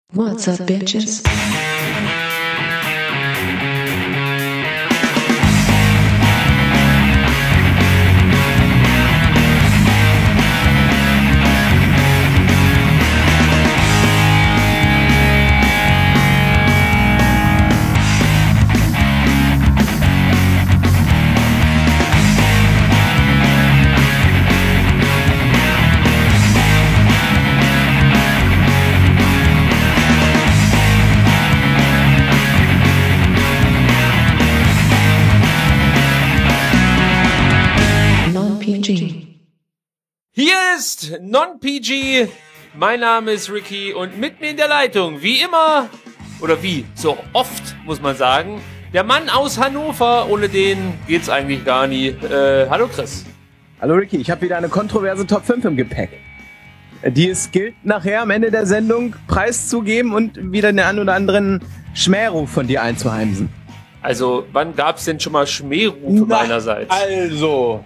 What's up, bitches? Hier ist Non-PG, mein Name ist Ricky und mit mir in der Leitung, wie immer, oder wie so oft, muss man sagen, der Mann aus Hannover, ohne den geht's eigentlich gar nie. Hallo Chris. Hallo Ricky, ich habe wieder eine kontroverse Top 5 im Gepäck, die es gilt nachher am Ende der Sendung preiszugeben und wieder den einen oder anderen Schmähruf von dir einzuheimsen. Also, wann gab's denn schon mal Schmährufe meinerseits? Also...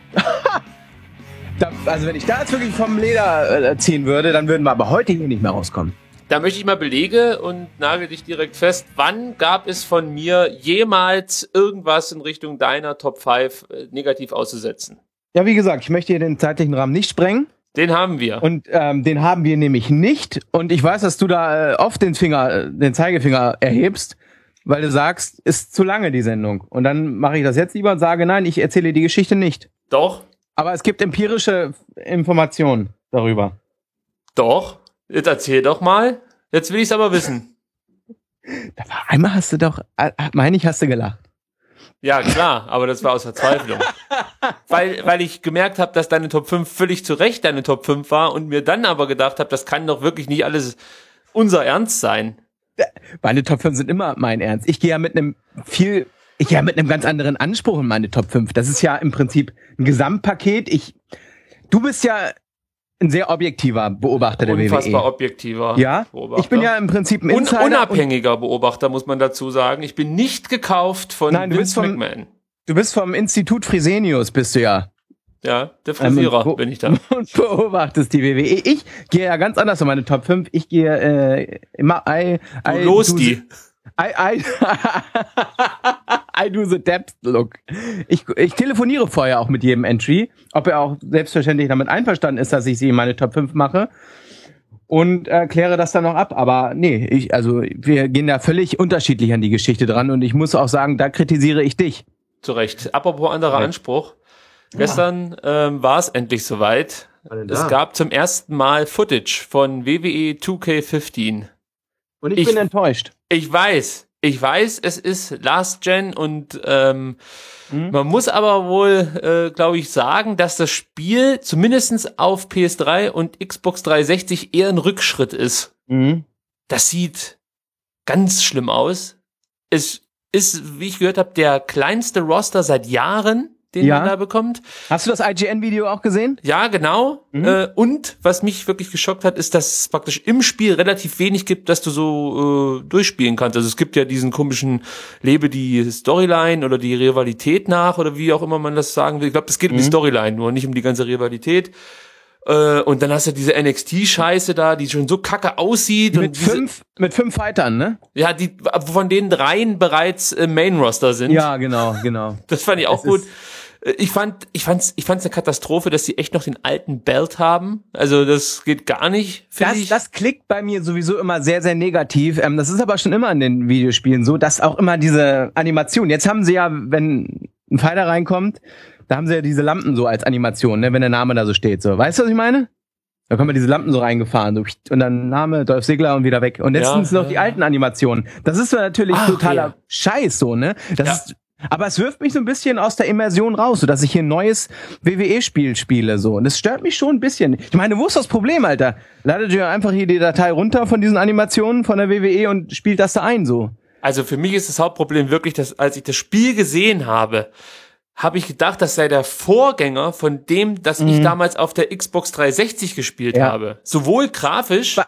Also wenn ich da jetzt wirklich vom Leder ziehen würde, dann würden wir aber heute hier nicht mehr rauskommen. Da möchte ich mal Belege und nagel dich direkt fest. Wann gab es von mir jemals irgendwas in Richtung deiner Top 5 negativ auszusetzen? Ja, wie gesagt, ich möchte hier den zeitlichen Rahmen nicht sprengen. Den haben wir. Und den haben wir nämlich nicht. Und ich weiß, dass du da oft den Zeigefinger erhebst, weil du sagst, ist zu lange die Sendung. Und dann mache ich das jetzt lieber und sage, nein, ich erzähle die Geschichte nicht. Doch. Aber es gibt empirische Informationen darüber. Doch, jetzt erzähl doch mal. Jetzt will ich's aber wissen. Einmal hast du doch, meine ich, hast du gelacht. Ja, klar, aber das war aus Verzweiflung. weil ich gemerkt habe, dass deine Top 5 völlig zu Recht deine Top 5 war und mir dann aber gedacht habe, das kann doch wirklich nicht alles unser Ernst sein. Meine Top 5 sind immer mein Ernst. Ich gehe ja mit einem ganz anderen Anspruch in meine Top 5. Das ist ja im Prinzip ein Gesamtpaket. Du bist ja ein sehr objektiver Beobachter der WWE. Unfassbar objektiver Beobachter. Ich bin ja im Prinzip ein Insider. Unabhängiger Beobachter, muss man dazu sagen. Ich bin nicht gekauft von Vince McMahon. Du bist vom Institut Fresenius, bist du ja. Ja, der Frisierer bin ich da. Und beobachtest die WWE. Ich gehe ja ganz anders in meine Top 5. Ich gehe immer I do the depth look. Ich telefoniere vorher auch mit jedem Entry, ob er auch selbstverständlich damit einverstanden ist, dass ich sie in meine Top 5 mache und kläre das dann noch ab. Aber nee, wir gehen da völlig unterschiedlich an die Geschichte dran und ich muss auch sagen, da kritisiere ich dich. Zu Recht. Apropos anderer Anspruch. Gestern war es endlich soweit. Es gab zum ersten Mal Footage von WWE 2K15. Und ich bin enttäuscht. Ich weiß, es ist Last Gen und man muss aber wohl, glaube ich, sagen, dass das Spiel zumindest auf PS3 und Xbox 360 eher ein Rückschritt ist. Mhm. Das sieht ganz schlimm aus. Es ist, wie ich gehört habe, der kleinste Roster seit Jahren, den man da bekommt. Hast du das IGN-Video auch gesehen? Ja, genau. Und was mich wirklich geschockt hat, ist, dass es praktisch im Spiel relativ wenig gibt, dass du so durchspielen kannst. Also es gibt ja diesen komischen Lebe die Storyline oder die Rivalität nach oder wie auch immer man das sagen will. Ich glaube, es geht um die Storyline nur, nicht um die ganze Rivalität. Und dann hast du diese NXT-Scheiße da, die schon so kacke aussieht. Mit fünf Fightern, ne? Ja, von denen 3 bereits im Main-Roster sind. Ja, genau. Das fand ich auch gut. Ich fand's eine Katastrophe, dass sie echt noch den alten Belt haben. Also das geht gar nicht, finde ich. Das klickt bei mir sowieso immer sehr, sehr negativ. Das ist aber schon immer in den Videospielen so, dass auch immer diese Animation. Jetzt haben sie ja, wenn ein Fighter reinkommt, da haben sie ja diese Lampen so als Animation, ne, wenn der Name da so steht. So, weißt du, was ich meine? Da kommen diese Lampen so reingefahren so, und dann Name Dolph Ziggler und wieder weg. Und jetzt sind es noch die alten Animationen. Das ist natürlich totaler Scheiß so, ne? Aber es wirft mich so ein bisschen aus der Immersion raus, so dass ich hier ein neues WWE-Spiel spiele, so. Und das stört mich schon ein bisschen. Ich meine, wo ist das Problem, Alter? Ladet ihr einfach hier die Datei runter von diesen Animationen von der WWE und spielt das da ein, so. Also für mich ist das Hauptproblem wirklich, dass als ich das Spiel gesehen habe ich gedacht, das sei der Vorgänger von dem, das ich damals auf der Xbox 360 gespielt habe. Sowohl grafisch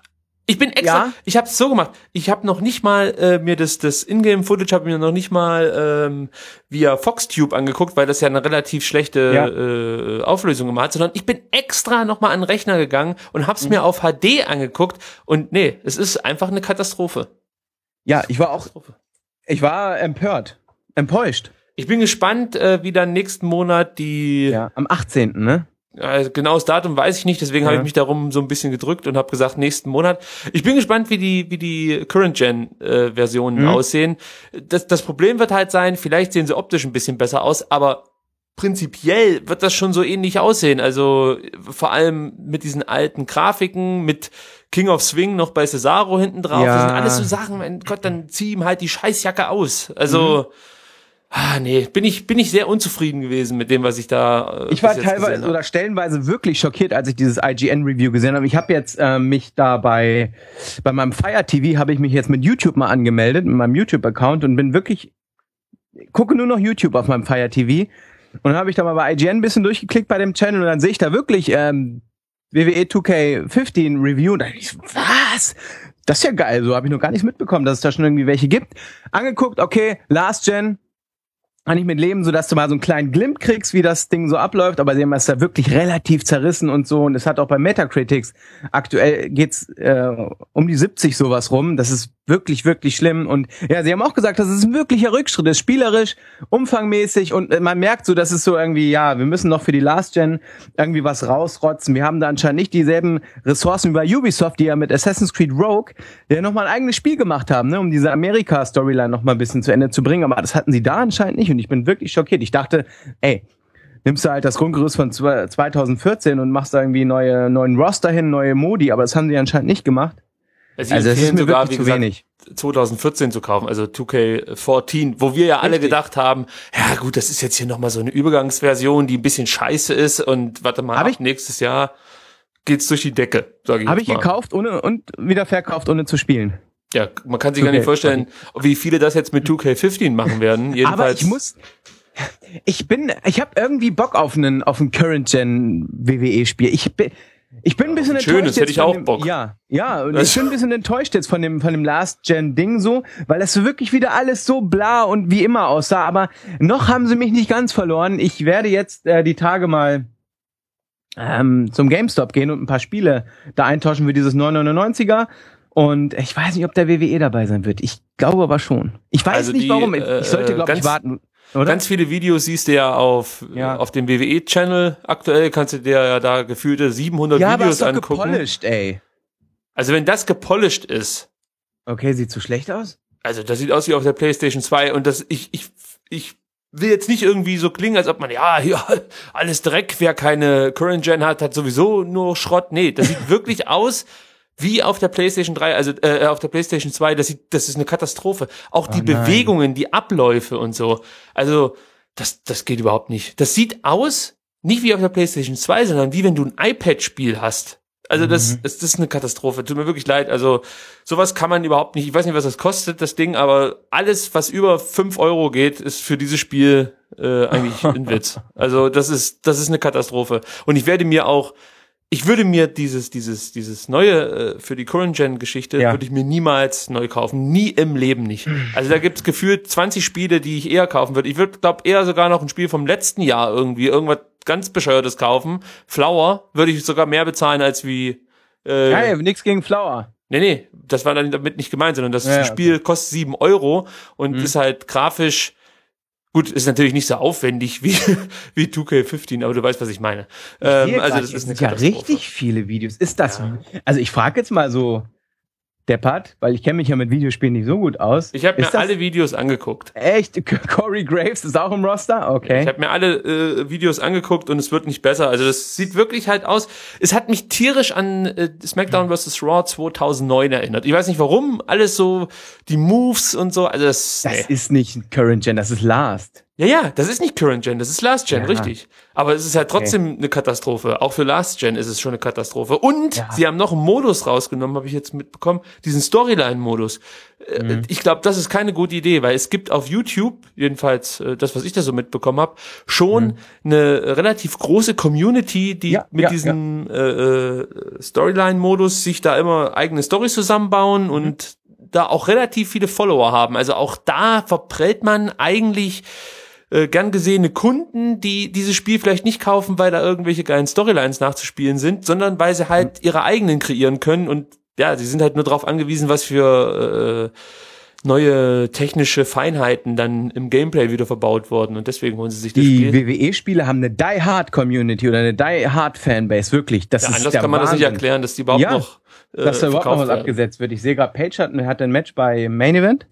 Ich bin extra, ich habe es so gemacht. Ich habe noch nicht mal mir das Ingame-Footage habe ich mir noch nicht mal via FoxTube angeguckt, weil das ja eine relativ schlechte Auflösung immer hat, sondern ich bin extra noch mal an den Rechner gegangen und hab's mir auf HD angeguckt und nee, es ist einfach eine Katastrophe. Ja, ich war enttäuscht. Ich bin gespannt, wie dann nächsten Monat am 18., ne? Genaues Datum weiß ich nicht, deswegen habe ich mich darum so ein bisschen gedrückt und habe gesagt, nächsten Monat. Ich bin gespannt, wie die Current-Gen-Versionen aussehen. Das Problem wird halt sein, vielleicht sehen sie optisch ein bisschen besser aus, aber prinzipiell wird das schon so ähnlich aussehen. Also vor allem mit diesen alten Grafiken, mit King of Swing noch bei Cesaro hinten drauf. Das sind alles so Sachen, mein Gott, dann zieh ihm halt die Scheißjacke aus. Also nee, bin ich sehr unzufrieden gewesen mit dem, was ich da ich war teilweise oder stellenweise wirklich schockiert, als ich dieses IGN-Review gesehen habe. Ich habe jetzt mich da bei meinem Fire TV habe ich mich jetzt mit YouTube mal angemeldet, mit meinem YouTube-Account und bin wirklich, gucke nur noch YouTube auf meinem Fire TV. Und dann habe ich da mal bei IGN ein bisschen durchgeklickt bei dem Channel und dann sehe ich da wirklich WWE 2K15 Review und dann dachte ich, was? Das ist ja geil, so habe ich noch gar nichts mitbekommen, dass es da schon irgendwie welche gibt. Angeguckt, okay, Last Gen, kann ich mit leben, so dass du mal so einen kleinen Glimpse kriegst, wie das Ding so abläuft, aber sie haben es da wirklich relativ zerrissen und so und es hat auch bei Metacritics aktuell geht's um die 70 sowas rum, das ist wirklich, wirklich schlimm und ja, sie haben auch gesagt, das ist ein wirklicher Rückschritt, das ist spielerisch, umfangmäßig und man merkt so, dass es so irgendwie, ja, wir müssen noch für die Last Gen irgendwie was rausrotzen, wir haben da anscheinend nicht dieselben Ressourcen wie bei Ubisoft, die ja mit Assassin's Creed Rogue ja nochmal ein eigenes Spiel gemacht haben, ne, um diese Amerika-Storyline nochmal ein bisschen zu Ende zu bringen, aber das hatten sie da anscheinend nicht und ich bin wirklich schockiert. Ich dachte, ey, nimmst du halt das Grundgerüst von 2014 und machst da irgendwie neuen Roster hin, neue Modi, aber das haben sie anscheinend nicht gemacht. Also es ist mir sogar, wie gesagt, wenig. 2014 zu kaufen, also 2K14, wo wir ja alle gedacht haben, ja gut, das ist jetzt hier nochmal so eine Übergangsversion, die ein bisschen scheiße ist und warte mal, nächstes Jahr geht's durch die Decke, sage ich mal. Habe ich gekauft und wieder verkauft, ohne zu spielen. Ja, man kann sich gar nicht vorstellen, wie viele das jetzt mit 2K15 machen werden. Jedenfalls. Aber ich habe irgendwie Bock auf ein Current-Gen WWE-Spiel. Ich bin ein bisschen enttäuscht. Schön, das hätte ich auch Bock. Ja, und ich bin ein bisschen enttäuscht jetzt von dem Last-Gen-Ding so, weil das so wirklich wieder alles so bla und wie immer aussah, aber noch haben sie mich nicht ganz verloren. Ich werde jetzt die Tage mal zum GameStop gehen und ein paar Spiele da eintauschen für dieses 9,99er. Und ich weiß nicht, ob der WWE dabei sein wird. Ich glaube aber schon. Ich weiß nicht, warum. Ich sollte, glaube ich, warten. Oder? Ganz viele Videos siehst du ja auf dem WWE-Channel. Aktuell kannst du dir ja da gefühlte 700 Videos angucken. Ja, aber ist doch gepolished, ey. Also wenn das gepolished ist. Okay, sieht so schlecht aus? Also das sieht aus wie auf der PlayStation 2 und das ich will jetzt nicht irgendwie so klingen, als ob man, alles Dreck, wer keine Current Gen hat sowieso nur Schrott. Nee, das sieht wirklich aus wie auf der PlayStation 3, also auf der PlayStation 2, das ist eine Katastrophe. Auch die Bewegungen, die Abläufe und so. Also, das geht überhaupt nicht. Das sieht aus, nicht wie auf der PlayStation 2, sondern wie wenn du ein iPad-Spiel hast. Also das ist eine Katastrophe. Tut mir wirklich leid. Also sowas kann man überhaupt nicht. Ich weiß nicht, was das kostet, das Ding, aber alles, was über 5 € geht, ist für dieses Spiel eigentlich ein Witz. Also das ist eine Katastrophe. Und ich würde mir dieses neue für die Current-Gen-Geschichte würde ich mir niemals neu kaufen. Nie im Leben nicht. Also da gibt's gefühlt 20 Spiele, die ich eher kaufen würde. Ich würde, glaube eher sogar noch ein Spiel vom letzten Jahr irgendwas ganz Bescheuertes kaufen. Flower würde ich sogar mehr bezahlen als wie nix gegen Flower. Nee, das war dann damit nicht gemeint, sondern das Spiel kostet 7 € und ist halt grafisch. Gut, ist natürlich nicht so aufwendig wie 2K15, aber du weißt, was ich meine. Also das ist eine ja richtig viele Videos. Ist das? Ja. Also ich frage jetzt mal so deppert, weil ich kenne mich ja mit Videospielen nicht so gut aus. Ich habe mir alle Videos angeguckt. Echt? Corey Graves ist auch im Roster? Okay. Ich habe mir alle Videos angeguckt und es wird nicht besser. Also das sieht wirklich halt aus. Es hat mich tierisch an SmackDown vs. Raw 2009 erinnert. Ich weiß nicht warum. Alles so, die Moves und so. Also das ist nicht Current Gen, das ist Last. Ja, das ist nicht Current Gen, das ist Last Gen, Ja. richtig. Aber es ist halt trotzdem eine Katastrophe. Auch für Last Gen ist es schon eine Katastrophe. Und sie haben noch einen Modus rausgenommen, habe ich jetzt mitbekommen, diesen Storyline-Modus. Ich glaube, das ist keine gute Idee, weil es gibt auf YouTube, jedenfalls das, was ich da so mitbekommen habe, schon eine relativ große Community, die mit diesem Storyline-Modus sich da immer eigene Storys zusammenbauen und da auch relativ viele Follower haben. Also auch da verprellt man eigentlich gern gesehene Kunden, die dieses Spiel vielleicht nicht kaufen, weil da irgendwelche geilen Storylines nachzuspielen sind, sondern weil sie halt ihre eigenen kreieren können und ja, sie sind halt nur darauf angewiesen, was für neue technische Feinheiten dann im Gameplay wieder verbaut wurden und deswegen holen sie sich das Spiel. Die WWE-Spiele haben eine Die-Hard-Community oder eine Die-Hard-Fanbase, wirklich. Das ist anders der kann man Wahnsinn. das nicht erklären, dass die überhaupt noch dass da überhaupt noch was werden. abgesetzt wird. Ich sehe gerade, Page hat ein Match bei Main Event.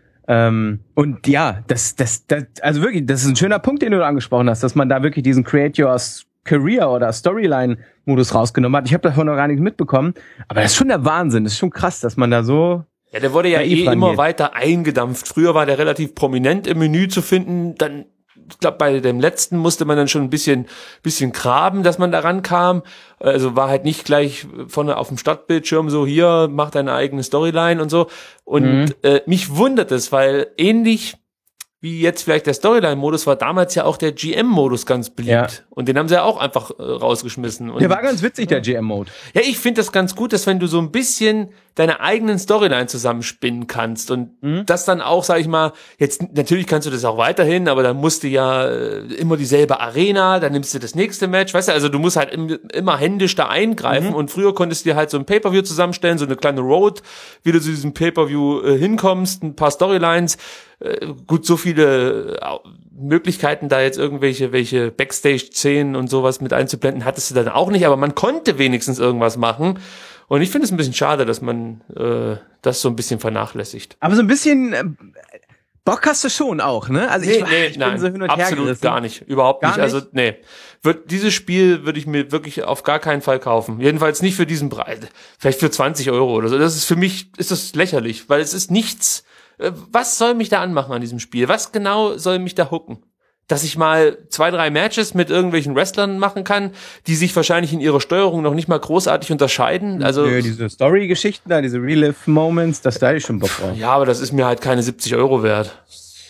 Und ja, also wirklich, das ist ein schöner Punkt, den du angesprochen hast, dass man da wirklich diesen Create Your Career oder Storyline-Modus rausgenommen hat. Ich habe davon noch gar nichts mitbekommen, aber das ist schon der Wahnsinn, das ist schon krass, dass man da so... Ja, der wurde ja immer weiter eingedampft. Früher war der relativ prominent im Menü zu finden, dann ich glaube, bei dem letzten musste man dann schon ein bisschen graben, dass man da rankam. Also war halt nicht gleich vorne auf dem Startbildschirm so, hier, mach deine eigene Storyline und so. Und mich wundert es, weil ähnlich wie jetzt vielleicht der Storyline-Modus war damals ja auch der GM-Modus ganz beliebt. Ja. Und den haben sie ja auch einfach rausgeschmissen. Und Der war ganz witzig, der GM-Mode. ja, ich finde das ganz gut, dass wenn du so ein bisschen deine eigenen Storyline zusammenspinnen kannst und das dann auch, sag ich mal, jetzt natürlich kannst du das auch weiterhin, aber dann musst du ja immer dieselbe Arena, dann nimmst du das nächste Match, weißt du, also du musst halt immer händisch da eingreifen und früher konntest du dir halt so ein Pay-Per-View zusammenstellen, so eine kleine Road, wie du zu diesem Pay-Per-View hinkommst, ein paar Storylines, gut, so viele Möglichkeiten, da jetzt welche Backstage-Szenen und sowas mit einzublenden, hattest du dann auch nicht, aber man konnte wenigstens irgendwas machen. Und ich finde es ein bisschen schade, dass man das so ein bisschen vernachlässigt. Aber so ein bisschen Bock hast du schon auch, ne? Also ich bin so hin und her absolut gerissen. gar nicht, überhaupt Gar nicht. Also nee, dieses Spiel würde ich mir wirklich auf gar keinen Fall kaufen. Jedenfalls nicht für diesen Preis. Vielleicht für 20 Euro oder so. Das ist für mich lächerlich, weil es ist nichts. Was soll mich da anmachen an diesem Spiel? Was genau soll mich da hooken? Dass ich mal 2, 3 Matches mit irgendwelchen Wrestlern machen kann, die sich wahrscheinlich in ihrer Steuerung noch nicht mal großartig unterscheiden. Also diese Story-Geschichten da, diese Relive-Moments, das da hätte ich schon Bock drauf. ja, aber das ist mir halt keine 70 Euro wert.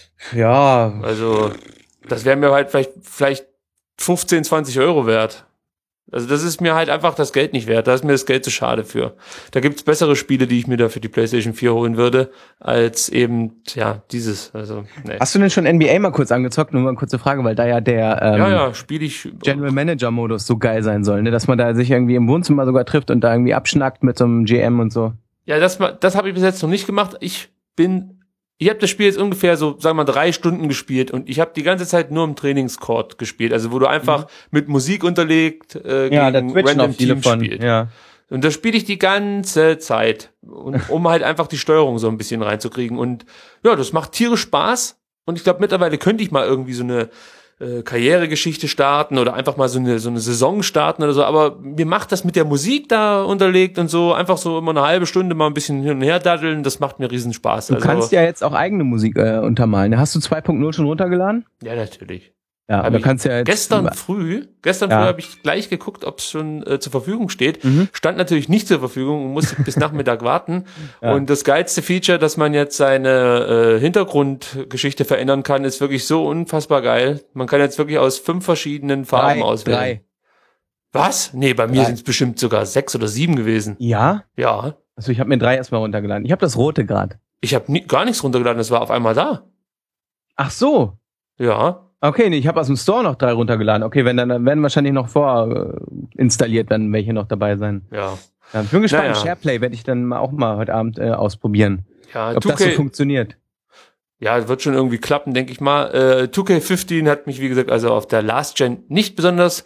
Ja, Also das wäre mir halt vielleicht 15, 20 Euro wert. Also das ist mir halt einfach das Geld nicht wert. Da ist mir das Geld zu schade für. Da gibt's bessere Spiele, die ich mir da für die PlayStation 4 holen würde, als eben, ja, dieses. Also, nee. Hast du denn schon NBA mal kurz angezockt? Nur mal eine kurze Frage, weil da ja der Ja, spiele ich. General Manager Modus so geil sein soll, ne? Dass man da sich irgendwie im Wohnzimmer sogar trifft und da irgendwie abschnackt mit so einem GM und so. Ja, das habe ich bis jetzt noch nicht gemacht. Ich habe das Spiel jetzt ungefähr so, sagen wir mal, 3 Stunden gespielt und ich habe die ganze Zeit nur im Trainingscourt gespielt, also wo du einfach mit Musik unterlegt gegen random Teams spielst. Ja. Und das spiele ich die ganze Zeit, um halt einfach die Steuerung so ein bisschen reinzukriegen. Und ja, das macht tierisch Spaß. Und ich glaube, mittlerweile könnte ich mal irgendwie so eine Karrieregeschichte starten oder einfach mal so eine Saison starten oder so. Aber mir macht das mit der Musik da unterlegt und so einfach so immer eine halbe Stunde mal ein bisschen hin und her daddeln. Das macht mir riesen Spaß. Du kannst ja jetzt auch eigene Musik untermalen. Hast du 2.0 schon runtergeladen? Ja, natürlich. Ja, aber du kannst ja jetzt gestern früh habe ich gleich geguckt, ob es schon zur Verfügung steht. Stand natürlich nicht zur Verfügung und musste bis Nachmittag warten. Ja. Und das geilste Feature, dass man jetzt seine Hintergrundgeschichte verändern kann, ist wirklich so unfassbar geil. Man kann jetzt wirklich aus 5 verschiedenen Farben auswählen. 3. Was? Nee, bei mir sind es bestimmt sogar 6 oder 7 gewesen. Ja? Ja. Also ich habe mir 3 erstmal runtergeladen. Ich habe das rote gerade. Ich habe gar nichts runtergeladen, das war auf einmal da. Ach so. Ja. Okay, nee, ich habe aus dem Store noch 3 runtergeladen. Okay, dann werden wahrscheinlich noch vorinstalliert dann welche noch dabei sein. Ja. Ja, ich bin gespannt. SharePlay werde ich dann auch mal heute Abend ausprobieren. Ja, ob das so funktioniert. Ja, wird schon irgendwie klappen, denke ich mal. 2K15 hat mich, wie gesagt, also auf der Last Gen nicht besonders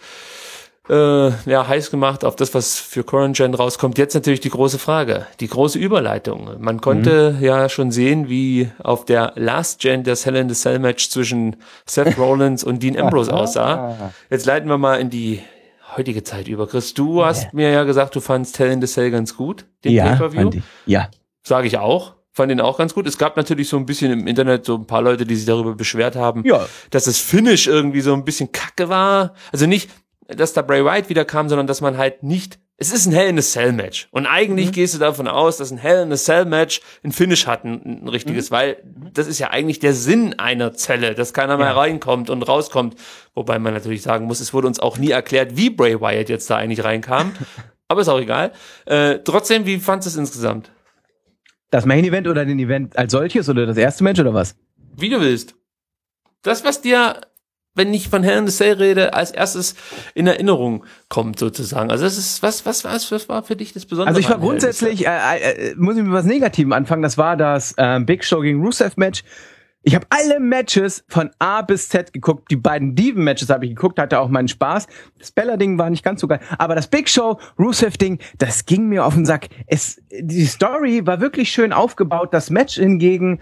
heiß gemacht auf das, was für Current Gen rauskommt. Jetzt natürlich die große Frage, die große Überleitung. Man konnte ja schon sehen, wie auf der Last Gen das Hell in the Cell Match zwischen Seth Rollins und Dean Ambrose aussah. Jetzt leiten wir mal in die heutige Zeit über. Chris, du hast mir ja gesagt, du fandst Hell in the Cell ganz gut, den Pay-Per-View. Ja. Sage ich auch. Fand ihn auch ganz gut. Es gab natürlich so ein bisschen im Internet so ein paar Leute, die sich darüber beschwert haben, Ja. dass das Finish irgendwie so ein bisschen kacke war. Also nicht, dass da Bray Wyatt wieder kam, sondern dass man halt nicht, es ist ein Hell in a Cell Match. Und eigentlich gehst du davon aus, dass ein Hell in a Cell Match ein Finish hat, ein richtiges, weil das ist ja eigentlich der Sinn einer Zelle, dass keiner mehr reinkommt und rauskommt. Wobei man natürlich sagen muss, es wurde uns auch nie erklärt, wie Bray Wyatt jetzt da eigentlich reinkam. Aber ist auch egal. Trotzdem, wie fandst du es insgesamt? Das Main Event oder den Event als solches oder das erste Match oder was? Wie du willst. Das, was dir, wenn ich von Hell in a Cell rede, als erstes in Erinnerung kommt sozusagen. Also das ist, was war für dich das Besondere? Also ich war an Hell in a Cell? grundsätzlich, muss ich mit was Negativem anfangen, das war das Big Show gegen Rusev Match. Ich habe alle Matches von A bis Z geguckt. Die beiden Diven-Matches habe ich geguckt, hatte auch meinen Spaß. Das Bella-Ding war nicht ganz so geil. Aber das Big Show-Rusev-Ding, das ging mir auf den Sack. Die Story war wirklich schön aufgebaut. Das Match hingegen...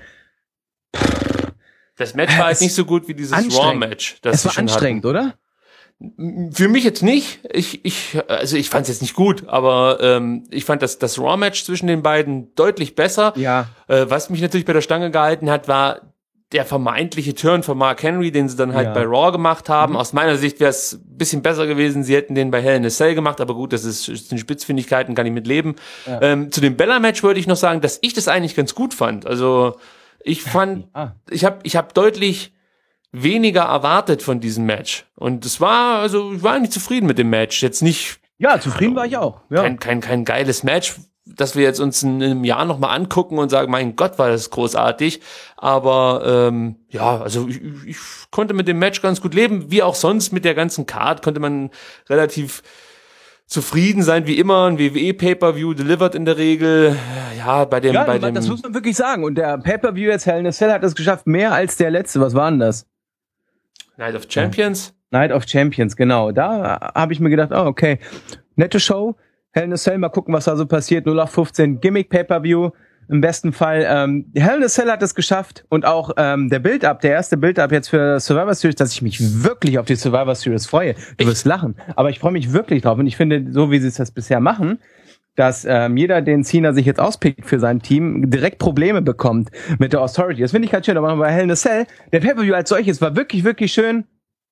Das Match war halt nicht so gut wie dieses Raw-Match. Es war anstrengend, oder? Für mich jetzt nicht. Also ich fand es jetzt nicht gut, aber ich fand das Raw-Match zwischen den beiden deutlich besser. Ja. Was mich natürlich bei der Stange gehalten hat, war der vermeintliche Turn von Mark Henry, den sie dann halt bei Raw gemacht haben. Aus meiner Sicht wäre es ein bisschen besser gewesen, sie hätten den bei Hell in a Cell gemacht, aber gut, das sind Spitzfindigkeiten, kann ich mit leben. Ja. Zu dem Bella-Match würde ich noch sagen, dass ich das eigentlich ganz gut fand. Also ich fand, ich hab deutlich weniger erwartet von diesem Match. Und ich war eigentlich zufrieden mit dem Match. Jetzt nicht. Ja, zufrieden war ich auch. Ja. Kein geiles Match, dass wir jetzt uns in einem Jahr nochmal angucken und sagen, mein Gott, war das großartig. Aber also ich konnte mit dem Match ganz gut leben. Wie auch sonst mit der ganzen Card konnte man relativ zufrieden sein, wie immer. Ein WWE Pay-Per-View delivered in der Regel. Ja, das muss man wirklich sagen. Und der Pay-Per-View jetzt, Hell in a Cell, hat es geschafft, mehr als der letzte. Was war denn das? Night of Champions? Night of Champions, genau. Da habe ich mir gedacht, okay, nette Show. Hell in a Cell, mal gucken, was da so passiert. 0815 Gimmick Pay-Per-View. Im besten Fall. Hell in a Cell hat es geschafft. Und auch der erste Build-Up jetzt für Survivor Series, dass ich mich wirklich auf die Survivor Series freue. Du wirst lachen. Aber ich freue mich wirklich drauf. Und ich finde, so wie sie es das bisher machen, dass jeder, den Cena sich jetzt auspickt für sein Team, direkt Probleme bekommt mit der Authority. Das finde ich ganz schön. Aber bei Hell in a Cell, der Pay-Per-View als solches war wirklich, wirklich schön.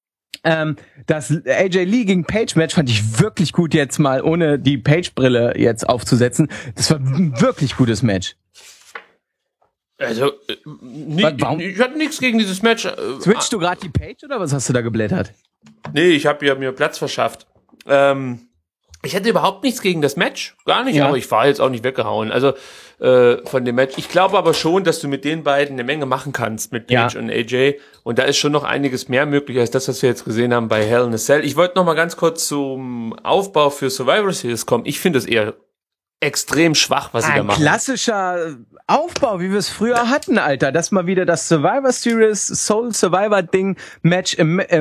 Das AJ Lee gegen Page Match fand ich wirklich gut jetzt mal, ohne die Page-Brille jetzt aufzusetzen. Das war ein wirklich gutes Match. Also, ich hatte nichts gegen dieses Match. Switchst du gerade die Page oder was hast du da geblättert? Nee, ich habe mir Platz verschafft. Ich hätte überhaupt nichts gegen das Match, gar nicht, aber ich war jetzt auch nicht weggehauen. Also von dem Match. Ich glaube aber schon, dass du mit den beiden eine Menge machen kannst, mit Page und AJ. Und da ist schon noch einiges mehr möglich als das, was wir jetzt gesehen haben bei Hell in a Cell. Ich wollte noch mal ganz kurz zum Aufbau für Survivor Series kommen. Ich finde es eher extrem schwach, was sie da machen. Klassischer Aufbau, wie wir es früher hatten, Alter. Dass mal wieder das Survivor Series Soul Survivor Ding Match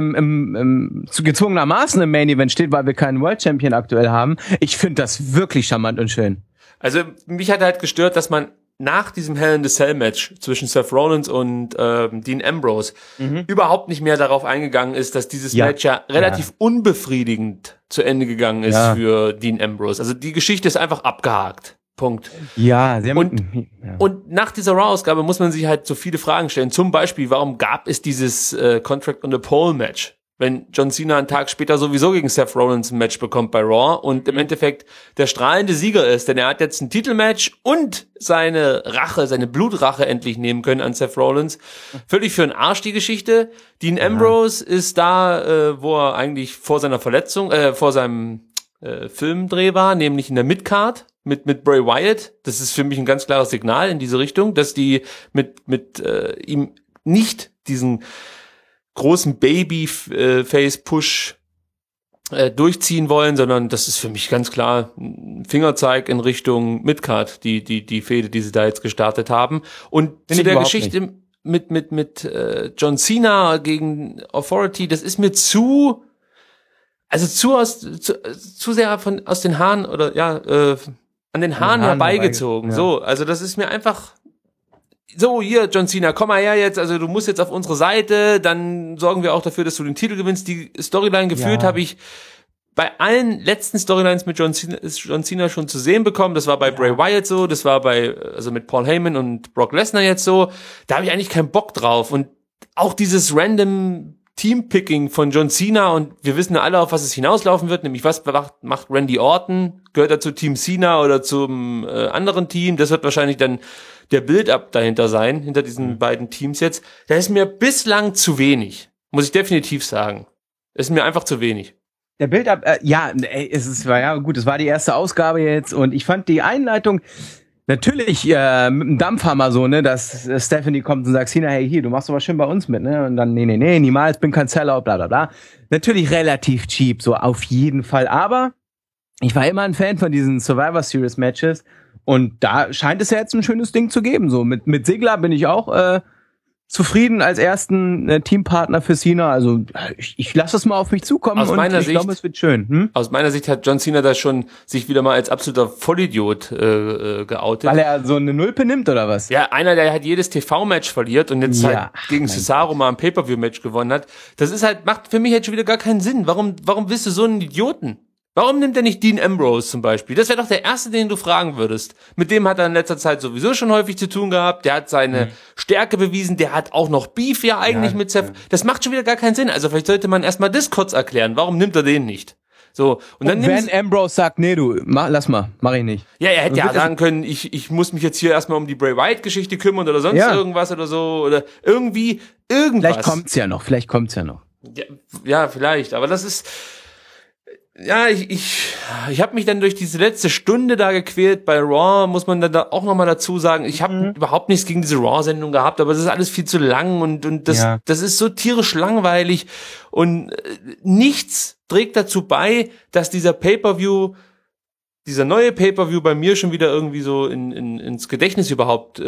gezwungenermaßen im Main Event steht, weil wir keinen World Champion aktuell haben. Ich finde das wirklich charmant und schön. Also mich hat halt gestört, dass man nach diesem Hell in a Cell Match zwischen Seth Rollins und Dean Ambrose überhaupt nicht mehr darauf eingegangen ist, dass dieses Match ja relativ unbefriedigend zu Ende gegangen ist für Dean Ambrose. Also die Geschichte ist einfach abgehakt. Punkt. Ja, sehr und nach dieser Raw-Ausgabe muss man sich halt so viele Fragen stellen. Zum Beispiel, warum gab es dieses Contract on the Pole Match? Wenn John Cena einen Tag später sowieso gegen Seth Rollins ein Match bekommt bei Raw und im Endeffekt der strahlende Sieger ist, denn er hat jetzt ein Titelmatch und seine Blutrache endlich nehmen können an Seth Rollins. Völlig für den Arsch die Geschichte. Dean Ambrose ist da, wo er eigentlich vor seiner Verletzung, vor seinem Filmdreh war, nämlich in der Midcard mit Bray Wyatt. Das ist für mich ein ganz klares Signal in diese Richtung, dass die mit ihm nicht diesen großen Baby-Face-Push durchziehen wollen, sondern das ist für mich ganz klar ein Fingerzeig in Richtung Midcard, die Fehde, die sie da jetzt gestartet haben. Und zu der Geschichte mit John Cena gegen Authority, das ist mir zu sehr aus den Haaren oder an den Haaren herbeigezogen. Ja. So, also das ist mir einfach so, hier, John Cena, komm mal her jetzt, also du musst jetzt auf unsere Seite, dann sorgen wir auch dafür, dass du den Titel gewinnst. Die Storyline gefühlt habe ich bei allen letzten Storylines mit John Cena schon zu sehen bekommen. Das war bei Bray Wyatt so, das war also mit Paul Heyman und Brock Lesnar jetzt so. Da habe ich eigentlich keinen Bock drauf. Und auch dieses random Teampicking von John Cena, und wir wissen ja alle, auf was es hinauslaufen wird, nämlich was macht Randy Orton? Gehört er zu Team Cena oder zum anderen Team? Das wird wahrscheinlich dann der Build-up dahinter sein, hinter diesen beiden Teams jetzt. Das ist mir bislang zu wenig, muss ich definitiv sagen. Das ist mir einfach zu wenig. Der Build-up, es war die erste Ausgabe jetzt, und ich fand die Einleitung natürlich mit dem Dampfhammer so, ne, dass Stephanie kommt und sagt, Cena, hey, hier, du machst doch was schön bei uns mit, ne, und dann, nee, niemals, bin kein Sellout, bla, bla, bla. Natürlich relativ cheap, so auf jeden Fall, aber ich war immer ein Fan von diesen Survivor Series Matches, und da scheint es ja jetzt ein schönes Ding zu geben, so. Mit Ziggler bin ich auch zufrieden als ersten Teampartner für Cena. Also ich lasse das mal auf mich zukommen, und ich glaube, es wird schön. Aus meiner Sicht hat John Cena da schon sich wieder mal als absoluter Vollidiot geoutet. Weil er so eine Nulpe nimmt, oder was? Ja, einer, der halt jedes TV-Match verliert und jetzt halt gegen Cesaro mal ein Pay-Per-View-Match gewonnen hat. Das ist halt, macht für mich jetzt schon wieder gar keinen Sinn. Warum bist du so ein Idioten? Warum nimmt er nicht Dean Ambrose zum Beispiel? Das wäre doch der Erste, den du fragen würdest. Mit dem hat er in letzter Zeit sowieso schon häufig zu tun gehabt. Der hat seine Stärke bewiesen. Der hat auch noch Beef ja eigentlich mit Seth. Das macht schon wieder gar keinen Sinn. Also vielleicht sollte man erstmal das kurz erklären. Warum nimmt er den nicht? So. Und dann wenn Ambrose sagt, nee, du, lass mal, mach ich nicht. Ja, er hätte ja sagen können, ich muss mich jetzt hier erstmal um die Bray Wyatt-Geschichte kümmern oder sonst irgendwas oder so. Oder irgendwas. Vielleicht kommt's ja noch. Ja, vielleicht. Aber das ist... Ja, ich habe mich dann durch diese letzte Stunde da gequält. Bei Raw muss man dann da auch nochmal dazu sagen, ich habe überhaupt nichts gegen diese Raw-Sendung gehabt, aber es ist alles viel zu lang, und das ist so tierisch langweilig, und nichts trägt dazu bei, dass dieser neue Pay-Per-View bei mir schon wieder irgendwie so ins Gedächtnis überhaupt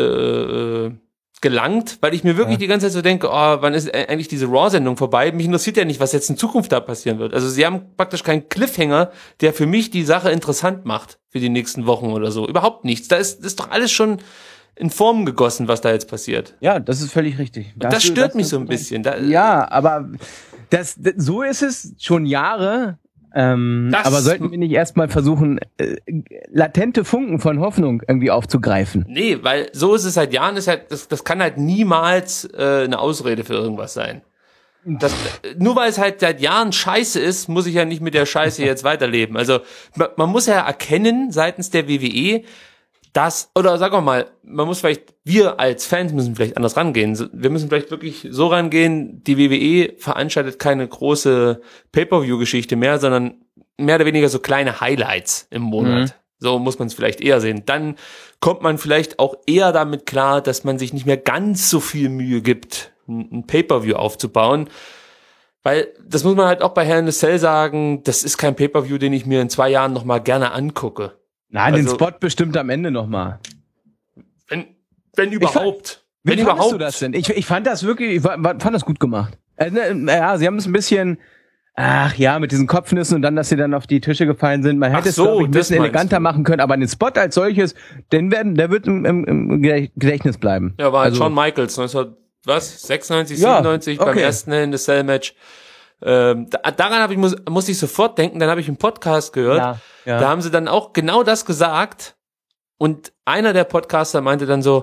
gelangt, weil ich mir wirklich die ganze Zeit so denke, wann ist eigentlich diese Raw-Sendung vorbei? Mich interessiert ja nicht, was jetzt in Zukunft da passieren wird. Also sie haben praktisch keinen Cliffhanger, der für mich die Sache interessant macht für die nächsten Wochen oder so. Überhaupt nichts. Das ist doch alles schon in Form gegossen, was da jetzt passiert. Ja, das ist völlig richtig. Das stört mich so ein bisschen. Aber so ist es schon Jahre. Aber sollten wir nicht erstmal versuchen, latente Funken von Hoffnung irgendwie aufzugreifen? Nee, weil so ist es seit Jahren, das kann halt niemals eine Ausrede für irgendwas sein. Nur weil es halt seit Jahren scheiße ist, muss ich ja nicht mit der Scheiße jetzt weiterleben. Also man muss ja erkennen seitens der WWE, oder sagen wir mal, wir als Fans müssen vielleicht anders rangehen. Wir müssen vielleicht wirklich so rangehen, die WWE veranstaltet keine große Pay-Per-View-Geschichte mehr, sondern mehr oder weniger so kleine Highlights im Monat. So muss man es vielleicht eher sehen. Dann kommt man vielleicht auch eher damit klar, dass man sich nicht mehr ganz so viel Mühe gibt, ein Pay-Per-View aufzubauen. Weil, das muss man halt auch bei Hell in a Cell sagen, das ist kein Pay-Per-View, den ich mir in 2 Jahren nochmal gerne angucke. Nein, den Spot bestimmt am Ende nochmal. Wenn überhaupt. Wie fandest du das denn? Ich fand das wirklich, ich fand das gut gemacht. Sie haben es ein bisschen, mit diesen Kopfnüssen und dann, dass sie dann auf die Tische gefallen sind. Man hätte es, glaube ich, ein bisschen eleganter machen können, aber den Spot als solches, der wird im Gedächtnis bleiben. Ja, war halt Shawn Michaels, 96, 97 beim ersten Hell in a Cell Match. Daran musste ich sofort denken, dann habe ich einen Podcast gehört, da haben sie dann auch genau das gesagt, und einer der Podcaster meinte dann so,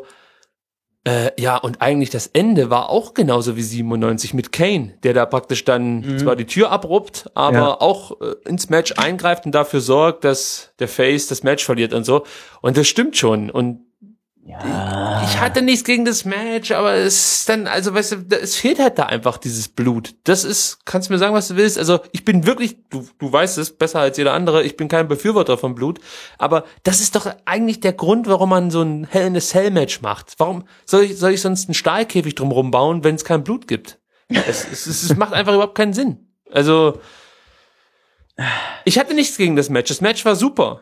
und eigentlich das Ende war auch genauso wie 97 mit Kane, der da praktisch dann zwar die Tür abruppt, aber auch ins Match eingreift und dafür sorgt, dass der Face das Match verliert und so, und das stimmt schon, und ich hatte nichts gegen das Match, aber es ist dann, also weißt du, es fehlt halt da einfach dieses Blut. Das ist, kannst du mir sagen, was du willst. Also ich bin wirklich, du weißt es besser als jeder andere, ich bin kein Befürworter von Blut, aber das ist doch eigentlich der Grund, warum man so ein Hell in a Cell Match macht. Warum soll ich sonst einen Stahlkäfig drumherum bauen, wenn es kein Blut gibt? Es macht einfach überhaupt keinen Sinn. Also ich hatte nichts gegen das Match. Das Match war super.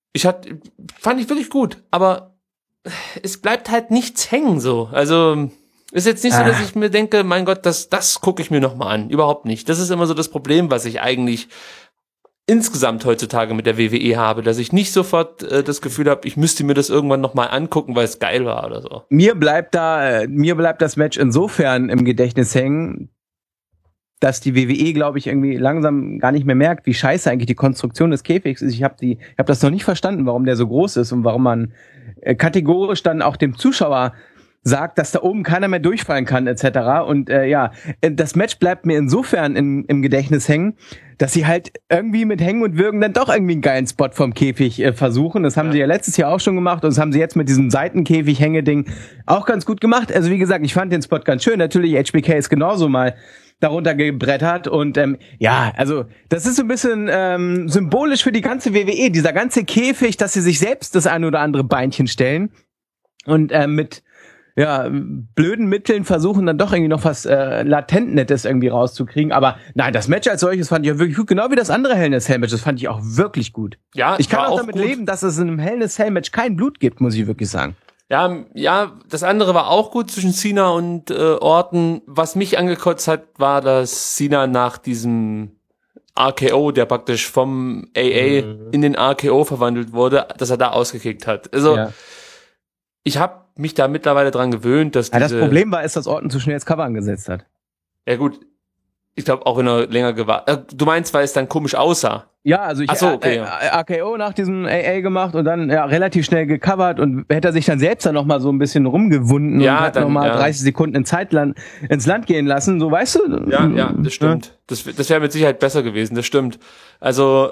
Fand ich wirklich gut, aber es bleibt halt nichts hängen so. Also ist jetzt nicht so, dass ich mir denke, mein Gott, das gucke ich mir nochmal an. Überhaupt nicht. Das ist immer so das Problem, was ich eigentlich insgesamt heutzutage mit der WWE habe, dass ich nicht sofort das Gefühl habe, ich müsste mir das irgendwann nochmal angucken, weil es geil war oder so. Mir bleibt das Match insofern im Gedächtnis hängen, dass die WWE, glaube ich, irgendwie langsam gar nicht mehr merkt, wie scheiße eigentlich die Konstruktion des Käfigs ist. Ich habe das noch nicht verstanden, warum der so groß ist und warum man kategorisch dann auch dem Zuschauer sagt, dass da oben keiner mehr durchfallen kann, etc. Und das Match bleibt mir insofern im Gedächtnis hängen, dass sie halt irgendwie mit Hängen und Würgen dann doch irgendwie einen geilen Spot vom Käfig versuchen. Das haben sie ja letztes Jahr auch schon gemacht und das haben sie jetzt mit diesem Seitenkäfig-Hänge-Ding auch ganz gut gemacht. Also wie gesagt, ich fand den Spot ganz schön. Natürlich, HBK ist genauso mal darunter gebrettert und also das ist so ein bisschen symbolisch für die ganze WWE, dieser ganze Käfig, dass sie sich selbst das ein oder andere Beinchen stellen und mit blöden Mitteln versuchen dann doch irgendwie noch was latent Nettes irgendwie rauszukriegen. Aber nein, das Match als solches fand ich auch wirklich gut. Genau wie das andere Hell in a Cell Match. Das fand ich auch wirklich gut. Ja, ich kann auch damit gut leben, dass es in einem Hell in a Cell Match kein Blut gibt, muss ich wirklich sagen. Ja, das andere war auch gut zwischen Cena und Orton. Was mich angekotzt hat, war, dass Cena nach diesem RKO, der praktisch vom AA in den RKO verwandelt wurde, dass er da ausgekickt hat. Also ich habe mich da mittlerweile dran gewöhnt, dass das Problem war, dass Orton zu schnell das Cover angesetzt hat. Ja gut, ich glaube auch wenn er länger gewartet. Du meinst, weil es dann komisch aussah? Ja, also ich RKO nach diesem AA gemacht und dann relativ schnell gecovert und hätte er sich dann selbst dann noch mal so ein bisschen rumgewunden und hat noch mal 30 Sekunden ins Land gehen lassen, so weißt du? Ja, das stimmt. Das wäre mit Sicherheit besser gewesen, das stimmt. Also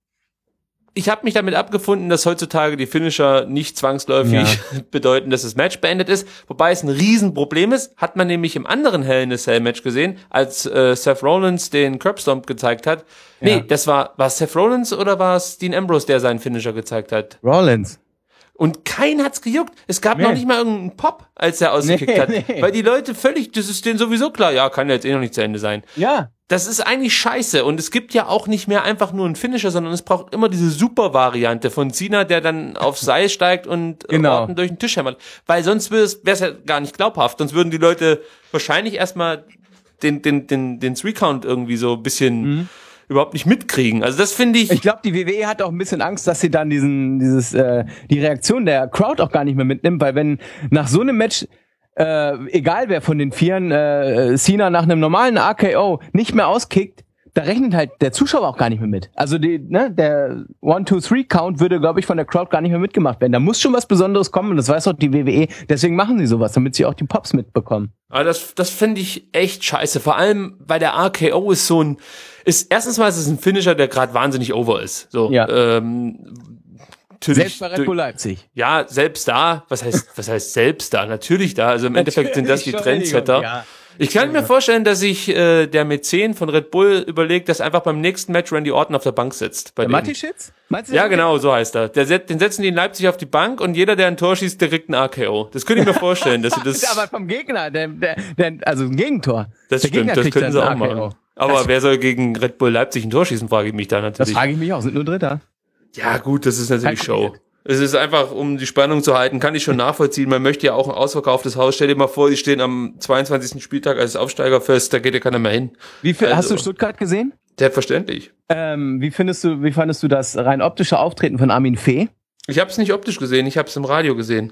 ich habe mich damit abgefunden, dass heutzutage die Finisher nicht zwangsläufig bedeuten, dass das Match beendet ist. Wobei es ein Riesenproblem ist, hat man nämlich im anderen Hell in a Cell Match gesehen, als Seth Rollins den Curbstomp gezeigt hat. Ja. Nee, war es Seth Rollins oder war es Dean Ambrose, der seinen Finisher gezeigt hat? Rollins. Und keinen hat's gejuckt. Es gab noch nicht mal irgendeinen Pop, als er ausgekickt hat. Weil die Leute das ist denen sowieso klar, ja, kann ja jetzt noch nicht zu Ende sein. Ja. Das ist eigentlich scheiße. Und es gibt ja auch nicht mehr einfach nur einen Finisher, sondern es braucht immer diese Super-Variante von Cena, der dann aufs Seil steigt und Orton durch den Tisch hämmert. Weil sonst wäre es ja gar nicht glaubhaft. Sonst würden die Leute wahrscheinlich erstmal den 3-Count irgendwie so ein bisschen überhaupt nicht mitkriegen. Also das finde ich. Ich glaube, die WWE hat auch ein bisschen Angst, dass sie dann die Reaktion der Crowd auch gar nicht mehr mitnimmt, weil wenn nach so einem Match egal wer von den Vieren Cena nach einem normalen RKO nicht mehr auskickt, da rechnet halt der Zuschauer auch gar nicht mehr mit. Also der 1-2-3-Count würde, glaube ich, von der Crowd gar nicht mehr mitgemacht werden. Da muss schon was Besonderes kommen und das weiß auch die WWE. Deswegen machen sie sowas, damit sie auch die Pops mitbekommen. Aber das finde ich echt scheiße. Vor allem, weil der RKO erstens mal ist es ein Finisher, der gerade wahnsinnig over ist. So, ja. Selbst bei Red Bull Leipzig. Ja, selbst da. Was heißt selbst da? Natürlich da. Also im Endeffekt sind das die Trendsetter. Ja. Ich kann mir vorstellen, dass sich der Mäzen von Red Bull überlegt, dass einfach beim nächsten Match Randy Orton auf der Bank sitzt. Der Matischitz? Ja, genau, so heißt er. Den setzen die in Leipzig auf die Bank und jeder, der ein Tor schießt, der kriegt ein RKO. Das könnte ich mir vorstellen, dass sie das... Aber vom Gegner, also ein Gegentor. Das der stimmt, das könnten sie auch machen. Aber wer soll gegen Red Bull Leipzig ein Tor schießen, frage ich mich da natürlich. Das frage ich mich auch, sind nur Dritter. Ja gut, das ist natürlich Show. Es ist einfach, um die Spannung zu halten, kann ich schon nachvollziehen. Man möchte ja auch ein ausverkauftes Haus. Stell dir mal vor, die stehen am 22. Spieltag als Aufsteigerfest, da geht ja keiner mehr hin. Hast du Stuttgart gesehen? Selbstverständlich. Wie fandest du das rein optische Auftreten von Armin Fee? Ich habe es nicht optisch gesehen, ich habe es im Radio gesehen.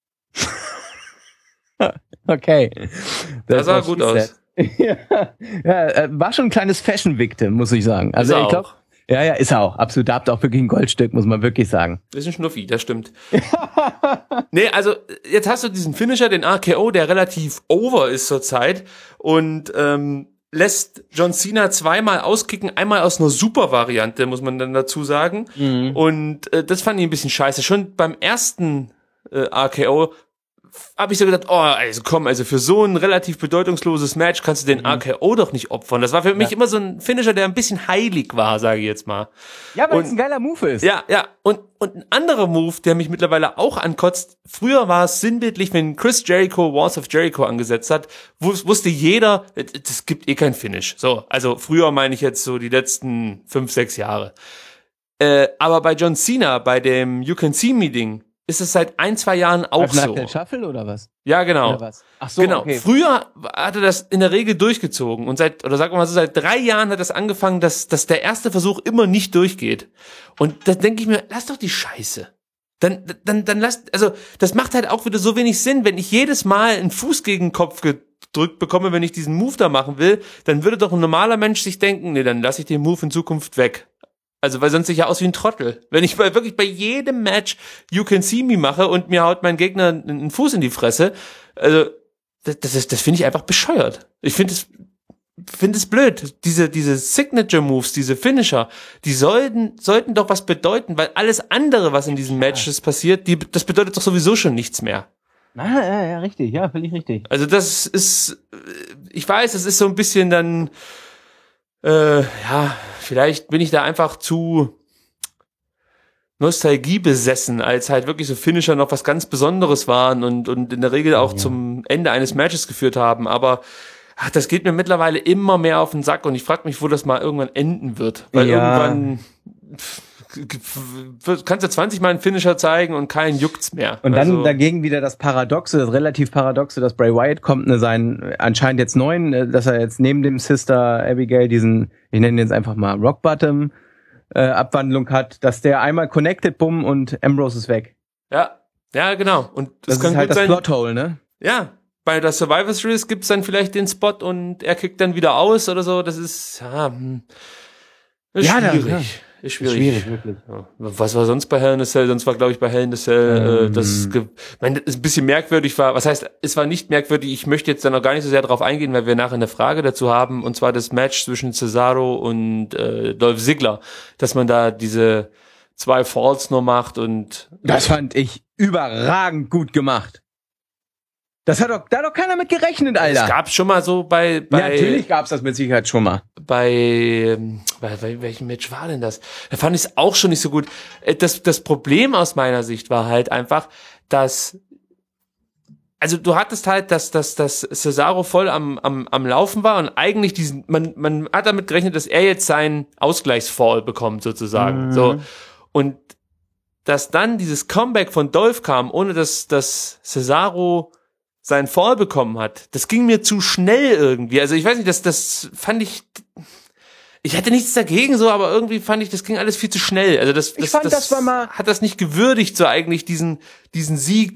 Okay. Das sah gut aus. Ja, war schon ein kleines Fashion-Victim, muss ich sagen. Also ich glaube, ja, ist er auch. Absolut. Da habt ihr auch wirklich ein Goldstück, muss man wirklich sagen. Das ist ein Schnuffi, das stimmt. Nee, also jetzt hast du diesen Finisher, den RKO, der relativ over ist zurzeit und lässt John Cena zweimal auskicken, einmal aus einer Super-Variante, muss man dann dazu sagen. Und das fand ich ein bisschen scheiße. Schon beim ersten RKO habe ich so gedacht, also für so ein relativ bedeutungsloses Match kannst du den RKO doch nicht opfern. Das war für mich immer so ein Finisher, der ein bisschen heilig war, sage ich jetzt mal. Ja, weil es ein geiler Move ist. Ja. Und ein anderer Move, der mich mittlerweile auch ankotzt, früher war es sinnbildlich, wenn Chris Jericho Walls of Jericho angesetzt hat, wusste jeder, es gibt eh kein Finish. So, also früher meine ich jetzt so die letzten 5-6 Jahre. Aber bei John Cena, bei dem You Can See Me Ding, ist es seit 1-2 Jahren auch so. Der Shuffle oder was? Ja, genau. Oder was? Ach so, genau. Okay. Früher hat er das in der Regel durchgezogen und seit 3 Jahren hat das angefangen, dass der erste Versuch immer nicht durchgeht. Und da denke ich mir, lass doch die Scheiße. Dann lass, also das macht halt auch wieder so wenig Sinn, wenn ich jedes Mal einen Fuß gegen den Kopf aufgedrückt bekomme, wenn ich diesen Move da machen will, dann würde doch ein normaler Mensch sich denken, nee, dann lasse ich den Move in Zukunft weg. Also, weil sonst sehe ich ja aus wie ein Trottel. Wenn ich wirklich bei jedem Match You Can See Me mache und mir haut mein Gegner einen Fuß in die Fresse, also, das finde ich einfach bescheuert. Ich finde es blöd. Diese Signature Moves, diese Finisher, die sollten doch was bedeuten, weil alles andere, was in diesen Matches passiert, das bedeutet doch sowieso schon nichts mehr. Ja, richtig, ja, völlig richtig. Also das ist, ich weiß, es ist so ein bisschen dann, vielleicht bin ich da einfach zu Nostalgie besessen, als halt wirklich so Finisher noch was ganz Besonderes waren und in der Regel auch zum Ende eines Matches geführt haben, aber das geht mir mittlerweile immer mehr auf den Sack und ich frage mich, wo das mal irgendwann enden wird, weil irgendwann kannst du 20 Mal einen Finisher zeigen und keinen juckt's mehr. Und dann dagegen wieder das relativ Paradoxe, dass Bray Wyatt kommt, seinen anscheinend jetzt neuen, dass er jetzt neben dem Sister Abigail diesen, ich nenne ihn jetzt einfach mal Rock Bottom Abwandlung hat, dass der einmal connected, bumm, und Ambrose ist weg. Ja, genau. Und das kann ist halt gut das Plothole, ne? Ja, bei der Survivor Series gibt's dann vielleicht den Spot und er kickt dann wieder aus oder so. Das ist, schwierig. Ist schwierig, wirklich. Ja. Was war sonst bei Hell in a Cell? Sonst war, glaube ich, bei Hell in a Cell, das ein bisschen merkwürdig war. Was heißt, es war nicht merkwürdig. Ich möchte jetzt da noch gar nicht so sehr drauf eingehen, weil wir nachher eine Frage dazu haben. Und zwar das Match zwischen Cesaro und Dolph Ziggler. Dass man da diese 2 Falls nur macht und... Das fand ich überragend gut gemacht. Da hat doch keiner mit gerechnet, Alter. Es gab schon mal so bei ja, natürlich gab's das mit Sicherheit schon mal. Bei welchem Match war denn das? Da fand ich es auch schon nicht so gut. Das Problem aus meiner Sicht war halt einfach, dass, also du hattest halt, dass Cesaro voll am Laufen war und eigentlich man hat damit gerechnet, dass er jetzt seinen Ausgleichsfall bekommt sozusagen. So. Und dass dann dieses Comeback von Dolph kam, ohne dass Cesaro seinen Fall bekommen hat, das ging mir zu schnell irgendwie. Also ich weiß nicht, das fand ich hatte nichts dagegen so, aber irgendwie fand ich, das ging alles viel zu schnell. Also das war mal, hat das nicht gewürdigt, so eigentlich diesen Sieg,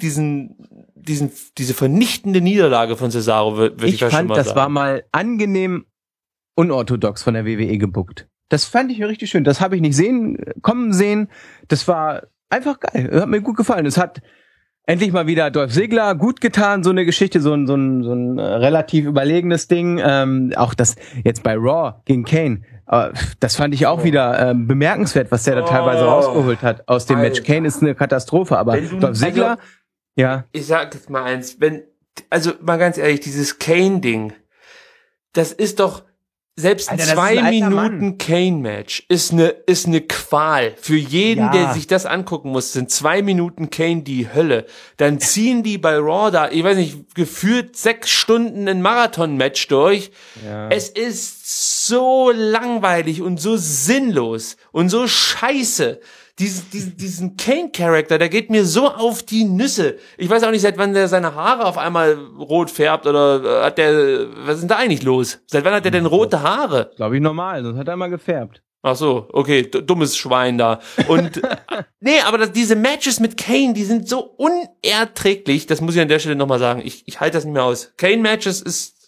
diese vernichtende Niederlage von Cesaro, würde ich schon mal sagen. Ich fand, das war mal angenehm unorthodox von der WWE gebuckt. Das fand ich richtig schön. Das habe ich nicht kommen sehen. Das war einfach geil. Hat mir gut gefallen. Es hat endlich mal wieder Dolph Ziggler gut getan, so eine Geschichte, so ein relativ überlegenes Ding. Auch das jetzt bei Raw gegen Kane, das fand ich auch wieder bemerkenswert, was der da teilweise rausgeholt hat aus dem Match. Kane ist eine Katastrophe, aber Dolph Ziggler, ja. Ich sag jetzt mal eins, also mal ganz ehrlich, dieses Kane-Ding, das ist doch, selbst ein 2 Minuten Kane-Match ist eine Qual. Für jeden, der sich das angucken muss, sind 2 Minuten Kane die Hölle. Dann ziehen die bei Raw da, ich weiß nicht, gefühlt 6 Stunden ein Marathon-Match durch. Ja. Es ist so langweilig und so sinnlos und so scheiße. Diesen Kane-Charakter, der geht mir so auf die Nüsse. Ich weiß auch nicht, seit wann der seine Haare auf einmal rot färbt oder was ist denn da eigentlich los? Seit wann hat der denn rote Haare? Glaube ich normal, sonst hat er mal gefärbt. Ach so, okay, dummes Schwein da. Und nee, aber diese Matches mit Kane, die sind so unerträglich, das muss ich an der Stelle nochmal sagen. Ich halte das nicht mehr aus. Kane-Matches ist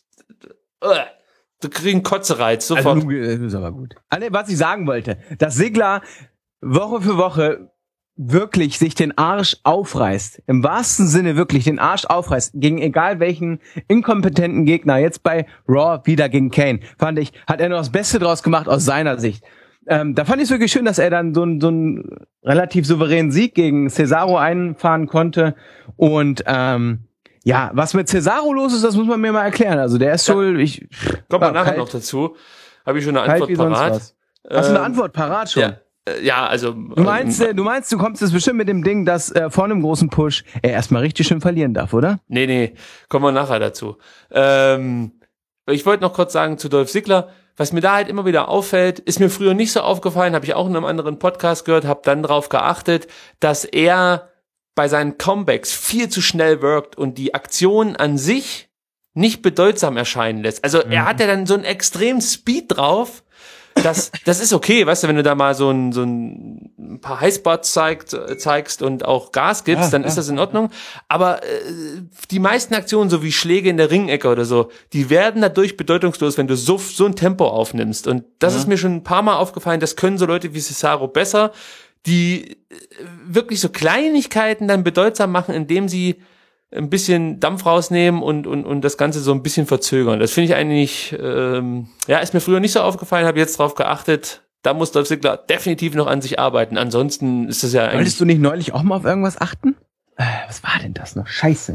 du kriegst Kotzereiz sofort. Also, das ist aber gut. Was ich sagen wollte, dass Ziggler Woche für Woche wirklich sich den Arsch aufreißt, im wahrsten Sinne wirklich den Arsch aufreißt, gegen egal welchen inkompetenten Gegner, jetzt bei Raw wieder gegen Kane, fand ich, hat er noch das Beste draus gemacht aus seiner Sicht. Da fand ich es wirklich schön, dass er dann so einen relativ souveränen Sieg gegen Cesaro einfahren konnte und ja, was mit Cesaro los ist, das muss man mir mal erklären. Also der ist wohl, kommt mal nachher noch dazu. Habe ich schon eine Antwort parat. Hast du eine Antwort parat schon? Ja, also... Du meinst, du kommst jetzt bestimmt mit dem Ding, dass vor einem großen Push er erstmal richtig schön verlieren darf, oder? Nee, kommen wir nachher dazu. Ich wollte noch kurz sagen zu Dolph Ziggler, was mir da halt immer wieder auffällt, ist mir früher nicht so aufgefallen, habe ich auch in einem anderen Podcast gehört, habe dann drauf geachtet, dass er bei seinen Comebacks viel zu schnell wirkt und die Aktion an sich nicht bedeutsam erscheinen lässt. Also er hat ja dann so einen extremen Speed drauf, das ist okay, weißt du, wenn du da mal so ein paar Highspots zeigst und auch Gas gibst, dann ist das in Ordnung. Aber die meisten Aktionen, so wie Schläge in der Ringecke oder so, die werden dadurch bedeutungslos, wenn du so ein Tempo aufnimmst. Und das ist mir schon ein paar Mal aufgefallen, das können so Leute wie Cesaro besser, die wirklich so Kleinigkeiten dann bedeutsam machen, indem sie ein bisschen Dampf rausnehmen und das Ganze so ein bisschen verzögern. Das finde ich eigentlich, ist mir früher nicht so aufgefallen, habe jetzt drauf geachtet. Da muss Dolph Ziggler definitiv noch an sich arbeiten. Ansonsten ist das ja eigentlich... Wolltest du nicht neulich auch mal auf irgendwas achten? Was war denn das noch? Scheiße.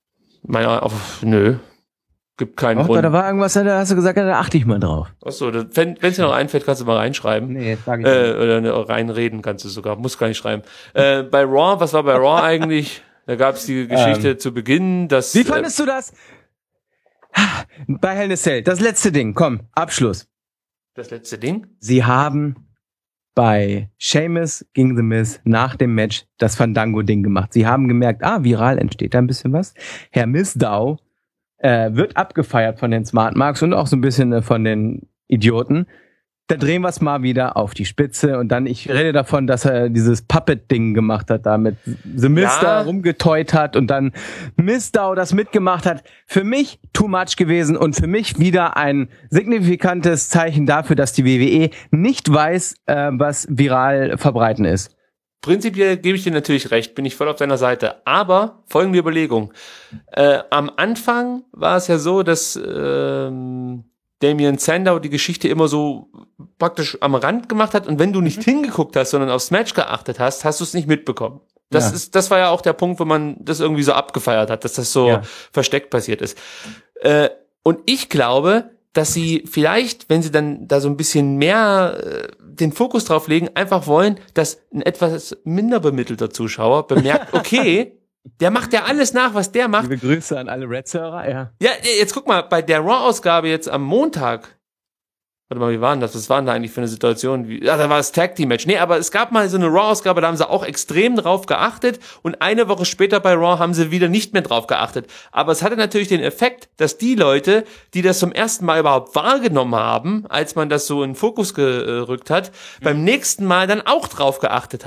Nö. Gibt keinen Grund. Da war irgendwas, da hast du gesagt, da achte ich mal drauf. Achso, wenn es dir noch einfällt, kannst du mal reinschreiben. Nee, sag ich nicht. Oder reinreden kannst du sogar. Muss gar nicht schreiben. Bei Raw, was war bei Raw eigentlich? Da gab es die Geschichte zu Beginn, dass... Wie fandest du das? Bei Hell in a Cell, das letzte Ding, komm, Abschluss. Das letzte Ding? Sie haben bei Sheamus gegen The Miz nach dem Match das Fandango-Ding gemacht. Sie haben gemerkt, viral entsteht da ein bisschen was. Herr Mizdow wird abgefeiert von den Smart Marks und auch so ein bisschen von den Idioten. Da drehen wir es mal wieder auf die Spitze und dann, ich rede davon, dass er dieses Puppet-Ding gemacht hat, da mit The Miz da rumgetoyt hat und dann Mizdow das mitgemacht hat. Für mich too much gewesen und für mich wieder ein signifikantes Zeichen dafür, dass die WWE nicht weiß, was viral verbreiten ist. Prinzipiell gebe ich dir natürlich recht, bin ich voll auf deiner Seite. Aber folgende Überlegung. Am Anfang war es ja so, dass Damien Sandow die Geschichte immer so praktisch am Rand gemacht hat und wenn du nicht hingeguckt hast, sondern aufs Match geachtet hast, hast du es nicht mitbekommen. Das war ja auch der Punkt, wo man das irgendwie so abgefeiert hat, dass das so versteckt passiert ist. Und ich glaube, dass sie vielleicht, wenn sie dann da so ein bisschen mehr den Fokus drauf legen, einfach wollen, dass ein etwas minder bemittelter Zuschauer bemerkt, okay, der macht ja alles nach, was der macht. Liebe Grüße an alle Red-Hörer, ja. Ja, jetzt guck mal, bei der Raw-Ausgabe jetzt am Montag, warte mal, wie war denn das? Was war denn da eigentlich für eine Situation? Da war das Tag-Team-Match. Nee, aber es gab mal so eine Raw-Ausgabe, da haben sie auch extrem drauf geachtet und eine Woche später bei Raw haben sie wieder nicht mehr drauf geachtet. Aber es hatte natürlich den Effekt, dass die Leute, die das zum ersten Mal überhaupt wahrgenommen haben, als man das so in den Fokus gerückt hat, beim nächsten Mal dann auch drauf geachtet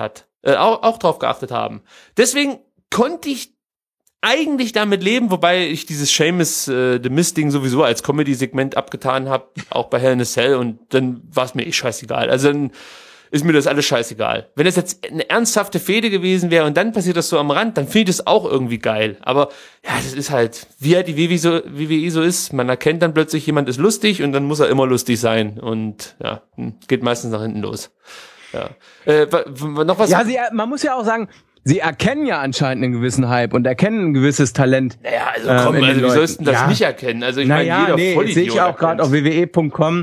haben. Deswegen konnte ich eigentlich damit leben, wobei ich dieses Sheamus The Miz-Ding sowieso als Comedy-Segment abgetan habe, auch bei Hell in a Cell und dann war es mir scheißegal. Also dann ist mir das alles scheißegal. Wenn das jetzt eine ernsthafte Fehde gewesen wäre und dann passiert das so am Rand, dann finde ich das auch irgendwie geil. Aber ja, das ist halt, wie halt die WWE so ist. Man erkennt dann plötzlich, jemand ist lustig und dann muss er immer lustig sein und ja, geht meistens nach hinten los. Ja. Noch was? Ja, man muss ja auch sagen, sie erkennen ja anscheinend einen gewissen Hype und erkennen ein gewisses Talent. Naja, also komm, wie sollst du das nicht erkennen? Also ich meine, jeder Vollidiot sehe ich auch gerade auf wwe.com.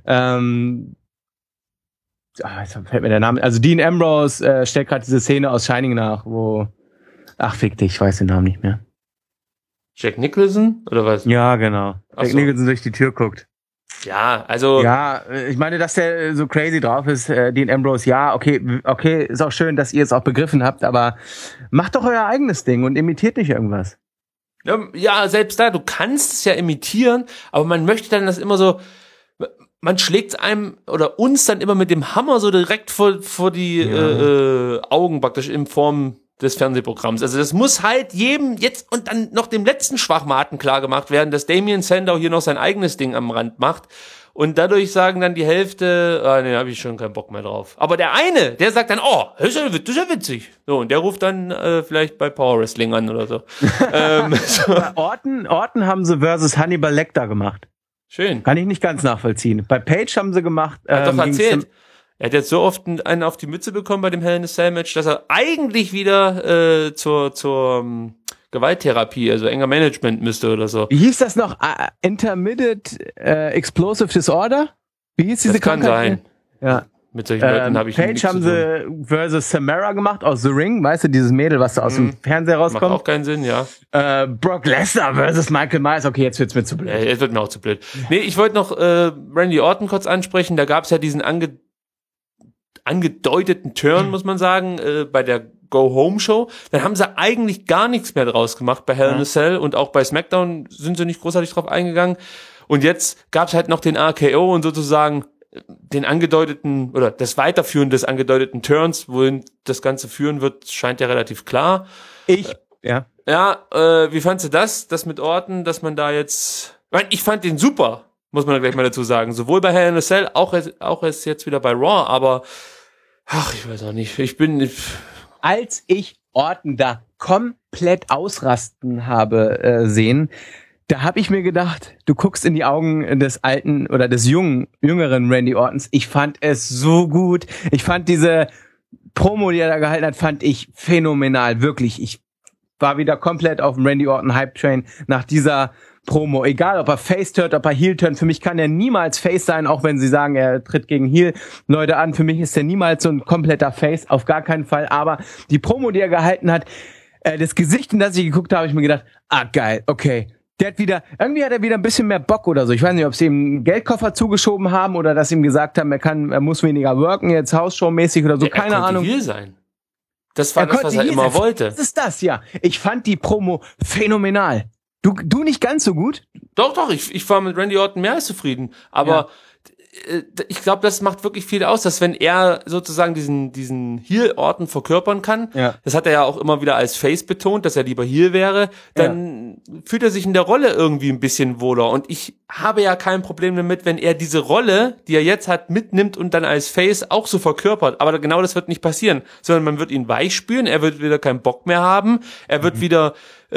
Jetzt fällt mir der Name. Also Dean Ambrose stellt gerade diese Szene aus Shining nach, wo... Ach, fick dich, ich weiß den Namen nicht mehr. Jack Nicholson? Oder was? Ja, genau. Jack Nicholson durch die Tür guckt. Ja, also... Ja, ich meine, dass der so crazy drauf ist, Dean Ambrose, ja, okay, ist auch schön, dass ihr es auch begriffen habt, aber macht doch euer eigenes Ding und imitiert nicht irgendwas. Ja, selbst da, du kannst es ja imitieren, aber man möchte dann das immer so... Man schlägt einem oder uns dann immer mit dem Hammer so direkt vor die Augen praktisch in Form des Fernsehprogramms. Also das muss halt jedem jetzt und dann noch dem letzten Schwachmaten klar gemacht werden, dass Damien Sandow hier noch sein eigenes Ding am Rand macht und dadurch sagen dann die Hälfte, nee, habe ich schon keinen Bock mehr drauf. Aber der eine, der sagt dann, das ist ja witzig. So, und der ruft dann vielleicht bei Power Wrestling an oder so. So. Orton haben sie versus Hannibal Lecter gemacht. Schön. Kann ich nicht ganz nachvollziehen. Bei Page haben sie gemacht. Hat doch erzählt. Er hat jetzt so oft einen auf die Mütze bekommen bei dem Hell in a Cell Match, dass er eigentlich wieder zur Gewalttherapie, also enger Management müsste oder so. Wie hieß das noch? Intermittent Explosive Disorder? Wie hieß diese Krankheit? Das kann sein. Ja. Mit solchen Leuten habe ich Page haben sie versus Samara gemacht aus The Ring, weißt du, dieses Mädel, was da aus dem Fernseher rauskommt. Macht auch keinen Sinn, ja. Brock Lesnar versus Michael Myers, okay, jetzt wird's mir zu blöd. Ja, jetzt wird mir auch zu blöd. Nee, ich wollte noch Randy Orton kurz ansprechen, da gab's ja diesen angedeuteten Turn, muss man sagen, bei der Go-Home-Show. Dann haben sie eigentlich gar nichts mehr draus gemacht bei Hell in a Cell und auch bei SmackDown sind sie nicht großartig drauf eingegangen. Und jetzt gab's halt noch den RKO und sozusagen den angedeuteten oder das Weiterführen des angedeuteten Turns, wohin das Ganze führen wird, scheint ja relativ klar. Ja. Ja, wie fandst du das mit Orton, dass man da jetzt, ich fand den super, muss man gleich mal dazu sagen, sowohl bei Hell in a Cell, auch erst jetzt wieder bei Raw, aber ich weiß auch nicht, als ich Orton da komplett ausrasten habe sehen, da habe ich mir gedacht, du guckst in die Augen des alten oder des jüngeren Randy Ortons. Ich fand es so gut. Ich fand diese Promo, die er da gehalten hat, fand ich phänomenal. Wirklich. Ich war wieder komplett auf dem Randy Orton Hype Train nach dieser Promo. Egal, ob er Face turnt, ob er Heel turnt. Für mich kann er niemals Face sein, auch wenn sie sagen, er tritt gegen Heel Leute an. Für mich ist er niemals so ein kompletter Face. Auf gar keinen Fall. Aber die Promo, die er gehalten hat, das Gesicht, in das ich geguckt habe, ich mir gedacht, geil, okay. Irgendwie hat er wieder ein bisschen mehr Bock oder so. Ich weiß nicht, ob sie ihm einen Geldkoffer zugeschoben haben oder dass sie ihm gesagt haben, er muss weniger worken, jetzt Hausshow-mäßig oder so, keine Ahnung. Heel sein. Das war das, was er immer wollte. Das ist das, ja. Ich fand die Promo phänomenal. Du nicht ganz so gut? Doch, ich war mit Randy Orton mehr als zufrieden. Aber ich glaube, das macht wirklich viel aus, dass wenn er sozusagen diesen Heel-Orton verkörpern kann, das hat er ja auch immer wieder als Face betont, dass er lieber Heel wäre, dann fühlt er sich in der Rolle irgendwie ein bisschen wohler. Und ich habe ja kein Problem damit, wenn er diese Rolle, die er jetzt hat, mitnimmt und dann als Face auch so verkörpert. Aber genau das wird nicht passieren, sondern man wird ihn weich spüren, er wird wieder keinen Bock mehr haben, er wird wieder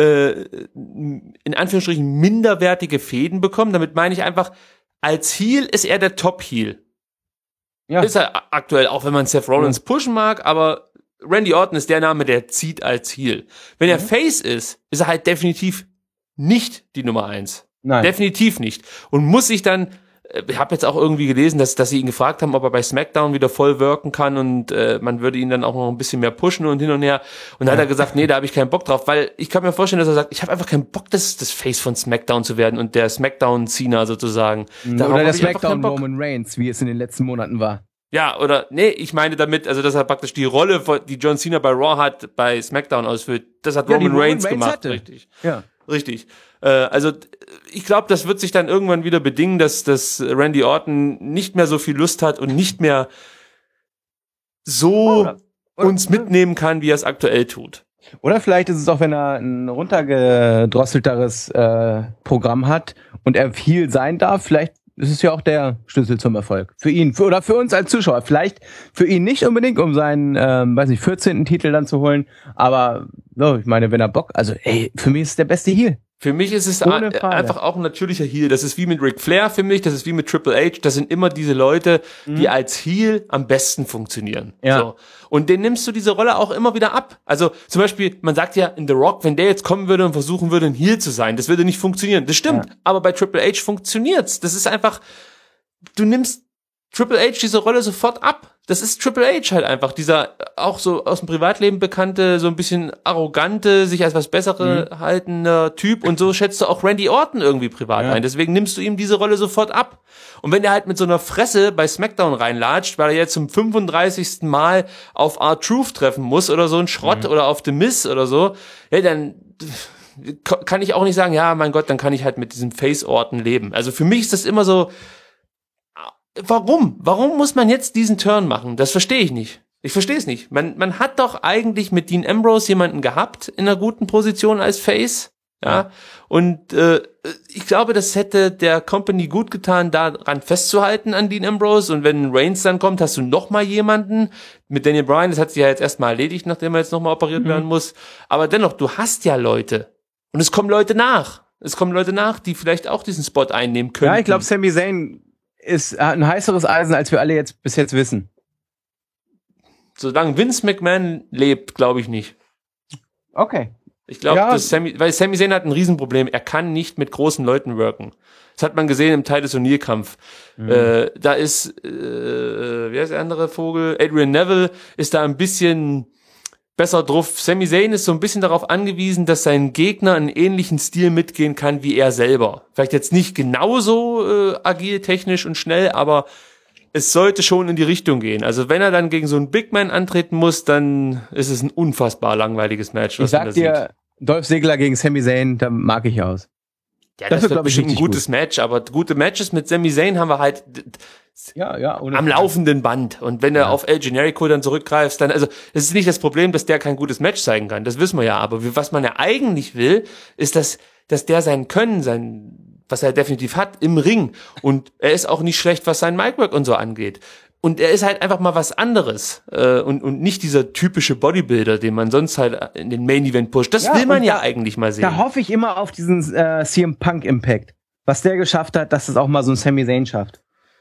in Anführungsstrichen minderwertige Fäden bekommen. Damit meine ich einfach, als Heel ist er der Top-Heel. Ja. Ist er aktuell, auch wenn man Seth Rollins pushen mag, aber Randy Orton ist der Name, der zieht als Heel. Wenn er Face ist er halt definitiv nicht die Nummer 1. Nein. Definitiv nicht. Und muss sich dann, ich habe jetzt auch irgendwie gelesen, dass sie ihn gefragt haben, ob er bei SmackDown wieder voll worken kann und man würde ihn dann auch noch ein bisschen mehr pushen und hin und her. Und da hat er gesagt, nee, da habe ich keinen Bock drauf, weil ich kann mir vorstellen, dass er sagt, ich habe einfach keinen Bock, das Face von SmackDown zu werden und der SmackDown-Cena sozusagen. Oder der SmackDown Roman Reigns, wie es in den letzten Monaten war. Ja, ich meine damit, also dass er praktisch die Rolle, die John Cena bei Raw hat, bei SmackDown ausfüllt. Das hat Roman Reigns gemacht, hatte. Richtig. Ja. Richtig. Also ich glaube, das wird sich dann irgendwann wieder bedingen, dass Randy Orton nicht mehr so viel Lust hat und nicht mehr so uns mitnehmen kann, wie er es aktuell tut. Oder vielleicht ist es auch, wenn er ein runtergedrosselteres Programm hat und er viel sein darf, vielleicht ist es ja auch der Schlüssel zum Erfolg. Für ihn oder für uns als Zuschauer. Vielleicht für ihn nicht unbedingt, um seinen 14. Titel dann zu holen, aber ich meine, wenn er Bock, also für mich ist es der beste Heel. Für mich ist es einfach auch ein natürlicher Heel. Das ist wie mit Ric Flair für mich, das ist wie mit Triple H. Das sind immer diese Leute, die als Heel am besten funktionieren. Ja. So. Und den nimmst du diese Rolle auch immer wieder ab. Also zum Beispiel, man sagt ja in The Rock, wenn der jetzt kommen würde und versuchen würde, ein Heel zu sein, das würde nicht funktionieren. Das stimmt, aber bei Triple H funktioniert's. Das ist einfach, du nimmst Triple H diese Rolle sofort ab. Das ist Triple H halt einfach, dieser auch so aus dem Privatleben bekannte, so ein bisschen arrogante, sich als was Bessere haltender Typ, und so schätzt du auch Randy Orton irgendwie privat ein. Deswegen nimmst du ihm diese Rolle sofort ab. Und wenn er halt mit so einer Fresse bei SmackDown reinlatscht, weil er jetzt zum 35. Mal auf R-Truth treffen muss oder so ein Schrott oder auf The Miz oder so, dann kann ich auch nicht sagen, ja, mein Gott, dann kann ich halt mit diesem Face-Orton leben. Also für mich ist das immer so, warum? Warum muss man jetzt diesen Turn machen? Das verstehe ich nicht. Ich verstehe es nicht. Man hat doch eigentlich mit Dean Ambrose jemanden gehabt in einer guten Position als Face. Ja. Und ich glaube, das hätte der Company gut getan, daran festzuhalten an Dean Ambrose. Und wenn Reigns dann kommt, hast du noch mal jemanden. Mit Daniel Bryan, das hat sich ja jetzt erstmal erledigt, nachdem er jetzt noch mal operiert werden muss. Aber dennoch, du hast ja Leute. Und es kommen Leute nach. Die vielleicht auch diesen Spot einnehmen können. Ja, ich glaube, Sami Zayn ist ein heißeres Eisen, als wir alle bis jetzt wissen. Solange Vince McMahon lebt, glaube ich nicht. Okay. Ich glaube, weil Sami Zayn hat ein Riesenproblem. Er kann nicht mit großen Leuten worken. Das hat man gesehen im Titus O'Neil-Kampf. Da ist, wer ist der andere Vogel? Adrian Neville ist da ein bisschen besser drauf. Sami Zayn ist so ein bisschen darauf angewiesen, dass sein Gegner einen ähnlichen Stil mitgehen kann wie er selber. Vielleicht jetzt nicht genauso agil, technisch und schnell, aber es sollte schon in die Richtung gehen. Also wenn er dann gegen so einen Big Man antreten muss, dann ist es ein unfassbar langweiliges Match. Ich sag dir, Dolph Ziggler gegen Sami Zayn, da mag ich aus. Ja, das wird bestimmt ein gutes Match, aber gute Matches mit Sami Zayn haben wir halt, am laufenden Band. Und wenn du auf El Generico dann zurückgreifst, dann, also, es ist nicht das Problem, dass der kein gutes Match zeigen kann. Das wissen wir ja. Aber was man ja eigentlich will, ist, dass der sein Können, was er definitiv hat, im Ring. Und er ist auch nicht schlecht, was sein Micwork und so angeht. Und er ist halt einfach mal was anderes. Und nicht dieser typische Bodybuilder, den man sonst halt in den Main Event pusht. Das will man ja eigentlich mal sehen. Da hoffe ich immer auf diesen CM Punk Impact. Was der geschafft hat, dass es auch mal so ein Sami Zayn schafft.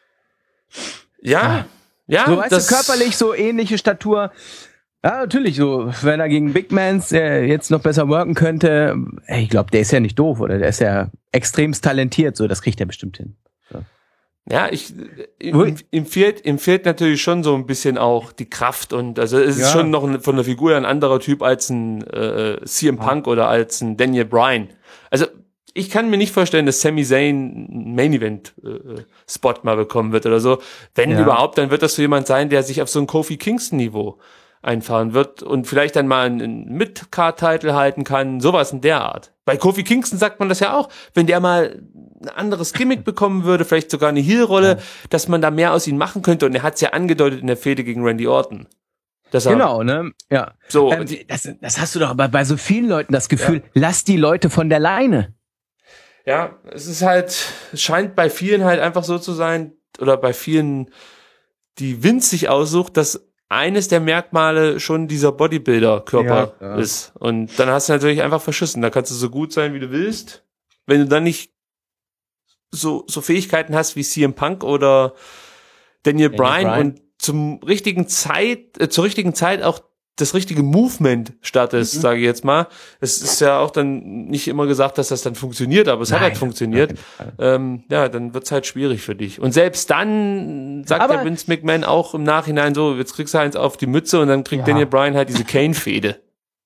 Ja. So, weißt du, körperlich so ähnliche Statur. Ja, natürlich, so, wenn er gegen Big Mans jetzt noch besser worken könnte, ich glaube, der ist ja nicht doof, oder? Der ist ja extremst talentiert, so, das kriegt er bestimmt hin. So. Ja, ihm fehlt natürlich schon so ein bisschen auch die Kraft und, also, es ist schon noch von der Figur ein anderer Typ als ein CM Punk oder als ein Daniel Bryan. Also, ich kann mir nicht vorstellen, dass Sami Zayn einen Main-Event-Spot mal bekommen wird oder so. Wenn überhaupt, dann wird das so jemand sein, der sich auf so ein Kofi Kingston-Niveau einfahren wird und vielleicht dann mal einen Mid-Card-Title halten kann, sowas in der Art. Bei Kofi Kingston sagt man das ja auch, wenn der mal ein anderes Gimmick bekommen würde, vielleicht sogar eine Heel-Rolle, dass man da mehr aus ihm machen könnte. Und er hat es ja angedeutet in der Fehde gegen Randy Orton. Genau, ne? Ja. So. Das hast du doch aber bei so vielen Leuten das Gefühl, lass die Leute von der Leine. Ja, es scheint bei vielen halt einfach so zu sein, oder bei vielen, die Vince sich aussucht, dass eines der Merkmale schon dieser Bodybuilder-Körper ist. Und dann hast du natürlich einfach verschissen. Da kannst du so gut sein, wie du willst. Wenn du dann nicht so Fähigkeiten hast wie CM Punk oder Daniel Bryan und zur richtigen Zeit auch das richtige Movement startest, sage ich jetzt mal. Es ist ja auch dann nicht immer gesagt, dass das dann funktioniert, aber es hat halt funktioniert. Dann wird's halt schwierig für dich. Und selbst dann sagt der Vince McMahon auch im Nachhinein so, jetzt kriegst du eins auf die Mütze und dann kriegt Daniel Bryan halt diese Kane-Fehde.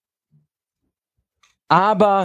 Aber,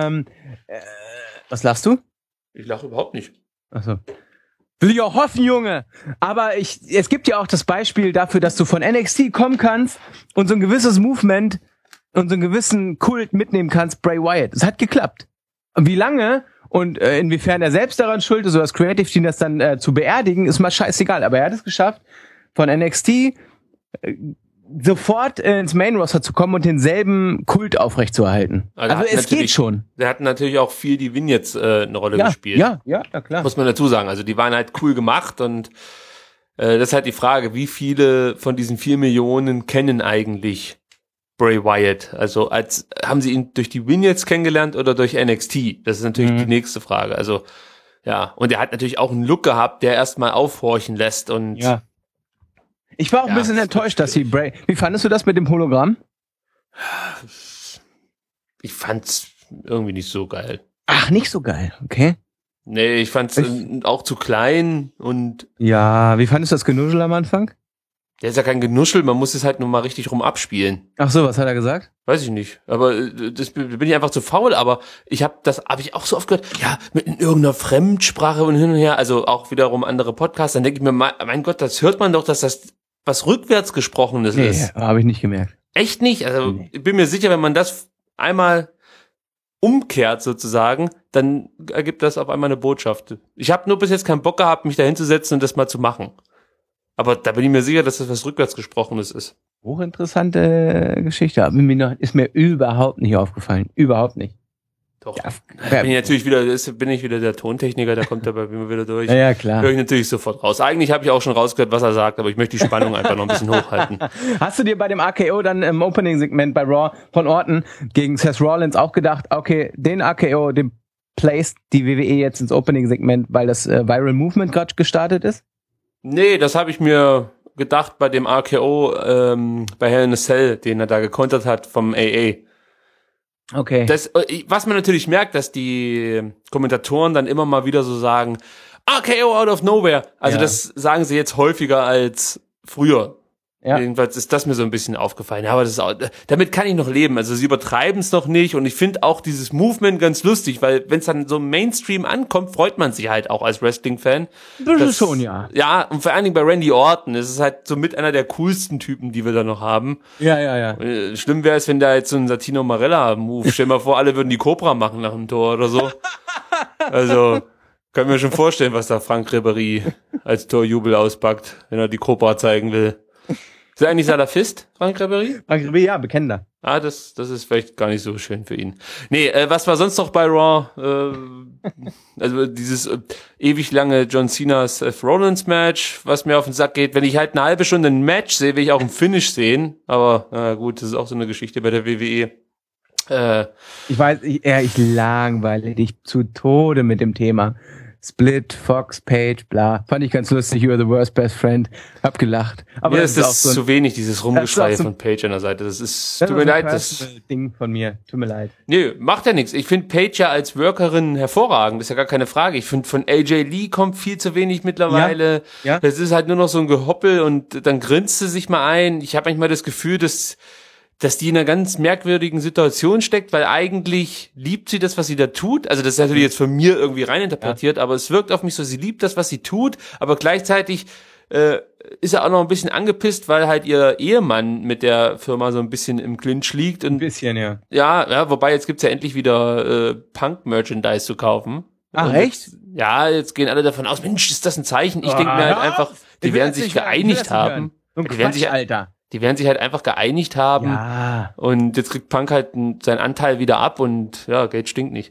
was lachst du? Ich lache überhaupt nicht. Ach so. Will ich auch hoffen, Junge. Aber es gibt ja auch das Beispiel dafür, dass du von NXT kommen kannst und so ein gewisses Movement und so einen gewissen Kult mitnehmen kannst, Bray Wyatt. Es hat geklappt. Und wie lange und inwiefern er selbst daran schuld ist oder das Creative Team das dann zu beerdigen, ist mal scheißegal. Aber er hat es geschafft, von NXT sofort ins Main Roster zu kommen und denselben Kult aufrechtzuerhalten. Also es geht schon. Der hat natürlich auch viel die Vignettes eine Rolle gespielt. Ja, klar. Muss man dazu sagen. Also die waren halt cool gemacht und das ist halt die Frage, wie viele von diesen 4 Millionen kennen eigentlich Bray Wyatt? Also haben sie ihn durch die Vignettes kennengelernt oder durch NXT? Das ist natürlich die nächste Frage. Also ja, und er hat natürlich auch einen Look gehabt, der erstmal aufhorchen lässt und ich war auch ein bisschen enttäuscht, dass sie Bray. Wie fandest du das mit dem Hologramm? Ich fand's irgendwie nicht so geil. Ach, nicht so geil, okay. Nee, ich fand's auch zu klein und... Ja, wie fandest du das Genuschel am Anfang? Der ist ja kein Genuschel, man muss es halt nur mal richtig rum abspielen. Ach so, was hat er gesagt? Weiß ich nicht, aber das bin ich einfach zu faul, aber hab ich auch so oft gehört, ja, mit irgendeiner Fremdsprache und hin und her, also auch wiederum andere Podcasts, dann denke ich mir, mein Gott, das hört man doch, dass das was rückwärts gesprochenes ist. Nee, habe ich nicht gemerkt. Echt nicht? Also ich bin mir sicher, wenn man das einmal umkehrt sozusagen, dann ergibt das auf einmal eine Botschaft. Ich habe nur bis jetzt keinen Bock gehabt, mich da hinzusetzen und das mal zu machen. Aber da bin ich mir sicher, dass das was rückwärts gesprochenes ist. Hochinteressante Geschichte. Ist mir überhaupt nicht aufgefallen. Überhaupt nicht. Doch. Ja, bin ich wieder der Tontechniker, der kommt dabei immer wieder durch. Ja, klar. Höre ich natürlich sofort raus. Eigentlich habe ich auch schon rausgehört, was er sagt, aber ich möchte die Spannung einfach noch ein bisschen hochhalten. Hast du dir bei dem RKO dann im Opening-Segment bei Raw von Orton gegen Seth Rollins auch gedacht, okay, den RKO, den placed die WWE jetzt ins Opening-Segment, weil das Viral Movement gerade gestartet ist? Nee, das habe ich mir gedacht bei dem RKO bei Hell in a Cell, den er da gekontert hat vom AA. Okay. Was man natürlich merkt, dass die Kommentatoren dann immer mal wieder so sagen, RKO out of nowhere. Also das sagen sie jetzt häufiger als früher. Ja. Jedenfalls ist das mir so ein bisschen aufgefallen. Ja, aber damit kann ich noch leben. Also sie übertreiben es noch nicht und ich finde auch dieses Movement ganz lustig, weil wenn es dann so im Mainstream ankommt, freut man sich halt auch als Wrestling-Fan. Das ist schon, ja. Ja, und vor allen Dingen bei Randy Orton. Es ist halt so mit einer der coolsten Typen, die wir da noch haben. Ja. Schlimm wäre es, wenn da jetzt so ein Santino Marella-Move, stell mal vor, alle würden die Cobra machen nach dem Tor oder so. Also, Kann mir schon vorstellen, was da Frank Ribéry als Torjubel auspackt, wenn er die Cobra zeigen will. Ist er eigentlich Salafist, Frank Ribéry? Frank Ribéry, ja, Bekennender. Ah, das ist vielleicht gar nicht so schön für ihn. Nee, was war sonst noch bei Raw? Also dieses ewig lange John Cena Seth Rollins Match, was mir auf den Sack geht. Wenn ich halt eine halbe Stunde ein Match sehe, will ich auch ein Finish sehen. Aber gut, das ist auch so eine Geschichte bei der WWE. Ich weiß, ich langweile dich zu Tode mit dem Thema. Split, Fox, Page, bla. Fand ich ganz lustig, you're the worst best friend. Hab gelacht. Aber mir das ist das auch zu wenig, dieses Rumgeschrei so von Page an der Seite. Das ist, tut mir leid. das Ding von mir. Tut mir leid. Nö, macht ja nichts. Ich finde Paige ja als Workerin hervorragend, ist ja gar keine Frage. Ich finde, von AJ Lee kommt viel zu wenig mittlerweile. Ja. Das ist halt nur noch so ein Gehoppel und dann grinst sie sich mal ein. Ich habe manchmal das Gefühl, dass die in einer ganz merkwürdigen Situation steckt, weil eigentlich liebt sie das, was sie da tut. Also das ist natürlich jetzt von mir irgendwie reininterpretiert, aber es wirkt auf mich so, sie liebt das, was sie tut, aber gleichzeitig ist er auch noch ein bisschen angepisst, weil halt ihr Ehemann mit der Firma so ein bisschen im Clinch liegt. Und Ein bisschen, ja. Ja, wobei jetzt gibt's ja endlich wieder Punk-Merchandise zu kaufen. Ach, und echt? Jetzt gehen alle davon aus, Mensch, ist das ein Zeichen? Ich denke mir halt einfach, die werden sich geeinigt haben. So ein Quatsch, Alter. Die werden sich halt einfach geeinigt haben. Ja. Und jetzt kriegt Punk halt seinen Anteil wieder ab und ja, Geld stinkt nicht.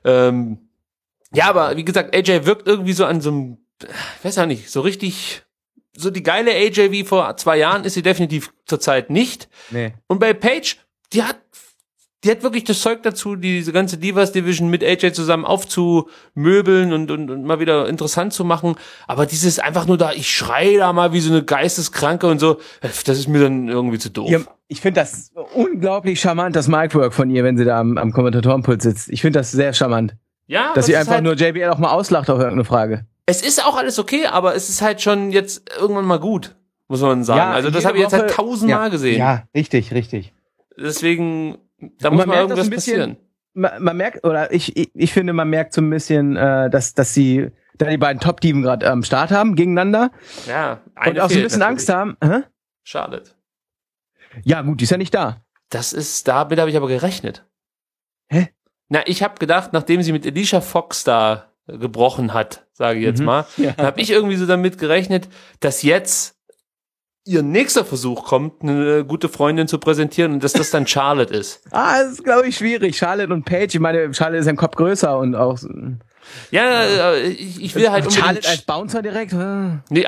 Ja, aber wie gesagt, AJ wirkt irgendwie so an so einem, ich weiß ja nicht, so richtig, so die geile AJ wie vor 2 Jahren ist sie definitiv zurzeit nicht. Nee. Und bei Paige, die hat wirklich das Zeug dazu, diese ganze Divas Division mit AJ zusammen aufzumöbeln und mal wieder interessant zu machen. Aber dieses einfach nur da, ich schreie da mal wie so eine Geisteskranke und so, das ist mir dann irgendwie zu doof. Ja, ich finde das unglaublich charmant, das Micwork von ihr, wenn sie da am Kommentatorenpult sitzt. Ich finde das sehr charmant. Ja, dass sie einfach halt, nur JBL auch mal auslacht auf irgendeine Frage. Es ist auch alles okay, aber es ist halt schon jetzt irgendwann mal gut, muss man sagen. Ja, also das habe ich jetzt halt 1000-mal gesehen. Ja, richtig. Deswegen, da muss mal irgendwas passieren. Man merkt, oder ich finde, man merkt so ein bisschen, dass sie da die beiden Top-Diven gerade am Start haben, gegeneinander. Ja. Und auch so ein bisschen Angst haben. Charlotte. Ja, gut, die ist ja nicht da. Damit habe ich aber gerechnet. Hä? Na, ich habe gedacht, nachdem sie mit Alicia Fox da gebrochen hat, sage ich jetzt mal, habe ich irgendwie so damit gerechnet, dass jetzt ihr nächster Versuch kommt, eine gute Freundin zu präsentieren und dass das dann Charlotte ist. Das ist, glaube ich, schwierig. Charlotte und Paige, ich meine, Charlotte ist ja im Kopf größer und auch... Ja, ich will halt unbedingt... Charlotte als Bouncer direkt? Nee,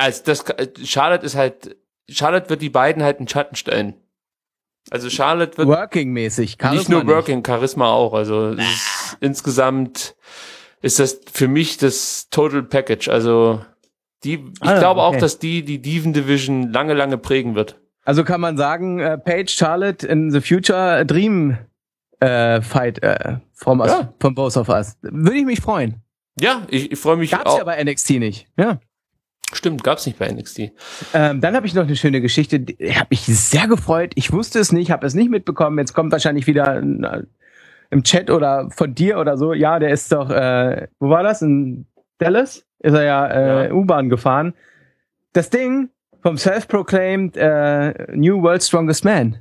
Charlotte wird die beiden halt in den Schatten stellen. Also Charlotte wird... Working-mäßig, Charisma nicht nur Working, Charisma auch. Also insgesamt ist das für mich das Total Package. Also ich glaube auch, dass die Diven Division lange prägen wird. Also kann man sagen, Paige, Charlotte in the future Dream Fight from both of us. Würde ich mich freuen. Ja, ich freue mich Gab's ja bei NXT nicht. Ja. Stimmt, gab's nicht bei NXT. Dann habe ich noch eine schöne Geschichte. Ich habe mich sehr gefreut. Ich wusste es nicht, habe es nicht mitbekommen. Jetzt kommt wahrscheinlich wieder im Chat oder von dir oder so. Ja, der ist doch, wo war das? In Dallas? Ist er ja U-Bahn gefahren. Das Ding vom Self-Proclaimed New World Strongest Man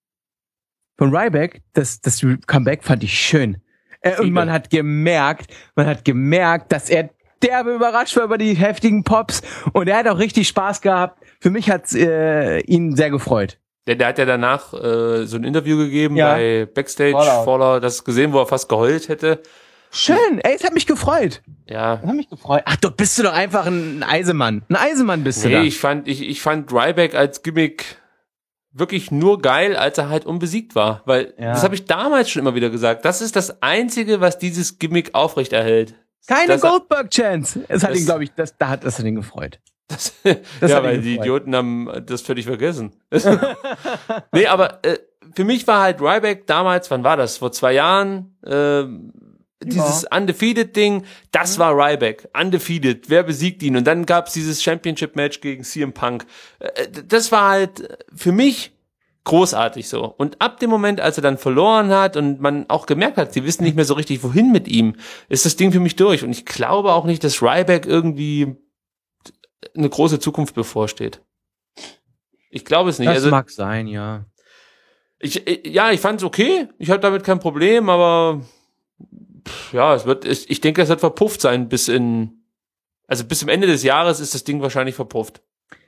von Ryback, das Comeback fand ich schön. Und man hat gemerkt, dass er derbe überrascht war über die heftigen Pops und er hat auch richtig Spaß gehabt. Für mich hat's ihn sehr gefreut. Der hat ja danach so ein Interview gegeben bei Backstage Fallout, das gesehen, wo er fast geheult hätte. Schön, es hat mich gefreut. Ja. Es hat mich gefreut. Ach, du bist du doch einfach ein Eisenmann. Ein Eisenmann bist du da. Ich fand Ryback als Gimmick wirklich nur geil, als er halt unbesiegt war. Weil, das habe ich damals schon immer wieder gesagt, das ist das Einzige, was dieses Gimmick aufrechterhält. Keine Goldberg-Chance. Es hat ihn, glaube ich, das hat ihn gefreut. Weil die Idioten haben das völlig vergessen. Nee, aber für mich war halt Ryback damals, wann war das? Vor 2 Jahren, dieses Undefeated-Ding, das war Ryback. Undefeated. Wer besiegt ihn? Und dann gab's dieses Championship-Match gegen CM Punk. Das war halt für mich großartig so. Und ab dem Moment, als er dann verloren hat und man auch gemerkt hat, sie wissen nicht mehr so richtig, wohin mit ihm, ist das Ding für mich durch. Und ich glaube auch nicht, dass Ryback irgendwie eine große Zukunft bevorsteht. Ich glaube es nicht. Das mag sein, ja. Ich fand's okay. Ich habe damit kein Problem, aber Ja, ich denke, es wird verpufft sein bis zum Ende des Jahres ist das Ding wahrscheinlich verpufft.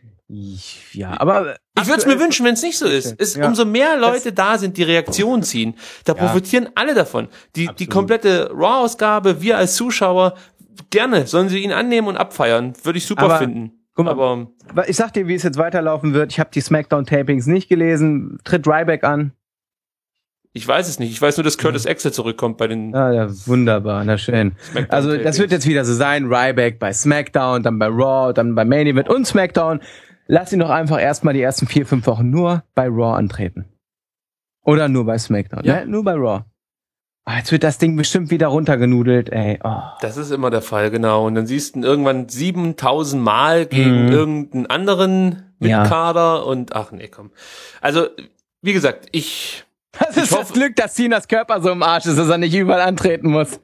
Ja, aber ich würde es mir wünschen, wenn es nicht so ist. Umso mehr Leute da sind, die Reaktion ziehen, da profitieren alle davon. Die komplette Raw-Ausgabe, wir als Zuschauer, gerne sollen sie ihn annehmen und abfeiern. Würde ich super finden. Guck mal, aber ich sag dir, wie es jetzt weiterlaufen wird. Ich habe die Smackdown-Tapings nicht gelesen. Tritt Ryback an? Ich weiß es nicht. Ich weiß nur, dass Curtis Axel zurückkommt bei den... Ja, wunderbar, na schön. Also das wird jetzt wieder so sein. Ryback bei Smackdown, dann bei Raw, dann bei Main Event und Smackdown. Lass ihn doch einfach erstmal die ersten 4-5 Wochen nur bei Raw antreten. Oder nur bei Smackdown. Ja, nur bei Raw. Jetzt wird das Ding bestimmt wieder runtergenudelt, ey. Oh. Das ist immer der Fall, genau. Und dann siehst du ihn irgendwann 7000 Mal gegen irgendeinen anderen Mitkader und ach nee, komm. Also, wie gesagt, Das ist das Glück, dass Cenas Körper so im Arsch ist, dass er nicht überall antreten muss.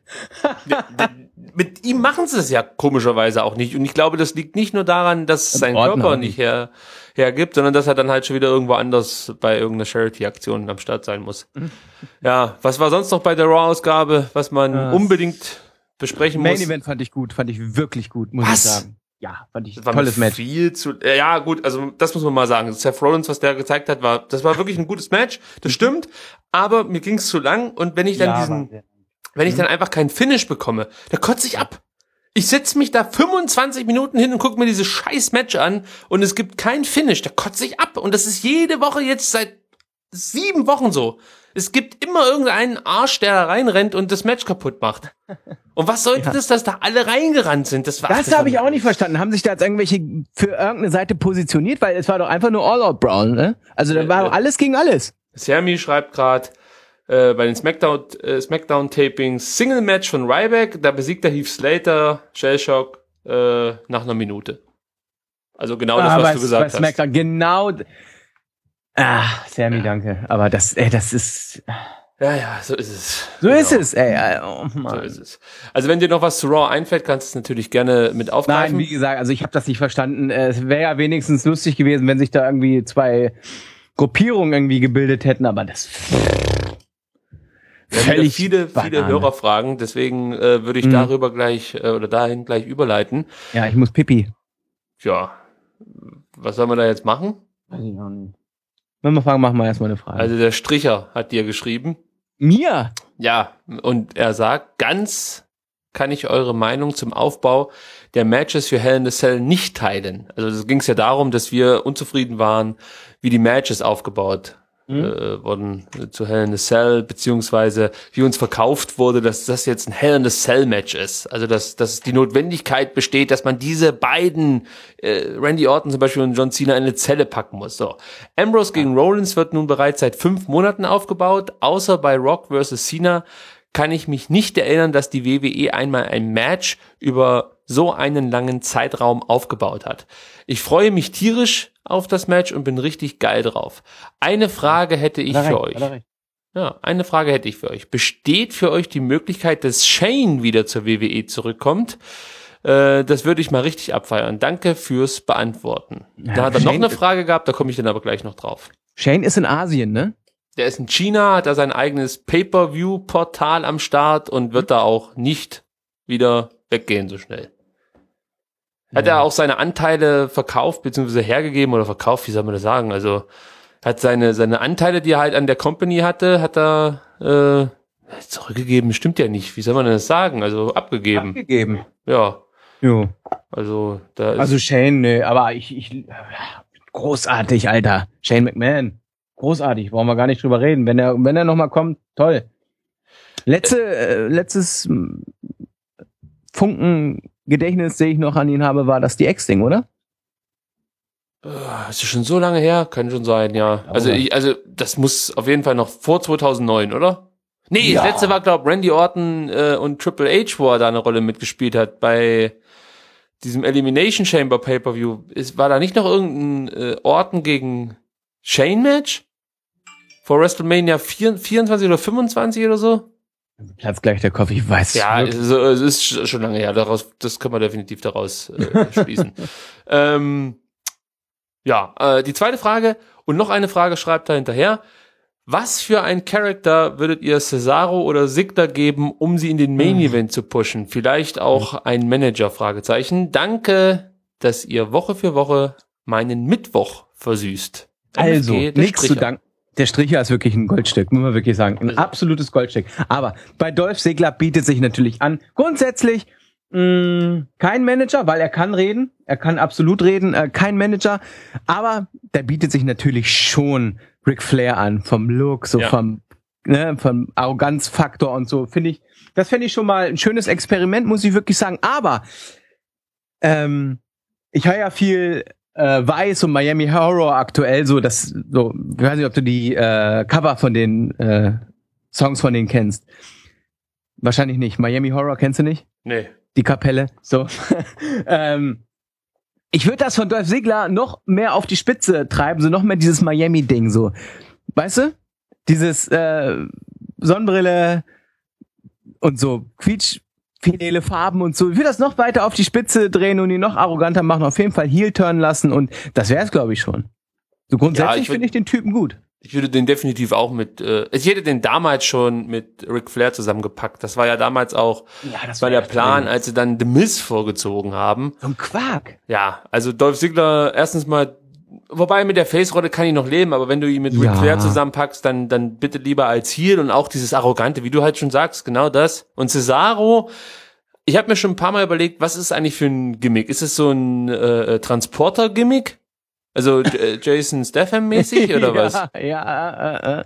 Mit ihm machen sie es ja komischerweise auch nicht. Und ich glaube, das liegt nicht nur daran, dass sein Körper nicht hergibt, sondern dass er dann halt schon wieder irgendwo anders bei irgendeiner Charity-Aktion am Start sein muss. Ja, was war sonst noch bei der Raw-Ausgabe, was man unbedingt besprechen muss? Main Event fand ich wirklich gut, muss ich sagen. Ja, fand ich das war tolles Match. Ja, gut, also das muss man mal sagen. Seth Rollins, was der gezeigt hat, das war wirklich ein gutes Match, das stimmt, aber mir ging's zu lang und wenn ich dann dann einfach keinen Finish bekomme, da kotze ich ab. Ich setze mich da 25 Minuten hin und gucke mir dieses scheiß Match an und es gibt kein Finish, da kotze ich ab und das ist jede Woche jetzt seit 7 Wochen so. Es gibt immer irgendeinen Arsch, der da reinrennt und das Match kaputt macht. Und was sollte das, dass da alle reingerannt sind? Das habe ich auch nicht verstanden. Haben sich da jetzt irgendwelche für irgendeine Seite positioniert? Weil es war doch einfach nur All-Out Brawl, ne? Also da war alles gegen alles. Sermi schreibt gerade bei den Smackdown-Tapings Single-Match von Ryback, da besiegt er Heath Slater, Shellshock nach einer Minute. Also genau das, was du gesagt hast. Smackdown, genau. Sermi, danke. Aber das ist... Ja, so ist es. So ist es, ey. Oh Mann. So ist es. Also wenn dir noch was zu Raw einfällt, kannst du es natürlich gerne mit aufgreifen. Nein, wie gesagt, also ich habe das nicht verstanden. Es wäre ja wenigstens lustig gewesen, wenn sich da irgendwie 2 Gruppierungen irgendwie gebildet hätten, aber das... Völlig viele Hörer fragen, deswegen würde ich darüber gleich dahin gleich überleiten. Ja, ich muss Pipi. Ja, was soll man da jetzt machen? Weiß ich noch nicht. Wenn wir fragen, machen wir erstmal eine Frage. Also der Stricher hat dir geschrieben. Mir? Ja, und er sagt, ganz kann ich eure Meinung zum Aufbau der Matches für Hell in a Cell nicht teilen. Also es ging ja darum, dass wir unzufrieden waren, wie die Matches aufgebaut wurden zu Hell in a Cell, beziehungsweise wie uns verkauft wurde, dass das jetzt ein Hell in a Cell Match ist. Also dass die Notwendigkeit besteht, dass man diese beiden, Randy Orton zum Beispiel und John Cena, in eine Zelle packen muss. So. Ambrose gegen Rollins wird nun bereits seit 5 Monaten aufgebaut, außer bei Rock vs. Cena kann ich mich nicht erinnern, dass die WWE einmal ein Match über so einen langen Zeitraum aufgebaut hat. Ich freue mich tierisch auf das Match und bin richtig geil drauf. Eine Frage hätte ich für euch. Ja, eine Frage hätte ich für euch. Besteht für euch die Möglichkeit, dass Shane wieder zur WWE zurückkommt? Das würde ich mal richtig abfeiern. Danke fürs Beantworten. Ja, da hat er noch eine Frage gehabt, da komme ich dann aber gleich noch drauf. Shane ist in Asien, ne? Der ist in China, hat da sein eigenes Pay-Per-View-Portal am Start und wird da auch nicht wieder weggehen so schnell. Hat er auch seine Anteile verkauft, beziehungsweise hergegeben oder verkauft, wie soll man das sagen? Also hat seine Anteile, die er halt an der Company hatte, hat er zurückgegeben, stimmt ja nicht. Wie soll man denn das sagen? Also abgegeben. Abgegeben. Ja. Jo. Also da ist... Also Shane, ne, aber ich großartig, Alter. Shane McMahon. Großartig, brauchen wir gar nicht drüber reden. Wenn er noch mal kommt, toll. Letztes Funken-Gedächtnis, den ich noch an ihn habe, war das die X-Ding, oder? Ist das schon so lange her? Kann schon sein, ja. Also das muss auf jeden Fall noch vor 2009, oder? Nee, ja. Das letzte war, glaube ich, Randy Orton und Triple H, wo er da eine Rolle mitgespielt hat, bei diesem Elimination Chamber Pay-Per-View. War da nicht noch irgendein Orton gegen Shane-Match? Vor WrestleMania 24 oder 25 oder so? Platz gleich der Kopf, ich weiß. Ja, es ist schon lange her. Das kann man definitiv daraus schließen. Die zweite Frage und noch eine Frage schreibt da hinterher. Was für ein Charakter würdet ihr Cesaro oder Ziggler geben, um sie in den Main Event zu pushen? Vielleicht auch ein Manager, Fragezeichen. Danke, dass ihr Woche für Woche meinen Mittwoch versüßt. Also, nichts zu danken. Der Stricher ist wirklich ein Goldstück, muss man wirklich sagen. Ein absolutes Goldstück. Aber bei Dolph Ziggler bietet sich natürlich an, grundsätzlich kein Manager, weil er kann reden. Er kann absolut reden. Kein Manager. Aber der bietet sich natürlich schon Ric Flair an. Vom Look, so vom Arroganzfaktor und so. Das fände ich schon mal ein schönes Experiment, muss ich wirklich sagen. Aber ich höre ja viel Vice und Miami Horror aktuell, ich weiß nicht, ob du die Cover von den Songs von denen kennst. Wahrscheinlich nicht. Miami Horror kennst du nicht? Nee. Die Kapelle, so. Ich würde das von Dolph Ziggler noch mehr auf die Spitze treiben, so noch mehr dieses Miami-Ding, so. Weißt du? Dieses Sonnenbrille und so quietschfidele Farben und so. Ich würde das noch weiter auf die Spitze drehen und ihn noch arroganter machen, auf jeden Fall Heel turnen lassen und das wäre es, glaube ich, schon. So grundsätzlich finde ich den Typen gut. Ich würde den definitiv auch ich hätte den damals schon mit Ric Flair zusammengepackt. Das war ja damals auch der Plan, als sie dann The Miz vorgezogen haben. So ein Quark. Ja, also Dolph Ziggler erstens mal, wobei mit der Face-Rolle kann ich noch leben, aber wenn du ihn mit Ric Flair zusammenpackst, dann bitte lieber als Heel und auch dieses Arrogante, wie du halt schon sagst, genau das. Und Cesaro, ich habe mir schon ein paar Mal überlegt, was ist eigentlich für ein Gimmick? Ist es so ein Transporter-Gimmick? Also Jason Statham-mäßig oder was? Ja,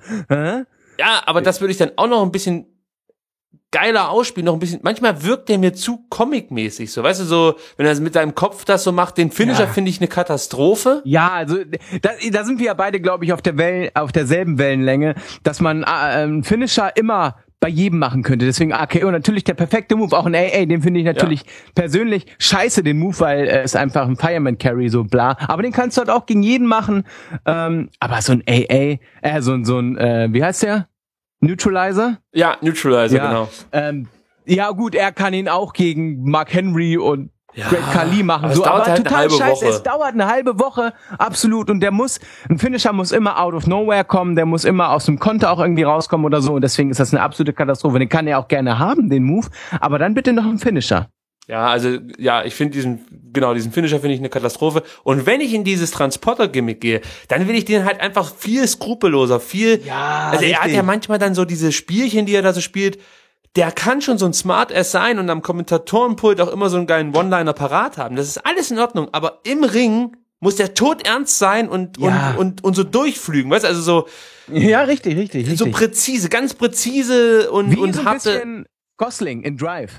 aber das würde ich dann auch noch ein bisschen geiler ausspielen, noch ein bisschen. Manchmal wirkt der mir zu comic-mäßig, so, weißt du, so, wenn er mit seinem Kopf das so macht, den Finisher finde ich eine Katastrophe. Ja, also da sind wir ja beide, glaube ich, auf derselben Wellenlänge, dass man einen Finisher immer bei jedem machen könnte. Deswegen AKO natürlich der perfekte Move. Auch ein AA, den finde ich natürlich persönlich scheiße, den Move, weil es einfach ein Fireman Carry, so bla. Aber den kannst du halt auch gegen jeden machen. Aber so ein AA, so ein wie heißt der? Neutralizer? Ja, Neutralizer, genau. Ja gut, er kann ihn auch gegen Mark Henry und Great Khali machen, aber so, aber halt total scheiße. Woche. Es dauert eine halbe Woche, absolut. Und ein Finisher muss immer out of nowhere kommen, der muss immer aus dem Konter auch irgendwie rauskommen oder so. Und deswegen ist das eine absolute Katastrophe. Den kann er auch gerne haben, den Move. Aber dann bitte noch einen Finisher. Ja, also, ich finde diesen Finisher finde ich eine Katastrophe. Und wenn ich in dieses Transporter-Gimmick gehe, dann will ich den halt einfach viel skrupelloser, also er hat ja manchmal dann so diese Spielchen, die er da so spielt. Der kann schon so ein Smart-Ass sein und am Kommentatorenpult auch immer so einen geilen One-Liner parat haben. Das ist alles in Ordnung, aber im Ring muss der todernst sein und so durchflügen, weißt du, also so. Ja, richtig. So präzise, ganz präzise und so ein bisschen Gosling in Drive.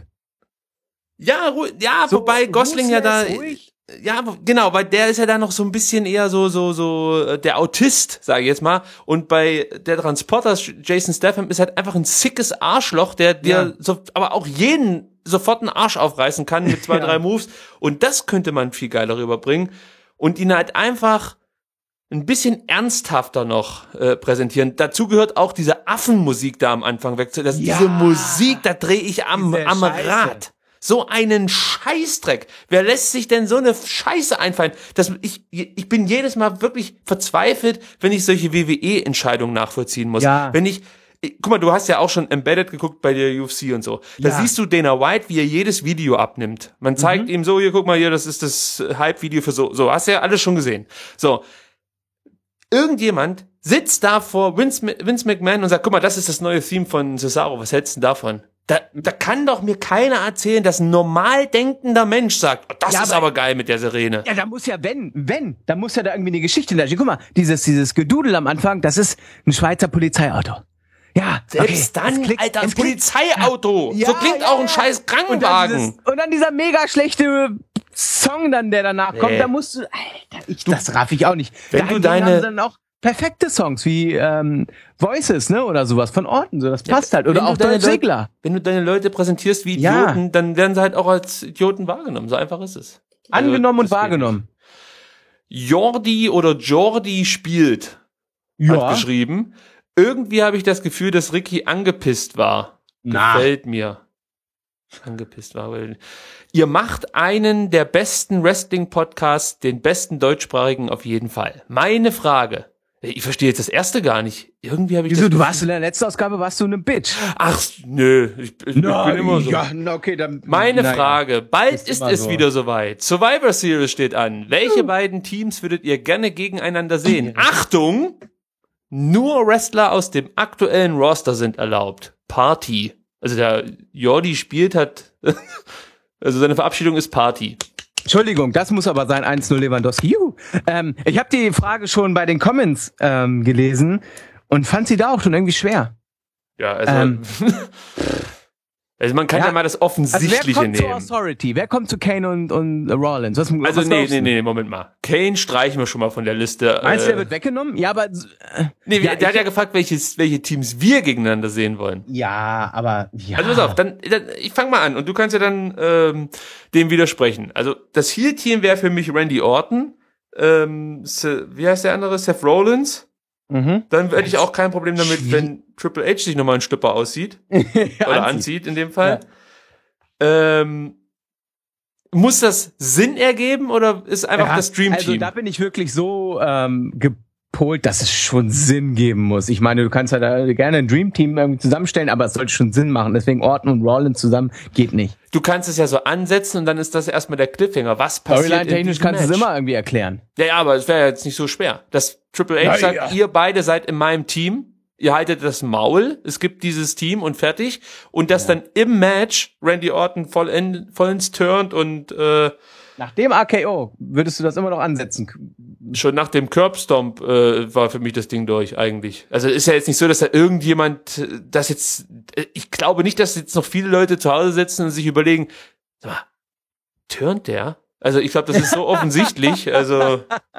Ja, so wobei Gosling ja da, ruhig. Ja, genau, weil der ist ja da noch so ein bisschen eher so der Autist, sage ich jetzt mal. Und bei der Transporter Jason Statham ist halt einfach ein sickes Arschloch, der dir aber auch jeden sofort einen Arsch aufreißen kann mit 2, 3 Moves. Und das könnte man viel geiler rüberbringen und ihn halt einfach ein bisschen ernsthafter noch präsentieren. Dazu gehört auch diese Affenmusik da am Anfang weg. Diese Musik, da drehe ich am Rad. So einen Scheißdreck. Wer lässt sich denn so eine Scheiße einfallen? Ich bin jedes Mal wirklich verzweifelt, wenn ich solche WWE-Entscheidungen nachvollziehen muss. Ja. Guck mal, du hast ja auch schon Embedded geguckt bei der UFC und so. Da siehst du Dana White, wie er jedes Video abnimmt. Man zeigt ihm so, hier, guck mal hier, das ist das Hype-Video für so. Hast du ja alles schon gesehen. So. Irgendjemand sitzt da vor Vince McMahon und sagt, guck mal, das ist das neue Theme von Cesaro. Was hältst du davon? Da kann doch mir keiner erzählen, dass ein normal denkender Mensch sagt, oh, das ist aber geil mit der Sirene. Ja, da muss ja, da muss ja da irgendwie eine Geschichte da stehen. Guck mal, dieses Gedudel am Anfang, das ist ein Schweizer Polizeiauto. Ja, selbst dann, Alter, ein Polizeiauto. Ja, so klingt auch ein scheiß Krankenwagen. Und dann dieser mega schlechte Song dann, der danach kommt, da musst du, Alter, das raff ich auch nicht. Wenn du haben dann auch perfekte Songs wie Voices, ne, oder sowas von Orten, so, das passt halt. Oder auch Dolph Ziggler. Wenn du deine Leute präsentierst wie Idioten, dann werden sie halt auch als Idioten wahrgenommen. So einfach ist es. Angenommen und wahrgenommen. Jordi spielt, hat geschrieben. Irgendwie habe ich das Gefühl, dass Ricky angepisst war. Gefällt mir. Angepisst war. Ihr macht einen der besten Wrestling-Podcasts, den besten deutschsprachigen auf jeden Fall. Meine Frage. Ich verstehe jetzt das erste gar nicht. Irgendwie habe ich Wieso, du warst in der letzten Ausgabe, warst du eine Bitch. Ach, nö, ich bin immer so. Ja, okay, dann. Meine Frage, bald ist es so. wieder soweit. Survivor Series steht an. Welche beiden Teams würdet ihr gerne gegeneinander sehen? Achtung! Nur Wrestler aus dem aktuellen Roster sind erlaubt. Party. Also der Jordi spielt also seine Verabschiedung ist Party. Entschuldigung, das muss aber sein, 1-0 Lewandowski. Juhu. Ich habe die Frage schon bei den Comments gelesen und fand sie da auch schon irgendwie schwer. Ja, also, also man kann ja mal das Offensichtliche wer kommt nehmen. Zu Authority? Wer kommt zu Kane und Rollins? Was Nee, Moment mal. Kane streichen wir schon mal von der Liste. Meinst du, der wird weggenommen? Ja, aber... der hat ja gefragt, welche Teams wir gegeneinander sehen wollen. Ja, aber... Ja. Also pass auf, dann ich fang mal an und du kannst ja dann dem widersprechen. Also das Heel-Team wäre für mich Randy Orton, wie heißt der andere? Seth Rollins. Mhm. Dann hätte ich auch kein Problem damit, wenn Triple H sich nochmal einen Schlüpper aussieht. Oder anzieht in dem Fall. Ja. Muss das Sinn ergeben oder ist einfach das Dream Team? Also da bin ich wirklich so gepolt, dass es schon Sinn geben muss. Ich meine, du kannst ja da gerne ein Dream Team irgendwie zusammenstellen, aber es sollte schon Sinn machen. Deswegen Orton und Rollins zusammen geht nicht. Du kannst es ja so ansetzen und dann ist das erstmal der Cliffhanger. Was passiert Storyline-technisch kannst du es immer irgendwie erklären. Ja, aber es wäre ja jetzt nicht so schwer. Das Triple H sagt, ihr beide seid in meinem Team. Ihr haltet das Maul, es gibt dieses Team und fertig. Und dass dann im Match Randy Orton vollends turnt und nach dem RKO würdest du das immer noch ansetzen? Schon nach dem Curbstomp war für mich das Ding durch eigentlich. Also ist ja jetzt nicht so, dass da irgendjemand das jetzt... Ich glaube nicht, dass jetzt noch viele Leute zu Hause sitzen und sich überlegen, sag mal, turnt der? Also ich glaube, das ist so offensichtlich. Also...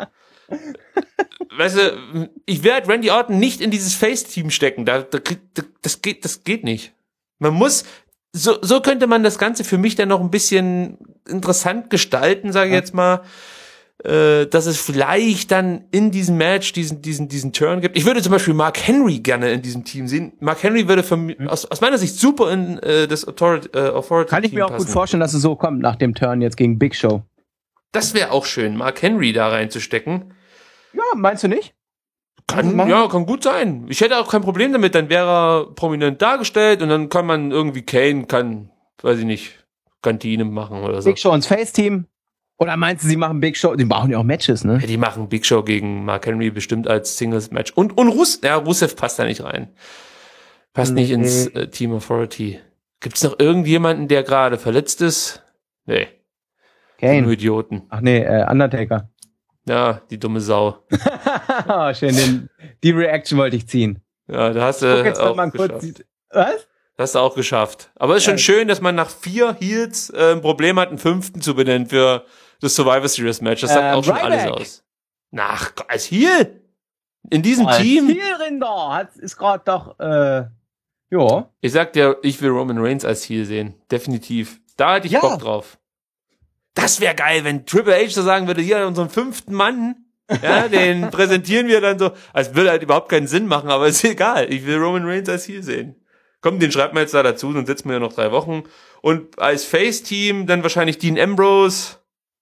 Weißt du, ich werde Randy Orton nicht in dieses Face-Team stecken. Das geht nicht. Man muss, so könnte man das Ganze für mich dann noch ein bisschen interessant gestalten, sage ich jetzt mal, dass es vielleicht dann in diesem Match diesen Turn gibt. Ich würde zum Beispiel Mark Henry gerne in diesem Team sehen. Mark Henry würde aus meiner Sicht super in das Authority Kann ich mir auch passen. gut vorstellen, dass es so kommt nach dem Turn jetzt gegen Big Show. Das wäre auch schön, Mark Henry da reinzustecken. Ja, meinst du nicht? Kann gut sein. Ich hätte auch kein Problem damit, dann wäre er prominent dargestellt und dann kann man irgendwie weiß ich nicht, Kantine machen oder so. Big Show ins Face-Team? Oder meinst du, sie machen Big Show? Die brauchen ja auch Matches, ne? Ja, die machen Big Show gegen Mark Henry bestimmt als Singles-Match. Und Rusev passt da nicht rein. Passt nicht ins Team Authority. Gibt's noch irgendjemanden, der gerade verletzt ist? Nee. Kane. Nur Idioten. Ach nee, Undertaker. Ja, die dumme Sau. Oh, schön, die Reaction wollte ich ziehen. Ja, da hast du auch geschafft. Was? Das hast du auch geschafft. Aber es ist schon schön, dass man nach 4 Heels ein Problem hat, einen 5. zu benennen für das Survivor Series Match. Das sagt auch schon alles aus. Als Heel? In diesem Team? Als Heel-Rinder ist gerade doch, ja. Ich sag dir, ich will Roman Reigns als Heel sehen. Definitiv. Da hätte ich Bock drauf. Das wäre geil, wenn Triple H so sagen würde, hier unseren 5. Mann, ja, den präsentieren wir dann so, als würde halt überhaupt keinen Sinn machen, aber ist egal. Ich will Roman Reigns als Heel sehen. Komm, den schreibt man jetzt da dazu, dann sitzen wir ja noch 3 Wochen. Und als Face-Team dann wahrscheinlich Dean Ambrose.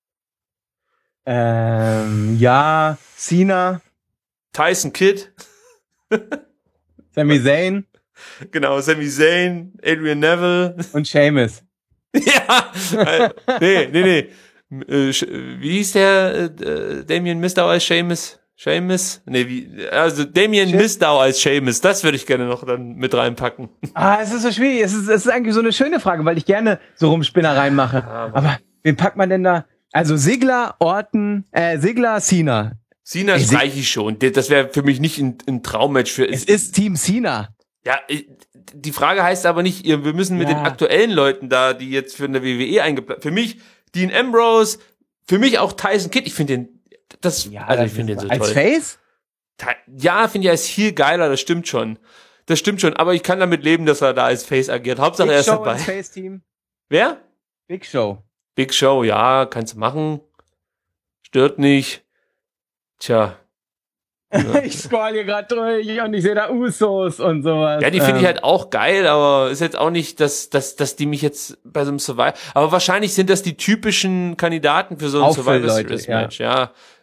Ja, Cena. Tyson Kidd. Sami Zayn. Genau, Sami Zayn, Adrian Neville. Und Sheamus. Ja, nee. Wie hieß der Damien Mistau als Sheamus? Also Damien Mistau als Sheamus, das würde ich gerne noch dann mit reinpacken. Es ist so schwierig. Es ist eigentlich so eine schöne Frage, weil ich gerne so Rumspinnereien mache. Aber wen packt man denn da? Also Ziggler, Orton, Cena. Cena streiche ich schon. Das wäre für mich nicht ein Traummatch für. Es ist Team Cena. Ja, die Frage heißt aber nicht, wir müssen mit den aktuellen Leuten da, die jetzt für eine WWE eingeplant. Für mich Dean Ambrose, für mich auch Tyson Kidd. Ich finde den, ich finde den so toll. Als Face? Ja, finde ich als Heel geiler. Das stimmt schon. Aber ich kann damit leben, dass er da als Face agiert. Hauptsache er ist dabei. Big Show als Face-Team. Wer? Big Show. Big Show, ja, kannst du machen. Stört nicht. Tja. Ja. Ich scroll hier gerade durch und ich sehe da Usos und sowas. Ja, die finde ich halt auch geil, aber ist jetzt auch nicht, dass die mich jetzt bei so einem Survivor... Aber wahrscheinlich sind das die typischen Kandidaten für so ein Survivor Series Match, ja.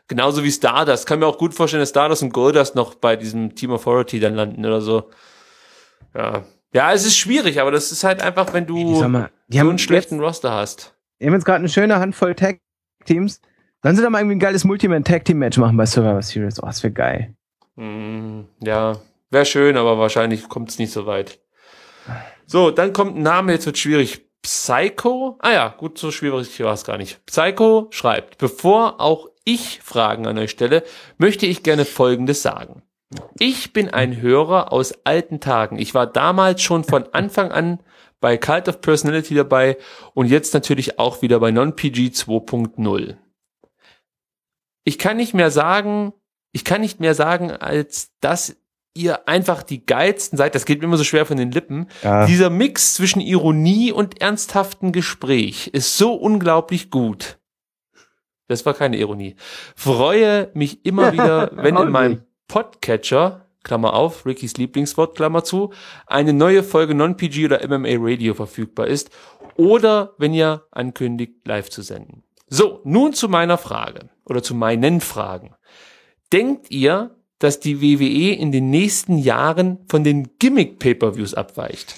Genauso wie Stardust. Kann mir auch gut vorstellen, dass Stardust und Goldust noch bei diesem Team Authority dann landen oder so. Ja. Ja, es ist schwierig, aber das ist halt einfach, wenn du Ich sag mal, so einen schlechten Roster hast. Wir haben jetzt gerade eine schöne Handvoll Tag-Teams. Dann sind da mal irgendwie ein geiles Multiman-Tag-Team-Match machen bei Survivor Series. Oh, das wäre geil. Ja, wäre schön, aber wahrscheinlich kommt es nicht so weit. So, dann kommt ein Name, jetzt wird schwierig. Psycho? Ah ja, gut, so schwierig war es gar nicht. Psycho schreibt, bevor auch ich Fragen an euch stelle, möchte ich gerne Folgendes sagen. Ich bin ein Hörer aus alten Tagen. Ich war damals schon von Anfang an bei Cult of Personality dabei und jetzt natürlich auch wieder bei Non-PG 2.0. Ich kann nicht mehr sagen, als dass ihr einfach die geilsten seid. Das geht mir immer so schwer von den Lippen. Ja. Dieser Mix zwischen Ironie und ernsthaftem Gespräch ist so unglaublich gut. Das war keine Ironie. Freue mich immer wieder, wenn in meinem Podcatcher, Klammer auf, Rickys Lieblingswort, Klammer zu, eine neue Folge Non-PG oder MMA Radio verfügbar ist oder wenn ihr ankündigt, live zu senden. So, nun zu meiner Frage oder zu meinen Fragen. Denkt ihr, dass die WWE in den nächsten Jahren von den Gimmick-Pay-Per-Views abweicht?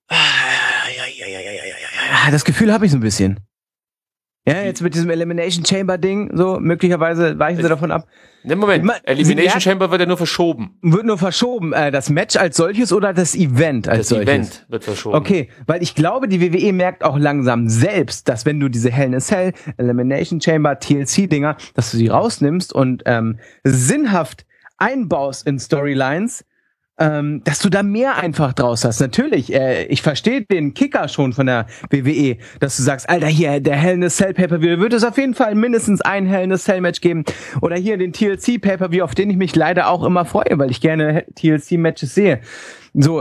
Das Gefühl habe ich so ein bisschen. Ja, jetzt mit diesem Elimination Chamber Ding, so, möglicherweise weichen sie davon ab. Ne, Moment, Elimination Chamber wird ja nur verschoben. Wird nur verschoben. Das Match als solches oder das Event als solches? Das Event wird verschoben. Okay, weil ich glaube, die WWE merkt auch langsam selbst, dass wenn du diese Hell in a Cell, Elimination Chamber, TLC-Dinger, dass du sie rausnimmst und sinnhaft einbaust in Storylines, dass du da mehr einfach draus hast. Natürlich, ich verstehe den Kicker schon von der WWE, dass du sagst, Alter, hier, der Hell in a Cell Pay-Per-View, wird es auf jeden Fall mindestens ein Hell in a Cell Match geben. Oder hier den TLC Pay-Per-View, auf den ich mich leider auch immer freue, weil ich gerne TLC Matches sehe. So,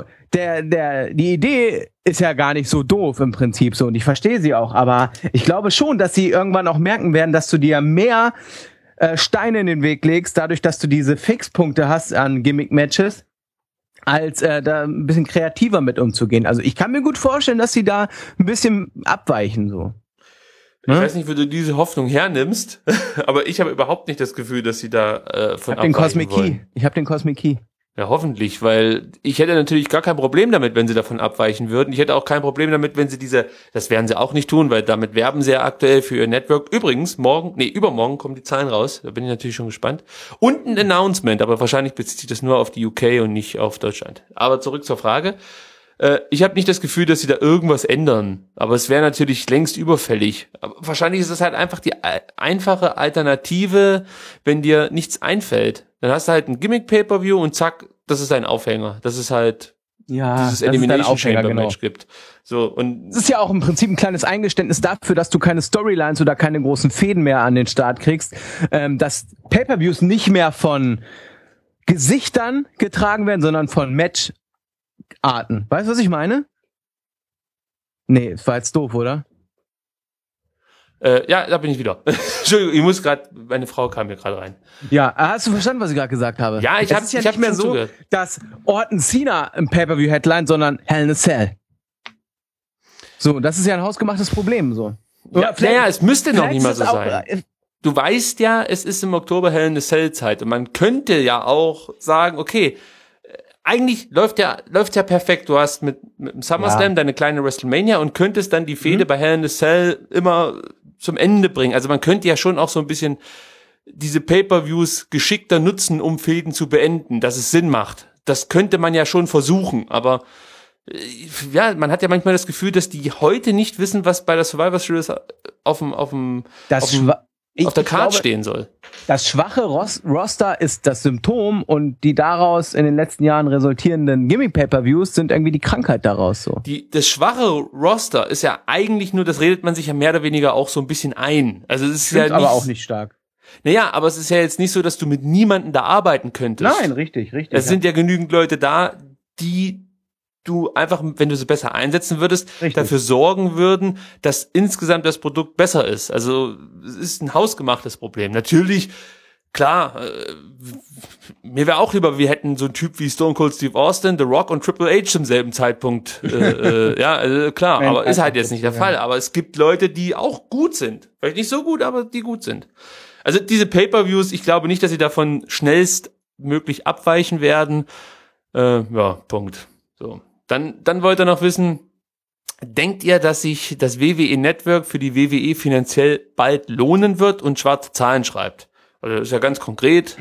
die Idee ist ja gar nicht so doof im Prinzip so und ich verstehe sie auch, aber ich glaube schon, dass sie irgendwann auch merken werden, dass du dir mehr Steine in den Weg legst, dadurch, dass du diese Fixpunkte hast an Gimmick-Matches, als da ein bisschen kreativer mit umzugehen. Also ich kann mir gut vorstellen, dass sie da ein bisschen abweichen so. Ich weiß nicht, wo du diese Hoffnung hernimmst, aber ich habe überhaupt nicht das Gefühl, dass sie da von abweichen wollen. Ich habe den Cosmic Key. Ja, hoffentlich, weil ich hätte natürlich gar kein Problem damit, wenn sie davon abweichen würden. Ich hätte auch kein Problem damit, wenn sie das werden sie auch nicht tun, weil damit werben sie ja aktuell für ihr Network. Übrigens, übermorgen kommen die Zahlen raus, da bin ich natürlich schon gespannt. Und ein Announcement, aber wahrscheinlich bezieht sich das nur auf die UK und nicht auf Deutschland. Aber zurück zur Frage. Ich habe nicht das Gefühl, dass sie da irgendwas ändern, aber es wäre natürlich längst überfällig. Aber wahrscheinlich ist es halt einfach die einfache Alternative, wenn dir nichts einfällt. Dann hast du halt ein Gimmick-Pay-Per-View und zack, das ist dein Aufhänger. Das ist halt dieses Elimination Chamber Match gibt. So, und es ist ja auch im Prinzip ein kleines Eingeständnis dafür, dass du keine Storylines oder keine großen Fäden mehr an den Start kriegst, dass Pay-Per-Views nicht mehr von Gesichtern getragen werden, sondern von Matcharten. Weißt du, was ich meine? Nee, es war jetzt doof, oder? Ja, da bin ich wieder. Entschuldigung, meine Frau kam hier gerade rein. Ja, hast du verstanden, was ich gerade gesagt habe? Ja, ich habe nicht mehr so, zugehört. Dass Orton Cena im Pay-Per-View-Headline, sondern Hell in a Cell. So, das ist ja ein hausgemachtes Problem, so. Ja, es müsste noch nicht mal so sein. Du weißt ja, es ist im Oktober Hell in a Cell Zeit und man könnte ja auch sagen, okay, eigentlich läuft ja perfekt. Du hast mit dem SummerSlam deine kleine WrestleMania und könntest dann die Fehde bei Hell in a Cell immer zum Ende bringen. Also man könnte ja schon auch so ein bisschen diese Pay-Per-Views geschickter nutzen, um Fäden zu beenden, dass es Sinn macht. Das könnte man ja schon versuchen, aber ja, man hat ja manchmal das Gefühl, dass die heute nicht wissen, was bei der Survivor Series auf der Card stehen soll. Das schwache Roster ist das Symptom und die daraus in den letzten Jahren resultierenden Gimmick-Pay-Per-Views sind irgendwie die Krankheit daraus so. Das schwache Roster ist ja eigentlich nur, das redet man sich ja mehr oder weniger auch so ein bisschen ein. Also es ist ja nicht, aber auch nicht stark. Naja, aber es ist ja jetzt nicht so, dass du mit niemandem da arbeiten könntest. Nein, richtig. Es sind ja genügend Leute da, die du einfach, wenn du sie besser einsetzen würdest, dafür sorgen würden, dass insgesamt das Produkt besser ist. Also es ist ein hausgemachtes Problem. Natürlich, klar, mir wäre auch lieber, wir hätten so einen Typ wie Stone Cold Steve Austin, The Rock und Triple H zum selben Zeitpunkt. Klar, aber ist halt jetzt nicht der Fall. Aber es gibt Leute, die auch gut sind. Vielleicht nicht so gut, aber die gut sind. Also diese Pay-Per-Views, ich glaube nicht, dass sie davon schnellstmöglich abweichen werden. Ja, Punkt. So. Dann wollt ihr noch wissen, denkt ihr, dass sich das WWE Network für die WWE finanziell bald lohnen wird und schwarze Zahlen schreibt? Also das ist ja ganz konkret.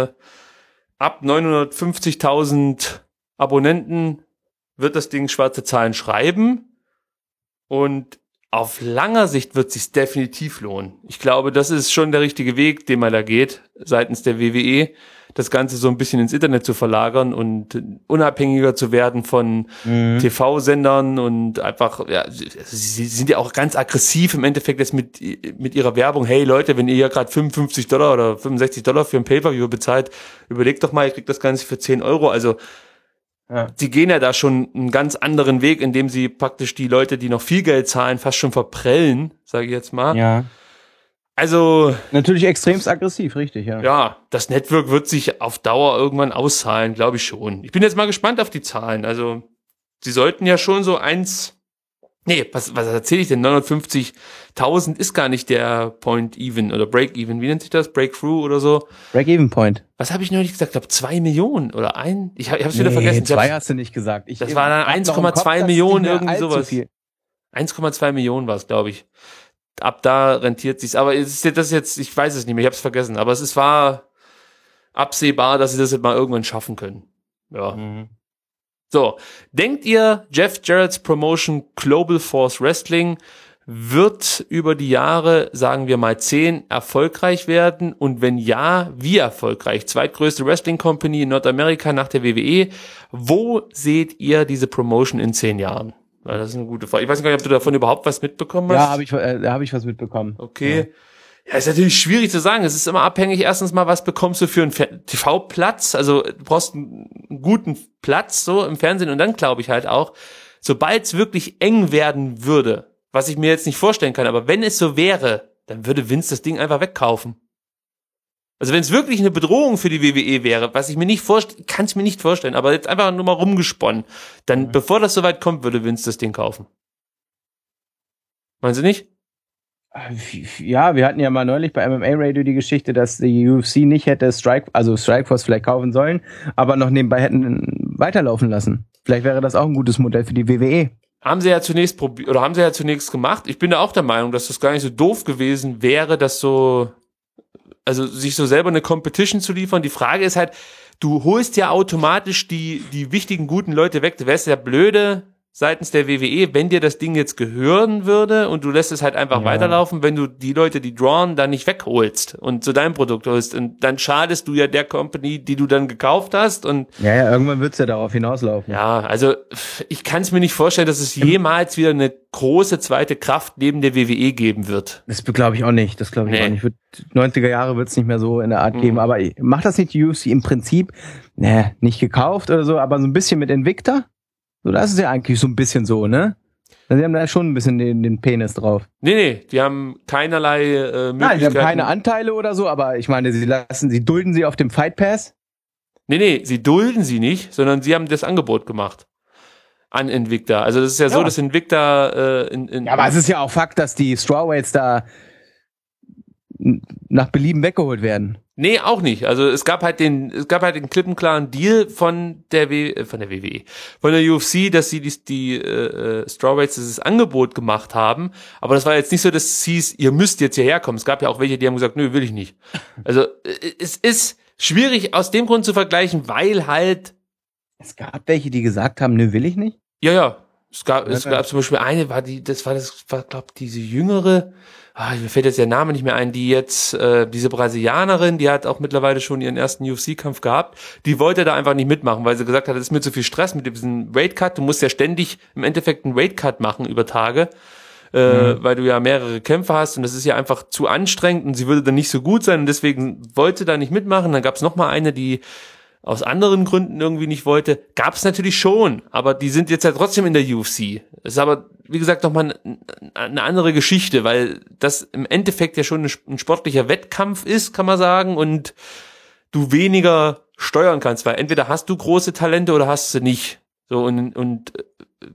Ab 950.000 Abonnenten wird das Ding schwarze Zahlen schreiben und auf langer Sicht wird es sich definitiv lohnen. Ich glaube, das ist schon der richtige Weg, den man da geht, seitens der WWE, das Ganze so ein bisschen ins Internet zu verlagern und unabhängiger zu werden von TV-Sendern und einfach, ja, sie sind ja auch ganz aggressiv im Endeffekt jetzt mit ihrer Werbung. Hey Leute, wenn ihr ja gerade $55 oder $65 für ein Pay-Per-View bezahlt, überlegt doch mal, ihr kriegt das Ganze für 10 Euro. Also ja. Sie gehen ja da schon einen ganz anderen Weg, indem sie praktisch die Leute, die noch viel Geld zahlen, fast schon verprellen, sage ich jetzt mal. Ja. Also natürlich extremst aggressiv, richtig, ja. Ja, das Network wird sich auf Dauer irgendwann auszahlen, glaube ich schon. Ich bin jetzt mal gespannt auf die Zahlen. Also sie sollten ja schon so was erzähle ich denn? 950.000 ist gar nicht der Point-Even oder Break-Even. Wie nennt sich das? Breakthrough oder so? Break-Even-Point. Was habe ich neulich gesagt? Ich glaube 2 Millionen oder ein? Ich hab's wieder vergessen. 2 hast du nicht gesagt. Das war dann 1,2 Millionen, irgendwie sowas. 1,2 Millionen war es, glaube ich. Ab da rentiert sich's. Aber ist das jetzt, ich weiß es nicht mehr, ich habe es vergessen. Aber es war absehbar, dass sie das jetzt mal irgendwann schaffen können. Ja. Mhm. So, denkt ihr, Jeff Jarrett's Promotion Global Force Wrestling wird über die Jahre, sagen wir mal 10, erfolgreich werden? Und wenn ja, wie erfolgreich? Zweitgrößte Wrestling Company in Nordamerika nach der WWE. Wo seht ihr diese Promotion in 10 Jahren? Das ist eine gute Frage. Ich weiß gar nicht, ob du davon überhaupt was mitbekommen hast. Ja, hab ich was mitbekommen. Okay. Ja, ist natürlich schwierig zu sagen. Es ist immer abhängig, erstens mal, was bekommst du für einen TV-Platz? Also du brauchst einen guten Platz so im Fernsehen und dann glaube ich halt auch, sobald es wirklich eng werden würde, was ich mir jetzt nicht vorstellen kann, aber wenn es so wäre, dann würde Vince das Ding einfach wegkaufen. Also wenn es wirklich eine Bedrohung für die WWE wäre, was ich mir nicht vorstellen, kann es mir nicht vorstellen, aber jetzt einfach nur mal rumgesponnen, dann bevor das soweit kommt, würde Vince das Ding kaufen. Meinen Sie nicht? Ja, wir hatten ja mal neulich bei MMA Radio die Geschichte, dass die UFC nicht hätte Strikeforce vielleicht kaufen sollen, aber noch nebenbei hätten weiterlaufen lassen. Vielleicht wäre das auch ein gutes Modell für die WWE. Haben sie ja zunächst gemacht. Ich bin da auch der Meinung, dass das gar nicht so doof gewesen wäre, dass sich so selber eine Competition zu liefern. Die Frage ist halt, du holst ja automatisch die wichtigen, guten Leute weg. Du wärst ja blöde seitens der WWE, wenn dir das Ding jetzt gehören würde und du lässt es halt einfach weiterlaufen, wenn du die Leute, die drawn, dann nicht wegholst und zu deinem Produkt holst. Und dann schadest du ja der Company, die du dann gekauft hast. Und ja, irgendwann wird's ja darauf hinauslaufen. Ja, also ich kann es mir nicht vorstellen, dass es jemals wieder eine große zweite Kraft neben der WWE geben wird. Das glaube ich auch nicht. Das glaube ich auch nicht. 90er Jahre wird's nicht mehr so in der Art geben. Aber macht das nicht die UFC im Prinzip? Nicht gekauft oder so, aber so ein bisschen mit Invicta? So, das ist ja eigentlich so ein bisschen so, ne? Sie haben da schon ein bisschen den Penis drauf. Nee, die haben keinerlei Möglichkeiten. Nein, die haben keine Anteile oder so, aber ich meine, sie dulden sie auf dem Fight Pass? Nee, sie dulden sie nicht, sondern sie haben das Angebot gemacht an Invicta. Also das ist ja so, dass Invicta ja, aber es ist ja auch Fakt, dass die Strawweights da nach Belieben weggeholt werden. Nee, auch nicht. Also es gab halt den klippenklaren Deal von der WWE, von der UFC, dass sie die Strawweights dieses Angebot gemacht haben. Aber das war jetzt nicht so, dass es hieß, ihr müsst jetzt hierher kommen. Es gab ja auch welche, die haben gesagt, nö, will ich nicht. Also es ist schwierig aus dem Grund zu vergleichen, weil halt es gab welche, die gesagt haben, nö, will ich nicht. Ja. Es gab zum Beispiel eine, das war glaube ich, diese jüngere. Mir fällt jetzt der Name nicht mehr ein, die jetzt, diese Brasilianerin, die hat auch mittlerweile schon ihren ersten UFC-Kampf gehabt, die wollte da einfach nicht mitmachen, weil sie gesagt hat, das ist mir zu viel Stress mit diesem Weight-Cut, du musst ja ständig im Endeffekt einen Weight-Cut machen über Tage, weil du ja mehrere Kämpfe hast und das ist ja einfach zu anstrengend und sie würde dann nicht so gut sein und deswegen wollte sie da nicht mitmachen. Dann gab es noch mal eine, die aus anderen Gründen irgendwie nicht wollte. Gab es natürlich schon, aber die sind jetzt ja trotzdem in der UFC. Das ist aber, wie gesagt, nochmal eine andere Geschichte, weil das im Endeffekt ja schon ein sportlicher Wettkampf ist, kann man sagen, und du weniger steuern kannst, weil entweder hast du große Talente oder hast du nicht. So und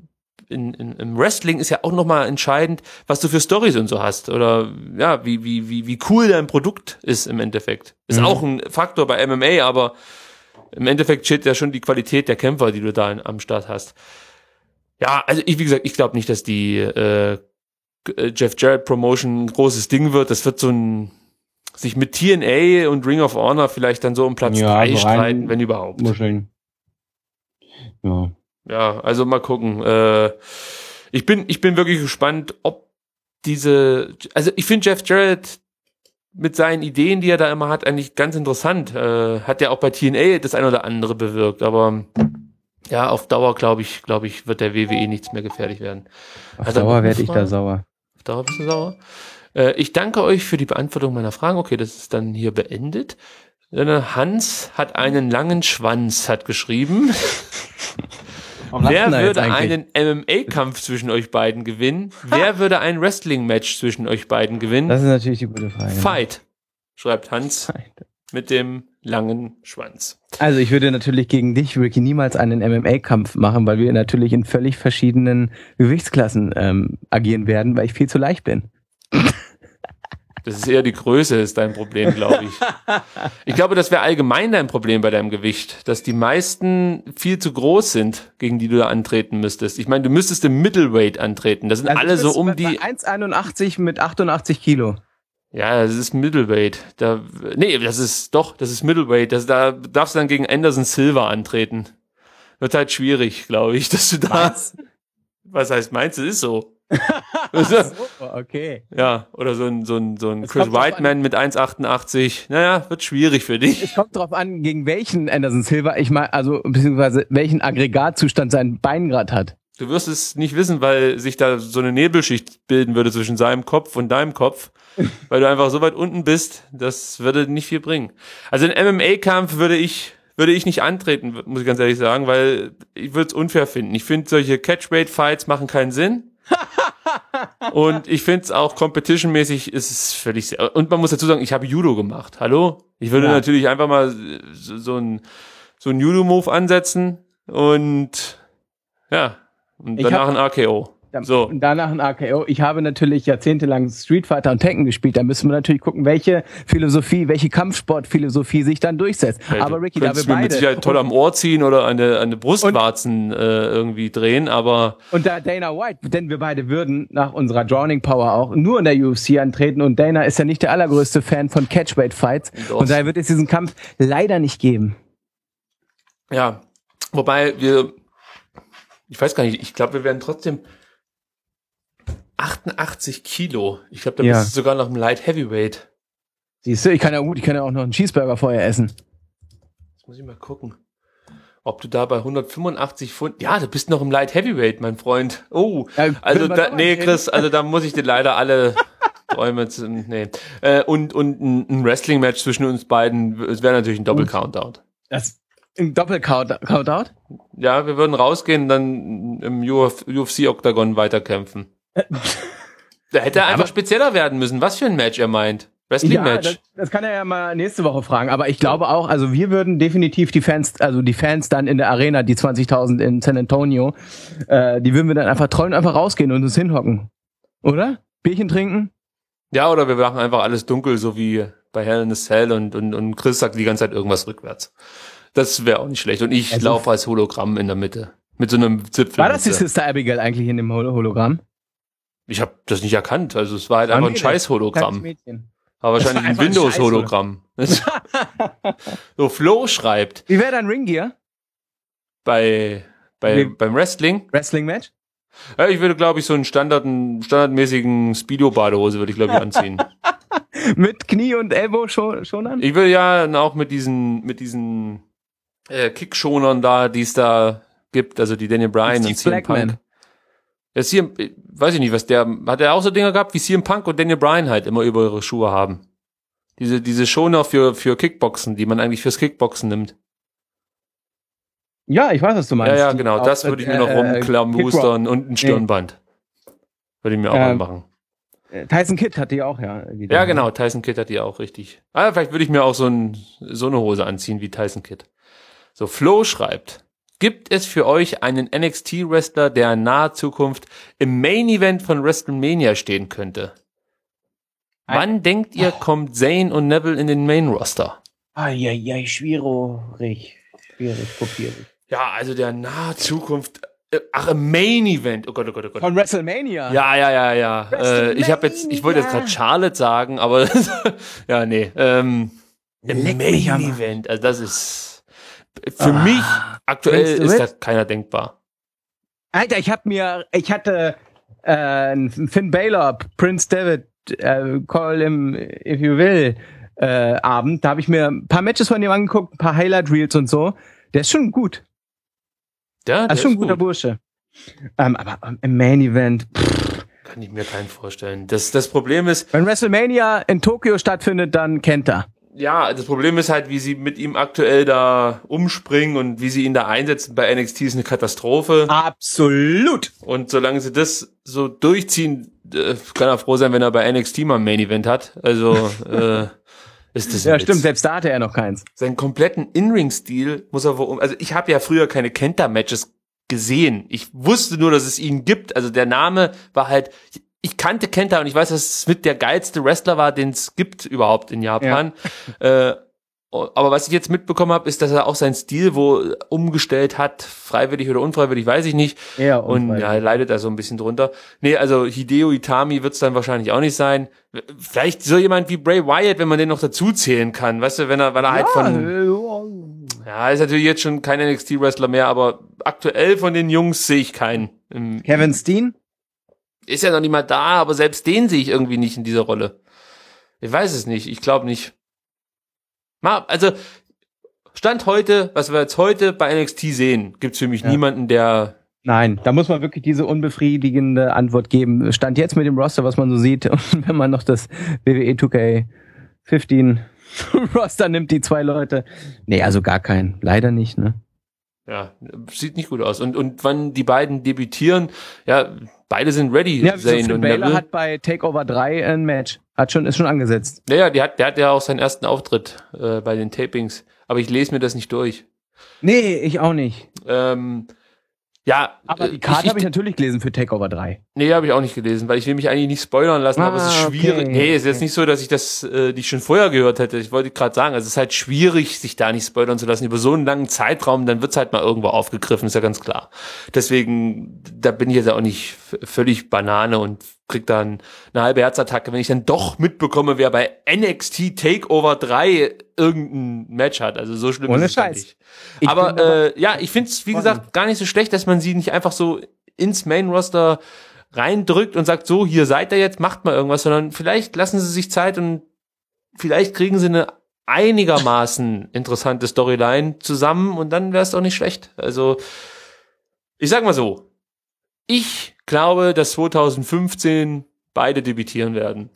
im Wrestling ist ja auch nochmal entscheidend, was du für Storys und so hast. Oder ja, wie cool dein Produkt ist im Endeffekt. Ist auch ein Faktor bei MMA, aber im Endeffekt steht ja schon die Qualität der Kämpfer, die du da am Start hast. Ja, also wie gesagt, ich glaube nicht, dass die Jeff Jarrett Promotion ein großes Ding wird. Das wird so ein sich mit TNA und Ring of Honor vielleicht dann so um Platz 3 streiten, wenn überhaupt. Muscheln. Ja. Ja, also mal gucken. Ich bin wirklich gespannt, ob also ich finde Jeff Jarrett mit seinen Ideen, die er da immer hat, eigentlich ganz interessant. Hat ja auch bei TNA das ein oder andere bewirkt, aber ja, auf Dauer glaube ich, wird der WWE nichts mehr gefährlich werden. Auf Dauer werde ich da sauer. Auf Dauer bist du sauer? Ich danke euch für die Beantwortung meiner Fragen. Okay, das ist dann hier beendet. Hans hat einen langen Schwanz, hat geschrieben. Wer würde einen MMA-Kampf zwischen euch beiden gewinnen? Wer würde ein Wrestling-Match zwischen euch beiden gewinnen? Das ist natürlich die gute Frage. Fight, schreibt Hans mit dem langen Schwanz. Also ich würde natürlich gegen dich, Ricky, niemals einen MMA-Kampf machen, weil wir natürlich in völlig verschiedenen Gewichtsklassen agieren werden, weil ich viel zu leicht bin. Das ist eher die Größe, ist dein Problem, glaube ich. Ich glaube, das wäre allgemein dein Problem bei deinem Gewicht, dass die meisten viel zu groß sind, gegen die du da antreten müsstest. Ich meine, du müsstest im Middleweight antreten. Das sind also alle so um die... 1,81 mit 88 Kilo. Ja, das ist Middleweight. Das ist Middleweight. Da darfst du dann gegen Anderson Silva antreten. Wird halt schwierig, glaube ich, dass du da... Was heißt meinst du, ist so. Okay. Ja, oder so ein Chris Whiteman mit 1,88. Naja, wird schwierig für dich. Es kommt drauf an, gegen welchen Anderson Silva ich mal, also beziehungsweise welchen Aggregatzustand sein Bein gerade hat. Du wirst es nicht wissen, weil sich da so eine Nebelschicht bilden würde zwischen seinem Kopf und deinem Kopf, weil du einfach so weit unten bist, das würde nicht viel bringen. Also einen MMA-Kampf würde ich nicht antreten, muss ich ganz ehrlich sagen, weil ich würde es unfair finden. Ich finde, solche Catchweight-Fights machen keinen Sinn. Und ich finde es auch competition-mäßig ist es völlig... Und man muss dazu sagen, ich habe Judo gemacht. Hallo? Ich würde natürlich einfach mal so ein Judo-Move ansetzen und danach ein RKO. So. Und danach ein RKO. Ich habe natürlich jahrzehntelang Street Fighter und Tekken gespielt. Da müssen wir natürlich gucken, welche Kampfsportphilosophie sich dann durchsetzt. Hey, aber Ricky, da wir beide... mit Sicherheit toll am Ohr ziehen oder eine Brustwarzen irgendwie drehen, aber... Und da Dana White, denn wir beide würden nach unserer Drawing Power auch nur in der UFC antreten und Dana ist ja nicht der allergrößte Fan von Catchweight-Fights und daher wird es diesen Kampf leider nicht geben. Ja, wobei ich weiß gar nicht, ich glaube, wir werden trotzdem 88 Kilo. Ich glaube, da bist du sogar noch im Light Heavyweight. Siehst du, ich kann ja auch noch einen Cheeseburger vorher essen. Jetzt muss ich mal gucken, ob du da bei 185 Pfund... Ja, du bist noch im Light Heavyweight, mein Freund. Oh, also Chris, also da muss ich dir leider alle Träume... Und ein Wrestling-Match zwischen uns beiden, es wäre natürlich ein Doppel-Countout. Ein Doppel-Countout? Ja, wir würden rausgehen und dann im UFC-Octagon weiterkämpfen. Da hätte er einfach spezieller werden müssen. Was für ein Match er meint. Wrestling-Match. Ja, das kann er ja mal nächste Woche fragen. Aber ich glaube auch, also wir würden definitiv die Fans dann in der Arena, die 20.000 in San Antonio, die würden wir dann einfach trollen, einfach rausgehen und uns hinhocken. Oder? Bierchen trinken? Ja, oder wir machen einfach alles dunkel, so wie bei Hell in a Cell und Chris sagt die ganze Zeit irgendwas rückwärts. Das wäre auch nicht schlecht. Und ich laufe als Hologramm in der Mitte. Mit so einem Zipfel. War das die Sister Abigail eigentlich in dem Hologramm? Ich habe das nicht erkannt. Also es war halt einfach ein Scheiß-Hologramm. War wahrscheinlich ein Windows-Hologramm. So, Flo schreibt. Wie wäre dein Ringgear? Beim Wrestling? Wrestling-Match? Ja, ich würde, glaube ich, so einen standardmäßigen Speedo-Badehose würde ich, glaube ich, anziehen. Mit Knie und Elbow schon an? Ich würde ja auch mit diesen Kickschonern da, die es da gibt, also die Daniel Bryan und CM Punk. Ja, weiß ich nicht, hat er auch so Dinger gehabt, wie CM Punk und Daniel Bryan halt immer über ihre Schuhe haben. Diese Schoner für Kickboxen, die man eigentlich fürs Kickboxen nimmt. Ja, ich weiß, was du meinst. Ja, genau, das würde ich mir noch rumklamustern und ein Stirnband. Würde ich mir auch anmachen. Tyson Kidd hat die auch, ja. Ja, genau, Tyson Kidd hat die auch, richtig. Vielleicht würde ich mir auch so eine Hose anziehen wie Tyson Kidd. So, Flo schreibt, Gibt es für euch einen NXT-Wrestler, der in naher Zukunft im Main-Event von WrestleMania stehen könnte? Wann denkt ihr, kommt Zayn und Neville in den Main-Roster? Eieiei, schwierig, kopierig. Ja, also der nahe Zukunft. Im Main-Event. Oh Gott. Von WrestleMania? Ja. Ich wollte jetzt gerade Charlotte sagen, aber ja, nee. Im Main-Event. Also das ist für mich aktuell ist das keiner denkbar. Alter, ich hatte Finn Balor, Prince David, Call him if you will, Abend. Da habe ich mir ein paar Matches von ihm angeguckt, ein paar Highlight-Reels und so. Der ist schon gut. Ja, das ist schon ein guter Bursche. Aber im Main-Event kann ich mir keinen vorstellen. Das Problem ist, wenn WrestleMania in Tokio stattfindet, dann kennt er. Ja, das Problem ist halt, wie sie mit ihm aktuell da umspringen und wie sie ihn da einsetzen bei NXT ist eine Katastrophe. Absolut. Und solange sie das so durchziehen, kann er froh sein, wenn er bei NXT mal ein Main-Event hat. Also ist das ja, stimmt, selbst da hatte er noch keins. Seinen kompletten In-Ring-Stil muss er also ich habe ja früher keine Kenta-Matches gesehen. Ich wusste nur, dass es ihn gibt. Also der Name war halt, ich kannte Kenta und ich weiß, dass es mit der geilste Wrestler war, den es gibt überhaupt in Japan. Ja. Aber was ich jetzt mitbekommen habe, ist, dass er auch seinen Stil umgestellt hat, freiwillig oder unfreiwillig, weiß ich nicht. Ja, und ja, leidet er so ein bisschen drunter. Nee, also Hideo Itami wird's dann wahrscheinlich auch nicht sein. Vielleicht so jemand wie Bray Wyatt, wenn man den noch dazu zählen kann, weißt du, weil er halt ist natürlich jetzt schon kein NXT-Wrestler mehr, aber aktuell von den Jungs sehe ich keinen. Kevin Steen? Ist ja noch nicht mal da, aber selbst den sehe ich irgendwie nicht in dieser Rolle. Ich weiß es nicht, ich glaube nicht. Also, Stand heute, was wir jetzt heute bei NXT sehen, gibt's für mich niemanden, der... Nein, da muss man wirklich diese unbefriedigende Antwort geben. Stand jetzt mit dem Roster, was man so sieht, und wenn man noch das WWE 2K15 Roster nimmt, die 2 Leute. Nee, also gar keinen. Leider nicht, ne? Ja, sieht nicht gut aus. Und wann die beiden debütieren, ja, beide sind ready. Ja, Zayn und Neville hat bei Takeover 3 ein Match. Ist schon angesetzt. Ja, der hat ja auch seinen ersten Auftritt bei den Tapings. Aber ich lese mir das nicht durch. Nee, ich auch nicht. Ja. Aber die Karte habe ich natürlich gelesen für Takeover 3. Nee, habe ich auch nicht gelesen, weil ich will mich eigentlich nicht spoilern lassen, aber es ist schwierig. Okay. Nee, es ist jetzt nicht so, dass ich das nicht schon vorher gehört hätte. Ich wollte gerade sagen, also es ist halt schwierig, sich da nicht spoilern zu lassen über so einen langen Zeitraum, dann wird's halt mal irgendwo aufgegriffen, ist ja ganz klar. Deswegen, da bin ich jetzt auch nicht völlig Banane und krieg dann eine halbe Herzattacke, wenn ich dann doch mitbekomme, wer bei NXT Takeover 3 irgendein Match hat. Also so schlimm ohne ist es Scheiß. nicht. Aber ich finde es, wie gesagt, gar nicht so schlecht, dass man sie nicht einfach so ins Main-Roster reindrückt und sagt, so, hier seid ihr jetzt, macht mal irgendwas, sondern vielleicht lassen sie sich Zeit und vielleicht kriegen sie eine einigermaßen interessante Storyline zusammen und dann wäre es doch nicht schlecht. Also, ich sag mal so, ich glaube, dass 2015 beide debütieren werden.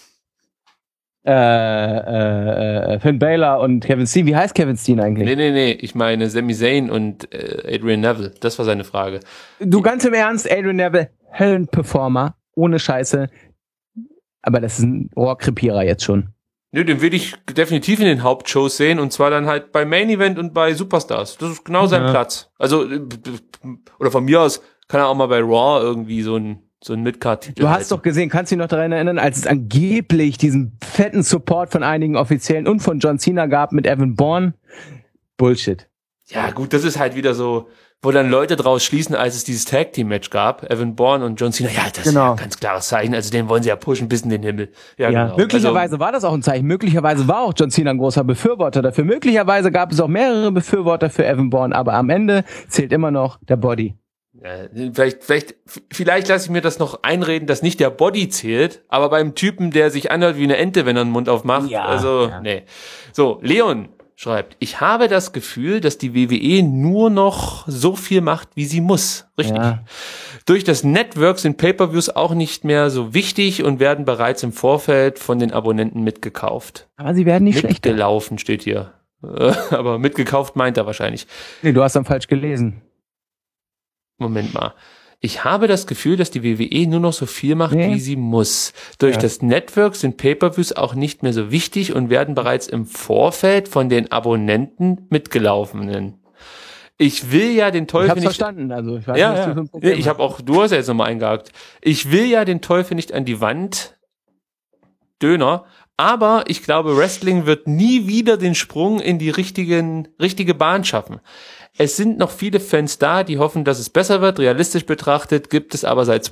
Finn Balor und Kevin Steen. Wie heißt Kevin Steen eigentlich? Nee. Ich meine Sami Zayn und Adrian Neville. Das war seine Frage. Du, ganz im Ernst, Adrian Neville, Höllenperformer. Ohne Scheiße. Aber das ist ein Rohrkrepierer jetzt schon. Nö, den will ich definitiv in den Hauptshows sehen und zwar dann halt bei Main Event und bei Superstars. Das ist genau sein Platz. Also, oder von mir aus kann er auch mal bei Raw irgendwie so ein Midcard-Titel. Du hast doch gesehen, kannst du dich noch daran erinnern, als es angeblich diesen fetten Support von einigen Offiziellen und von John Cena gab mit Evan Bourne? Bullshit. Ja, gut, das ist halt wieder so, wo dann Leute draus schließen, als es dieses Tag-Team-Match gab, Evan Bourne und John Cena. Ja, das ist ja ein ganz klares Zeichen. Also den wollen sie ja pushen bis in den Himmel. Ja, genau. Möglicherweise war das auch ein Zeichen. Möglicherweise war auch John Cena ein großer Befürworter dafür. Möglicherweise gab es auch mehrere Befürworter für Evan Bourne, aber am Ende zählt immer noch der Body. Vielleicht lasse ich mir das noch einreden, dass nicht der Body zählt, aber beim Typen, der sich anhört wie eine Ente, wenn er den Mund aufmacht, nee. So, Leon schreibt, ich habe das Gefühl, dass die WWE nur noch so viel macht, wie sie muss. Richtig. Ja. Durch das Network sind Pay-Per-Views auch nicht mehr so wichtig und werden bereits im Vorfeld von den Abonnenten mitgekauft. Aber sie werden nicht schlechter. Mitgelaufen steht hier. Aber mitgekauft meint er wahrscheinlich. Nee, du hast dann falsch gelesen. Moment mal. Ich habe das Gefühl, dass die WWE nur noch so viel macht, wie sie muss. Durch das Network sind Pay-Per-Views auch nicht mehr so wichtig und werden bereits im Vorfeld von den Abonnenten mitgelaufenen. Ich will ja den Teufel nicht... Ich hab's verstanden, also ich weiß Ja, nicht, was ja. du für ein Problem Ich habe auch, du hast ja jetzt nochmal eingehakt. Ich will ja den Teufel nicht an die Wand, Döner, aber ich glaube, Wrestling wird nie wieder den Sprung in die richtige Bahn schaffen. Es sind noch viele Fans da, die hoffen, dass es besser wird. Realistisch betrachtet geht es aber seit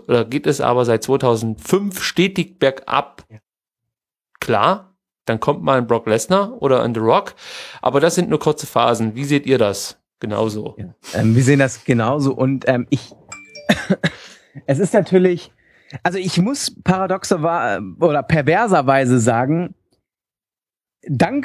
2005 stetig bergab. Klar, dann kommt mal ein Brock Lesnar oder ein The Rock, aber das sind nur kurze Phasen. Wie seht ihr das? Genauso. Ja. Wir sehen das genauso und es ist natürlich, also ich muss oder perverserweise sagen, dank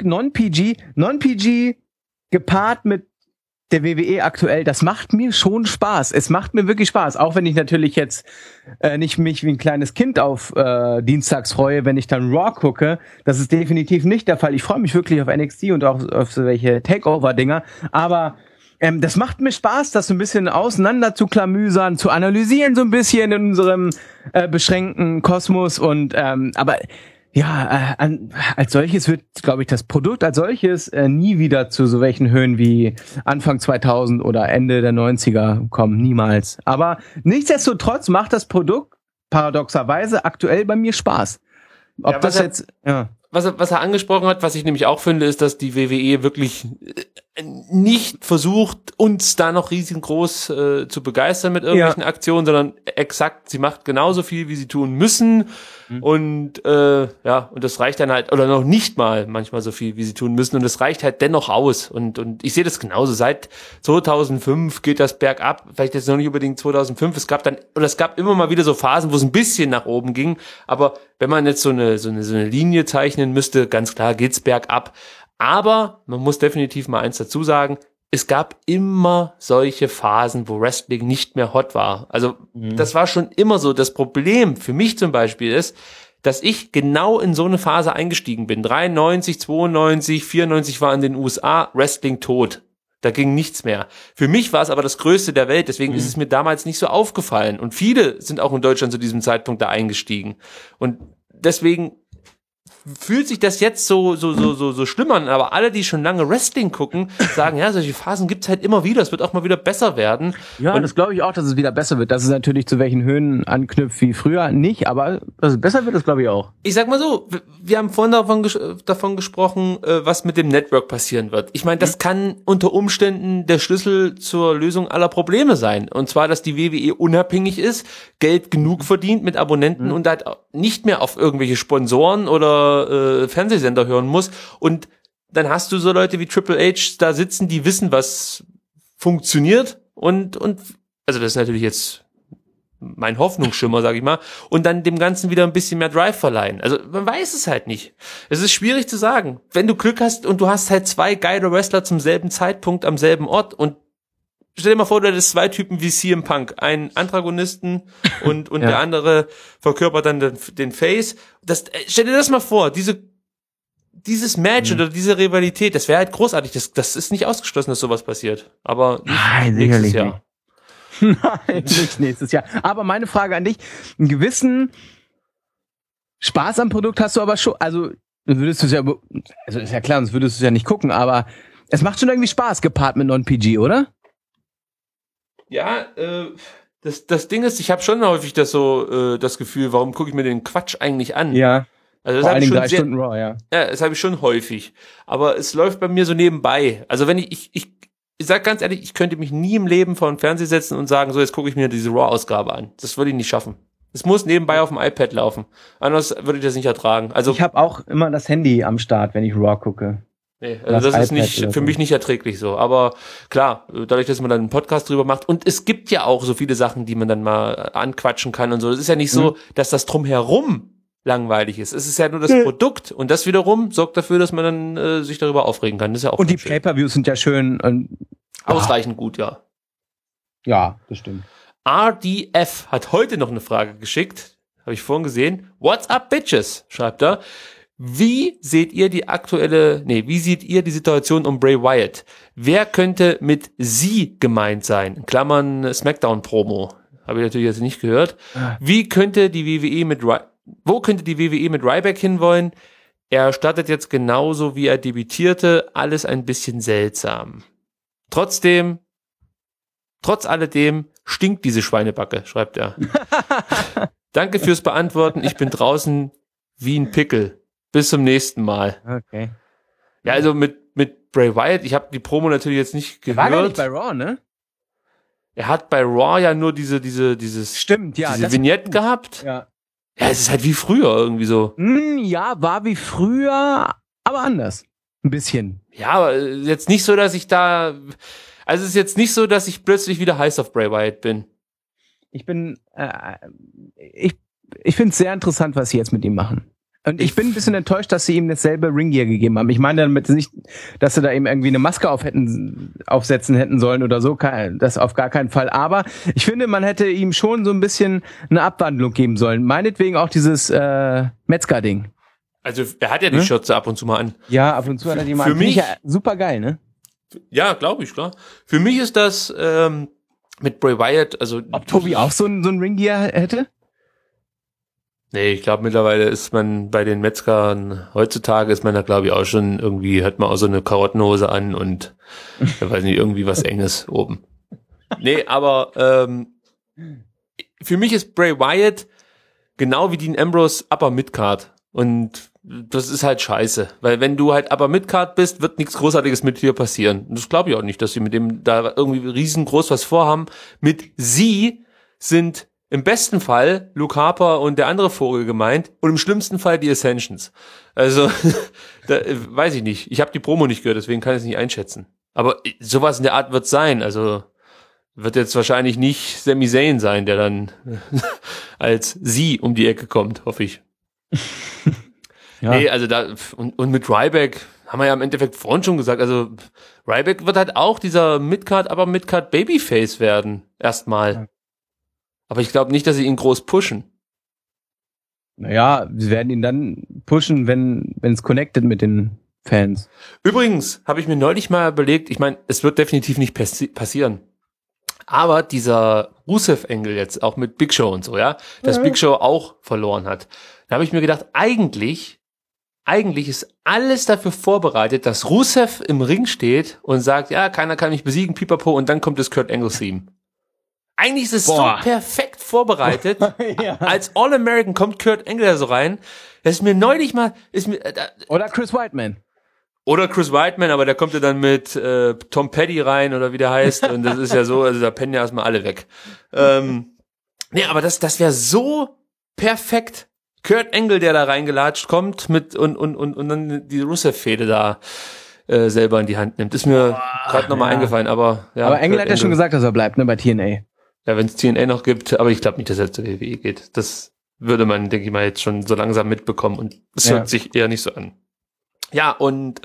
Non-PG gepaart mit der WWE aktuell, das macht mir schon Spaß. Es macht mir wirklich Spaß, auch wenn ich natürlich jetzt nicht mich wie ein kleines Kind auf dienstags freue, wenn ich dann Raw gucke. Das ist definitiv nicht der Fall. Ich freue mich wirklich auf NXT und auch auf so welche Takeover-Dinger, aber das macht mir Spaß, das so ein bisschen auseinander zu klamüsern, zu analysieren so ein bisschen in unserem beschränkten Kosmos und aber ja, als solches wird, glaube ich, das Produkt als solches nie wieder zu so welchen Höhen wie Anfang 2000 oder Ende der 90er kommen, niemals. Aber nichtsdestotrotz macht das Produkt paradoxerweise aktuell bei mir Spaß. Ob das jetzt, ja. Was er angesprochen hat, was ich nämlich auch finde, ist, dass die WWE wirklich nicht versucht, uns da noch riesengroß zu begeistern mit irgendwelchen Aktionen, sondern exakt, sie macht genauso viel, wie sie tun müssen. Und und das reicht dann halt, oder noch nicht mal manchmal so viel, wie sie tun müssen. Und das reicht halt dennoch aus. Und ich sehe das genauso. Seit 2005 geht das bergab. Vielleicht jetzt noch nicht unbedingt 2005. Es gab immer mal wieder so Phasen, wo es ein bisschen nach oben ging. Aber wenn man jetzt so eine Linie zeichnen müsste, ganz klar geht's bergab. Aber man muss definitiv mal eins dazu sagen, es gab immer solche Phasen, wo Wrestling nicht mehr hot war. Also das war schon immer so. Das Problem für mich zum Beispiel ist, dass ich genau in so eine Phase eingestiegen bin. 93, 92, 94 war in den USA Wrestling tot. Da ging nichts mehr. Für mich war es aber das Größte der Welt, deswegen ist es mir damals nicht so aufgefallen. Und viele sind auch in Deutschland zu diesem Zeitpunkt da eingestiegen. Und deswegen fühlt sich das jetzt so schlimm an, aber alle, die schon lange Wrestling gucken, sagen, ja, solche Phasen gibt's halt immer wieder, es wird auch mal wieder besser werden. Ja, und das glaube ich auch, dass es wieder besser wird, dass es natürlich zu welchen Höhen anknüpft wie früher nicht, aber dass es besser wird, das glaube ich auch. Ich sag mal so, wir haben vorhin davon gesprochen, was mit dem Network passieren wird. Ich meine, das kann unter Umständen der Schlüssel zur Lösung aller Probleme sein. Und zwar, dass die WWE unabhängig ist, Geld genug verdient mit Abonnenten und halt nicht mehr auf irgendwelche Sponsoren oder Fernsehsender hören muss. Und dann hast du so Leute wie Triple H da sitzen, die wissen, was funktioniert und also das ist natürlich jetzt mein Hoffnungsschimmer, sag ich mal, und dann dem Ganzen wieder ein bisschen mehr Drive verleihen. Also man weiß es halt nicht. Es ist schwierig zu sagen. Wenn du Glück hast und du hast halt zwei geile Wrestler zum selben Zeitpunkt am selben Ort und stell dir mal vor, du hättest zwei Typen wie CM Punk, einen Antagonisten und der andere verkörpert dann den Face. Stell dir das mal vor, dieses Match oder diese Rivalität, das wäre halt großartig. Das ist nicht ausgeschlossen, dass sowas passiert. Aber Nein, nächstes Jahr. Nein, nicht nächstes Jahr. Aber meine Frage an dich, einen gewissen Spaß am Produkt hast du aber schon, also würdest du es ja, also ist ja klar, sonst würdest du es ja nicht gucken, aber es macht schon irgendwie Spaß gepaart mit Non-PG, oder? Ja, das Ding ist, ich habe schon häufig das Gefühl, warum gucke ich mir den Quatsch eigentlich an? Ja. Also das vor habe allen ich Dingen schon 3 Stunden Raw, ja. Ja, das habe ich schon häufig. Aber es läuft bei mir so nebenbei. Also wenn ich sag ganz ehrlich, ich könnte mich nie im Leben vor den Fernseher setzen und sagen, so jetzt gucke ich mir diese Raw-Ausgabe an. Das würde ich nicht schaffen. Es muss nebenbei auf dem iPad laufen. Anders würde ich das nicht ertragen. Also ich habe auch immer das Handy am Start, wenn ich Raw gucke. Nee, also das ist nicht für mich nicht erträglich so. Aber klar, dadurch, dass man dann einen Podcast drüber macht und es gibt ja auch so viele Sachen, die man dann mal anquatschen kann und so. Es ist ja nicht so, dass das drumherum langweilig ist. Es ist ja nur das Produkt und das wiederum sorgt dafür, dass man dann sich darüber aufregen kann. Das ist ja auch und die schön. Pay-Per-Views sind ja schön und Ausreichend gut, ja. Ja, das stimmt. RDF hat heute noch eine Frage geschickt. Habe ich vorhin gesehen. What's up, bitches? Schreibt er. Wie seht ihr die Situation um Bray Wyatt? Wer könnte mit sie gemeint sein? In Klammern Smackdown-Promo. Habe ich natürlich jetzt nicht gehört. Wo könnte die WWE mit Ryback hinwollen? Er startet jetzt genauso, wie er debütierte. Alles ein bisschen seltsam. Trotz alledem stinkt diese Schweinebacke, schreibt er. Danke fürs Beantworten. Ich bin draußen wie ein Pickel. Bis zum nächsten Mal. Okay. Ja, also mit Bray Wyatt, ich habe die Promo natürlich jetzt nicht gehört. War gar nicht bei Raw, ne? Er hat bei Raw ja nur diese Stimmt, ja, diese Vignette gehabt. Ja. Ja, es ist halt wie früher irgendwie so. Ja, war wie früher, aber anders. Ein bisschen. Ja, aber jetzt nicht so, dass ich da, also es ist jetzt nicht so, dass ich plötzlich wieder heiß auf Bray Wyatt bin. Ich finde es sehr interessant, was sie jetzt mit ihm machen. Und ich bin ein bisschen enttäuscht, dass sie ihm dasselbe Ringgear gegeben haben. Ich meine damit nicht, dass sie da eben irgendwie eine Maske aufsetzen hätten sollen oder so. Das auf gar keinen Fall. Aber ich finde, man hätte ihm schon so ein bisschen eine Abwandlung geben sollen. Meinetwegen auch dieses Metzger-Ding. Also er hat ja die Schürze ab und zu mal an. Ja, ab und zu hat er die mal an. Für mich ja super geil, ne? Ja, glaube ich, klar. Für mich ist das mit Bray Wyatt, also ob Tobi auch so ein Ringgear hätte? Nee, ich glaube mittlerweile ist man bei den Metzgern, heutzutage ist man da glaube ich auch schon irgendwie, hat man auch so eine Karottenhose an und ich weiß nicht, irgendwie was Enges oben. Nee, aber für mich ist Bray Wyatt genau wie Dean Ambrose Upper Midcard und das ist halt scheiße, weil wenn du halt Upper Midcard bist, wird nichts Großartiges mit dir passieren. Und das glaube ich auch nicht, dass sie mit dem da irgendwie riesengroß was vorhaben. Mit sie sind im besten Fall Luke Harper und der andere Vogel gemeint und im schlimmsten Fall die Ascensions. Also, da, weiß ich nicht. Ich habe die Promo nicht gehört, deswegen kann ich es nicht einschätzen. Aber sowas in der Art wird sein. Also wird jetzt wahrscheinlich nicht Sami Zayn sein, der dann als sie um die Ecke kommt, hoffe ich. Ja. Nee, also da und mit Ryback haben wir ja im Endeffekt vorhin schon gesagt, also Ryback wird halt auch dieser Midcard, aber Midcard Babyface werden, erstmal. Ja. Aber ich glaube nicht, dass sie ihn groß pushen. Naja, sie werden ihn dann pushen, wenn es connected mit den Fans. Übrigens habe ich mir neulich mal überlegt, ich meine, es wird definitiv nicht passieren. Aber dieser Rusev-Engel jetzt, auch mit Big Show und so, ja, dass Big Show auch verloren hat. Da habe ich mir gedacht, eigentlich ist alles dafür vorbereitet, dass Rusev im Ring steht und sagt, ja, keiner kann mich besiegen, pipapo, und dann kommt das Kurt Angle-Theme. Eigentlich ist es so perfekt vorbereitet. Ja. Als All-American kommt Kurt Angle da so rein. Das ist mir neulich mal... Oder Chris Weidman. Oder Chris Weidman, aber der kommt ja dann mit Tom Petty rein oder wie der heißt. Und das ist ja so, also da pennen ja erstmal alle weg. Nee, aber das wäre so perfekt. Kurt Angle, der da reingelatscht kommt mit und dann die Rusev-Fehde da selber in die Hand nimmt. Ist mir gerade nochmal eingefallen, aber ja. Aber Angle hat ja schon gesagt, dass er bleibt, ne, bei TNA. Ja, wenn es TNA noch gibt, aber ich glaube nicht, dass er zur WWE geht. Das würde man, denke ich mal, jetzt schon so langsam mitbekommen und es hört sich eher nicht so an. Ja, und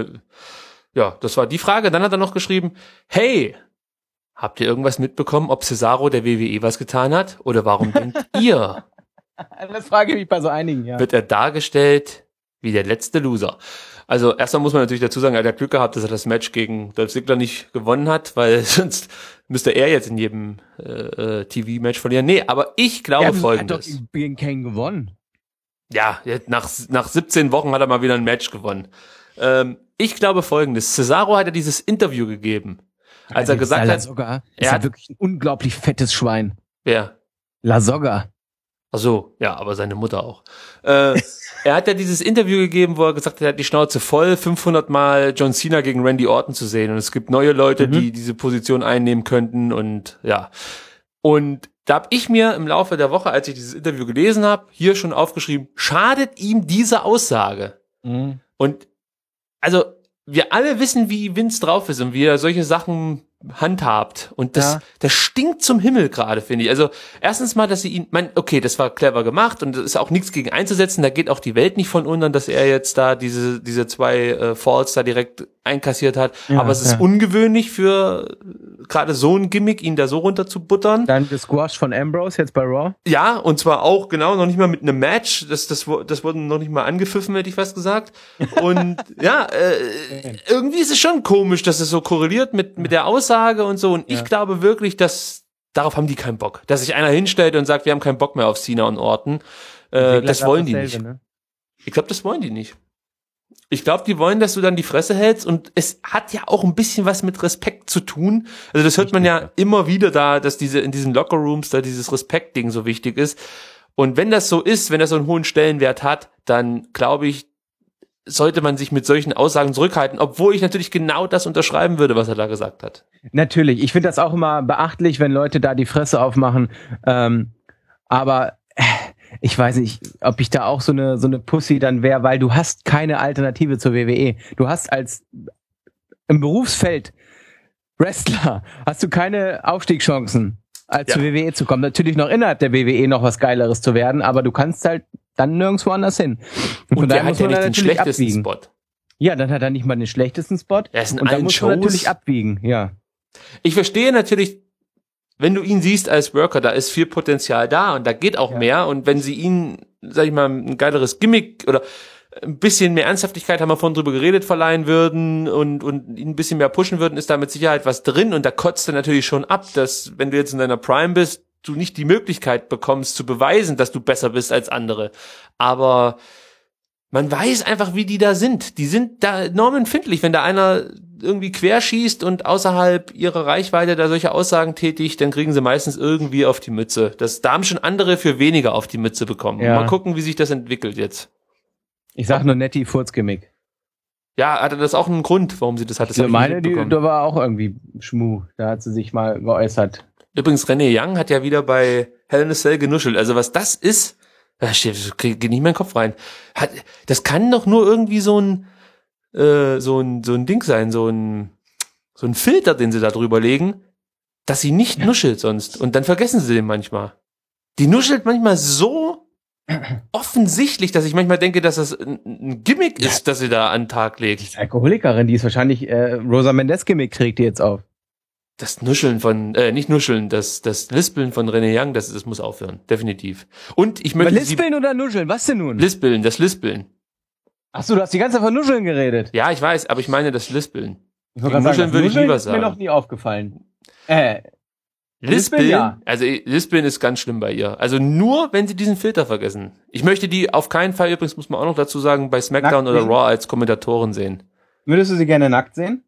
ja, das war die Frage. Dann hat er noch geschrieben, hey, habt ihr irgendwas mitbekommen, ob Cesaro der WWE was getan hat? Oder warum denkt ihr? Das frage ich mich bei so einigen, ja. Wird er dargestellt wie der letzte Loser? Also erstmal muss man natürlich dazu sagen, er hat Glück gehabt, dass er das Match gegen Dolph Ziggler nicht gewonnen hat, weil sonst müsste er jetzt in jedem TV-Match verlieren. Nee, aber ich glaube Folgendes. Er hat doch gegen Kane gewonnen. Ja, nach 17 Wochen hat er mal wieder ein Match gewonnen. Ich glaube Folgendes. Cesaro hat ja dieses Interview gegeben, als er gesagt hat, er ist wirklich ein unglaublich fettes Schwein. Wer? La Soga. Ach so, ja, aber seine Mutter auch. Er hat ja dieses Interview gegeben, wo er gesagt hat, er hat die Schnauze voll, 500 Mal John Cena gegen Randy Orton zu sehen. Und es gibt neue Leute, die diese Position einnehmen könnten. Und ja. Und da habe ich mir im Laufe der Woche, als ich dieses Interview gelesen habe, hier schon aufgeschrieben, schadet ihm diese Aussage? Mhm. Und also wir alle wissen, wie Vince drauf ist und wie er solche Sachen handhabt. Und das stinkt zum Himmel gerade, finde ich. Also erstens mal, dass sie ihn, okay, das war clever gemacht und es ist auch nichts gegen einzusetzen. Da geht auch die Welt nicht von unten, dass er jetzt da diese 2 Falls da direkt einkassiert hat. Ja, aber es ist ungewöhnlich für gerade so ein Gimmick, ihn da so runter zu buttern. Dann der Squash von Ambrose jetzt bei Raw. Ja, und zwar auch genau noch nicht mal mit einem Match. Das wurde noch nicht mal angepfiffen, hätte ich fast gesagt. Und ja, irgendwie ist es schon komisch, dass es so korreliert mit der Aussage und so. Und ich glaube wirklich, dass darauf haben die keinen Bock. Dass sich einer hinstellt und sagt, wir haben keinen Bock mehr auf Cena und Orton. Das wollen die nicht. Ne? Ich glaube, das wollen die nicht. Ich glaube, die wollen, dass du dann die Fresse hältst und es hat ja auch ein bisschen was mit Respekt zu tun. Also das hört man ja immer wieder da, dass in diesen Lockerrooms da dieses Respekt-Ding so wichtig ist. Und wenn das so ist, wenn das so einen hohen Stellenwert hat, dann glaube ich, sollte man sich mit solchen Aussagen zurückhalten, obwohl ich natürlich genau das unterschreiben würde, was er da gesagt hat. Natürlich, ich finde das auch immer beachtlich, wenn Leute da die Fresse aufmachen, aber ich weiß nicht, ob ich da auch so eine Pussy dann wäre, weil du hast keine Alternative zur WWE. Du hast im Berufsfeld Wrestler, hast du keine Aufstiegschancen, als zur WWE zu kommen. Natürlich noch innerhalb der WWE noch was Geileres zu werden, aber du kannst halt dann nirgendwo anders hin. Und der hat ja nicht den schlechtesten Spot. Ja, dann hat er nicht mal den schlechtesten Spot. Er ist in und dann allen muss Shows. man natürlich abwiegen, ja. Ich verstehe natürlich, wenn du ihn siehst als Worker, da ist viel Potenzial da und da geht auch mehr. Und wenn sie ihn, sag ich mal, ein geileres Gimmick oder ein bisschen mehr Ernsthaftigkeit, haben wir vorhin drüber geredet, verleihen würden und ihn ein bisschen mehr pushen würden, ist da mit Sicherheit was drin. Und da kotzt er natürlich schon ab, dass, wenn du jetzt in deiner Prime bist, du nicht die Möglichkeit bekommst, zu beweisen, dass du besser bist als andere. Aber man weiß einfach, wie die da sind. Die sind da enorm empfindlich, wenn da einer irgendwie querschießt und außerhalb ihrer Reichweite da solche Aussagen tätigt, dann kriegen sie meistens irgendwie auf die Mütze. Da haben schon andere für weniger auf die Mütze bekommen. Ja. Mal gucken, wie sich das entwickelt jetzt. Ich sag nur Nettie Furzgimmick. Ja, hatte das auch einen Grund, warum sie das hat? Das hab ich meine, nicht mitbekommen. da war auch irgendwie Schmuh. Da hat sie sich mal geäußert. Übrigens, Renee Young hat ja wieder bei Hell in a Cell genuschelt. Also was das ist, da geht nicht in meinen Kopf rein. Das kann doch nur irgendwie so ein Ding sein, so ein Filter, den sie da drüber legen, dass sie nicht nuschelt sonst. Und dann vergessen sie den manchmal. Die nuschelt manchmal so offensichtlich, dass ich manchmal denke, dass das ein Gimmick ist, das sie da an den Tag legt. Die ist Alkoholikerin, die ist wahrscheinlich Rosa Mendes Gimmick trägt die jetzt auf. Das Nuscheln von, nicht Nuscheln, das Lispeln von René Young, das muss aufhören. Definitiv. Und ich möchte Lispeln oder Nuscheln? Was denn nun? Lispeln, das Lispeln. Ach so, du hast die ganze Zeit von Nuscheln geredet. Ja, ich weiß, aber ich meine das Lispeln. Ich wollte gerade sagen, würde ich lieber ist mir sagen. noch nie aufgefallen. Lispeln, ja. also Lispeln ist ganz schlimm bei ihr. Also nur, wenn sie diesen Filter vergessen. Ich möchte die auf keinen Fall, übrigens muss man auch noch dazu sagen, bei SmackDown Nackt oder sehen? Raw als Kommentatorin sehen. Würdest du sie gerne nackt sehen?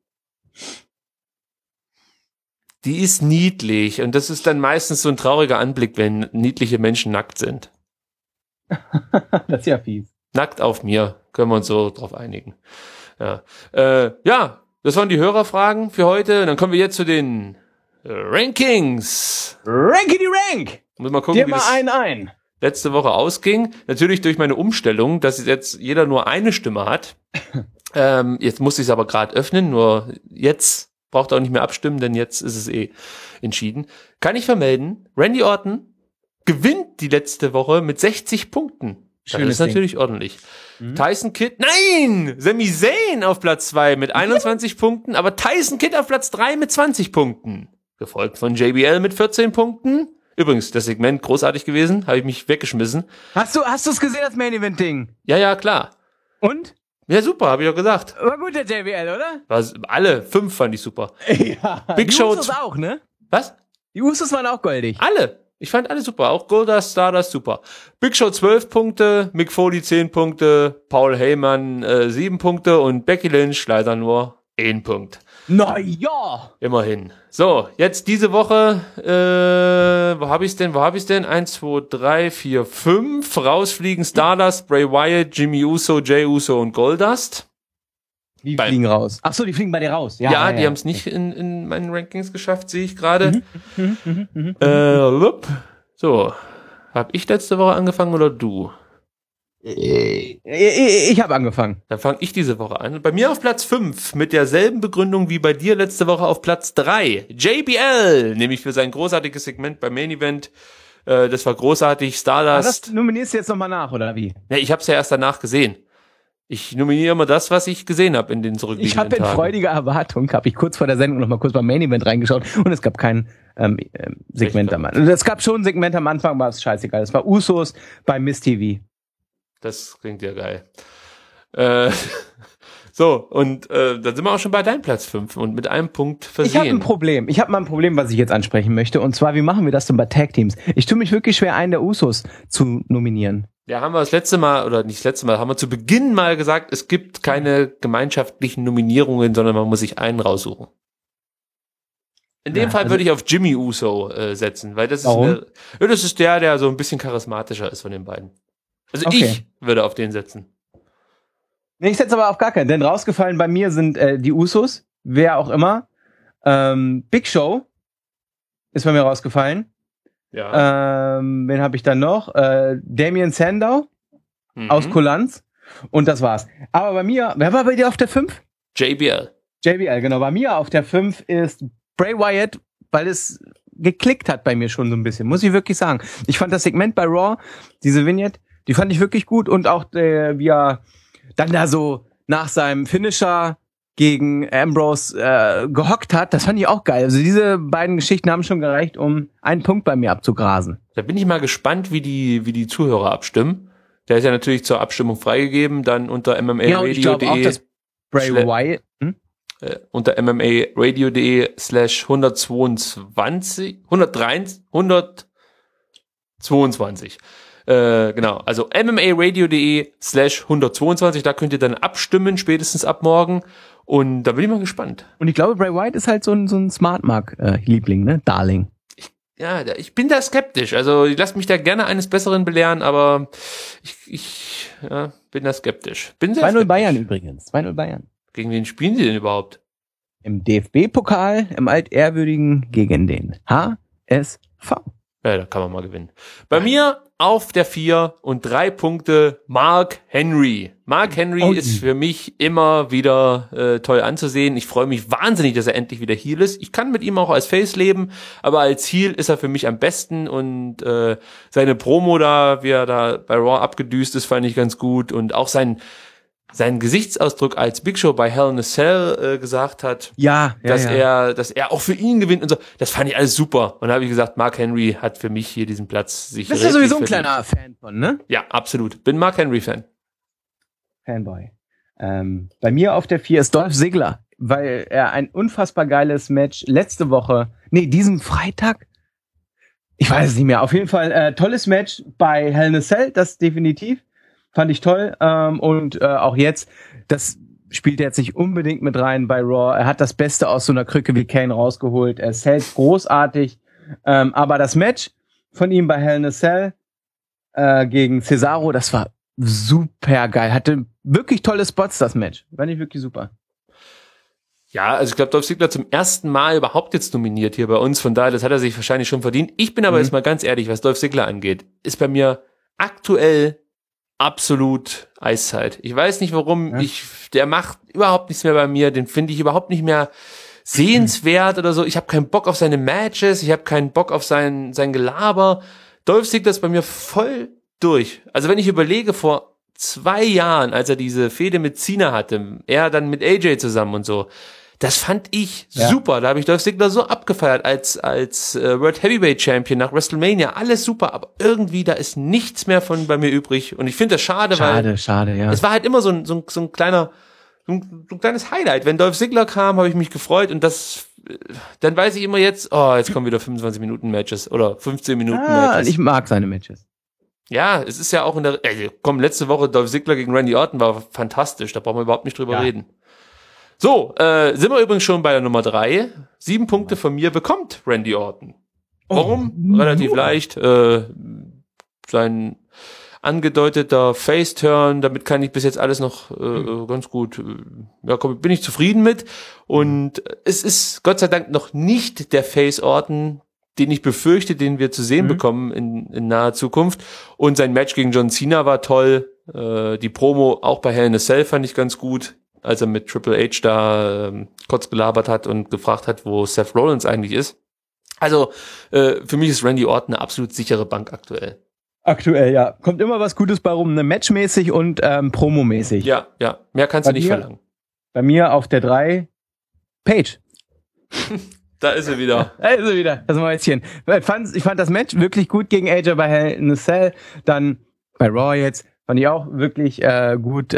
Die ist niedlich und das ist dann meistens so ein trauriger Anblick, wenn niedliche Menschen nackt sind. Das ist ja fies. Nackt auf mir, können wir uns so drauf einigen. Ja, das waren die Hörerfragen für heute. Und dann kommen wir jetzt zu den Rankings. Rankity Rank! Muss mal gucken, Dir wie mal das ein. letzte Woche ausging. Natürlich durch meine Umstellung, dass jetzt jeder nur eine Stimme hat. Jetzt musste ich es aber gerade öffnen, nur jetzt braucht er auch nicht mehr abstimmen, denn jetzt ist es entschieden. Kann ich vermelden, Randy Orton gewinnt die letzte Woche mit 60 Punkten. Das ist natürlich ordentlich. Tyson Kidd, nein! Sami Zayn auf Platz 2 mit 21 Punkten, aber Tyson Kidd auf Platz 3 mit 20 Punkten. Gefolgt von JBL mit 14 Punkten. Übrigens, das Segment großartig gewesen, habe ich mich weggeschmissen. Hast du es gesehen, das Main Event Ding? Ja, klar. Und? Ja, super, habe ich auch gesagt. War gut, der JBL, oder? Alle 5 fand ich super. Ja. Big die Show. Usos auch, ne? Was? Die Usos waren auch goldig. Alle. Ich fand alle super. Auch Goldust, Stardust super. Big Show 12 Punkte, Mick Foley 10 Punkte, Paul Heyman 7 Punkte und Becky Lynch leider nur 1 Punkt. Na ja. Immerhin. So, jetzt diese Woche, wo hab ich's denn? 1, 2, 3, 4, 5. Rausfliegen Stardust, Bray Wyatt, Jimmy Uso, Jay Uso und Goldust. Die fliegen raus. Ach so, die fliegen bei dir raus. Ja, die haben es nicht in meinen Rankings geschafft, sehe ich gerade. So, hab ich letzte Woche angefangen oder du? Ich habe angefangen. Dann fange ich diese Woche an. Bei mir auf Platz 5 mit derselben Begründung wie bei dir letzte Woche auf Platz 3. JBL, nämlich für sein großartiges Segment beim Main Event. Das war großartig. Stardust. Das nominierst du jetzt nochmal nach, oder wie? Ja, ich habe es ja erst danach gesehen. Ich nominiere immer das, was ich gesehen habe in den zurückliegenden Ich habe in Tagen. freudiger Erwartung, habe ich kurz vor der Sendung noch mal kurz beim Main Event reingeschaut und es gab kein Segment am Anfang. Es gab schon ein Segment am Anfang, war es scheißegal. Es war Usos bei Miss TV. Das klingt ja geil. So, und dann sind wir auch schon bei deinem Platz 5 und mit einem Punkt versehen. Ich habe ein Problem. Ich habe mal ein Problem, was ich jetzt ansprechen möchte. Und zwar, wie machen wir das denn bei Tag Teams? Ich tue mich wirklich schwer, einen der Usos zu nominieren. Ja, haben wir das letzte Mal, oder nicht das letzte Mal, haben wir zu Beginn mal gesagt, es gibt keine gemeinschaftlichen Nominierungen, sondern man muss sich einen raussuchen. In dem Fall würde ich auf Jimmy Uso setzen, weil das das ist der so ein bisschen charismatischer ist von den beiden. Also ich würde auf den setzen. Nee, ich setze aber auf gar keinen, denn rausgefallen bei mir sind die Usos, wer auch immer. Big Show ist bei mir rausgefallen. Ja. Wen habe ich dann noch? Damien Sandow aus Kulanz. Und das war's. Aber bei mir, wer war bei dir auf der 5? JBL, genau. Bei mir auf der 5 ist Bray Wyatt, weil es geklickt hat bei mir schon so ein bisschen, muss ich wirklich sagen. Ich fand das Segment bei Raw, diese Vignette, die fand ich wirklich gut und auch wie er dann da so nach seinem Finisher gegen Ambrose gehockt hat, das fand ich auch geil. Also diese beiden Geschichten haben schon gereicht, um einen Punkt bei mir abzugrasen. Da bin ich mal gespannt, wie die Zuhörer abstimmen. Der ist ja natürlich zur Abstimmung freigegeben, dann unter mmaradio.de. Ich glaube auch, dass Bray Wyatt unter mmaradio.de/122. Genau, also mmaradio.de/122, da könnt ihr dann abstimmen, spätestens ab morgen. Und da bin ich mal gespannt. Und ich glaube, Bray Wyatt ist halt so ein Smartmark-Liebling, ne? Darling. Ich bin da skeptisch. Also ich lasse mich da gerne eines Besseren belehren, aber ich bin da skeptisch. 2-0 Bayern übrigens. 2-0 Bayern. Gegen wen spielen sie denn überhaupt? Im DFB-Pokal, im altehrwürdigen, gegen den HSV. Ja, da kann man mal gewinnen. Bei mir auf der 4 und 3 Punkte Mark Henry. Mark Henry ist für mich immer wieder toll anzusehen. Ich freue mich wahnsinnig, dass er endlich wieder Heel ist. Ich kann mit ihm auch als Face leben, aber als Heel ist er für mich am besten und seine Promo da, wie er da bei Raw abgedüst ist, fand ich ganz gut und auch sein Gesichtsausdruck, als Big Show bei Hell in a Cell gesagt hat, dass er auch für ihn gewinnt und so, das fand ich alles super. Und da habe ich gesagt, Mark Henry hat für mich hier diesen Platz sich bist du sowieso ein kleiner Fan von, ne? Ja, absolut. Bin Mark Henry Fan. Fanboy. Bei mir auf der 4 ist Dolph Ziggler, weil er ein unfassbar geiles Match diesen Freitag, ich weiß es nicht mehr, auf jeden Fall tolles Match bei Hell in a Cell, das definitiv. Fand ich toll. Und auch jetzt, das spielt jetzt nicht unbedingt mit rein bei Raw. Er hat das Beste aus so einer Krücke wie Kane rausgeholt. Er hält großartig. Aber das Match von ihm bei Hell in a Cell gegen Cesaro, das war super geil. Hatte wirklich tolle Spots, das Match. Fand ich wirklich super. Ja, also ich glaube, Dolph Ziggler zum ersten Mal überhaupt jetzt nominiert hier bei uns. Von daher, das hat er sich wahrscheinlich schon verdient. Ich bin aber jetzt mal ganz ehrlich, was Dolph Ziggler angeht, ist bei mir aktuell absolut Eiszeit. Ich weiß nicht warum, der macht überhaupt nichts mehr bei mir, den finde ich überhaupt nicht mehr sehenswert oder so. Ich habe keinen Bock auf seine Matches, ich habe keinen Bock auf sein Gelaber. Dolph Ziggler ist bei mir voll durch. Also wenn ich überlege, vor 2 Jahren, als er diese Fehde mit Cena hatte, er dann mit AJ zusammen und so, das fand ich super. Da habe ich Dolph Ziggler so abgefeiert als World Heavyweight Champion nach WrestleMania. Alles super, aber irgendwie da ist nichts mehr von bei mir übrig. Und ich finde das schade, weil es war halt immer so ein kleines Highlight. Wenn Dolph Ziggler kam, habe ich mich gefreut und dann weiß ich immer jetzt kommen wieder 25 Minuten Matches oder 15 Minuten Matches. Ich mag seine Matches. Ja, es ist ja auch letzte Woche Dolph Ziggler gegen Randy Orton war fantastisch. Da brauchen wir überhaupt nicht drüber reden. So, sind wir übrigens schon bei der Nummer 3. 7 Punkte von mir bekommt Randy Orton. Warum? Relativ leicht. Sein angedeuteter Face-Turn, damit kann ich bis jetzt alles noch ganz gut, bin ich zufrieden mit. Und es ist Gott sei Dank noch nicht der Face-Orton, den ich befürchte, den wir zu sehen bekommen in naher Zukunft. Und sein Match gegen John Cena war toll. Die Promo auch bei Hell in a Cell fand ich ganz gut, als er mit Triple H da kurz gelabert hat und gefragt hat, wo Seth Rollins eigentlich ist. Also für mich ist Randy Orton eine absolut sichere Bank aktuell. Aktuell, ja. Kommt immer was Gutes bei rum, ne? Matchmäßig und promomäßig. Ja. Mehr kannst du nicht verlangen. Bei mir auf der 3 Paige. Da ist er wieder. Das Mäuschen. Ich fand das Match wirklich gut gegen AJ bei Hell in a Cell. Dann bei Raw jetzt fand ich auch wirklich gut.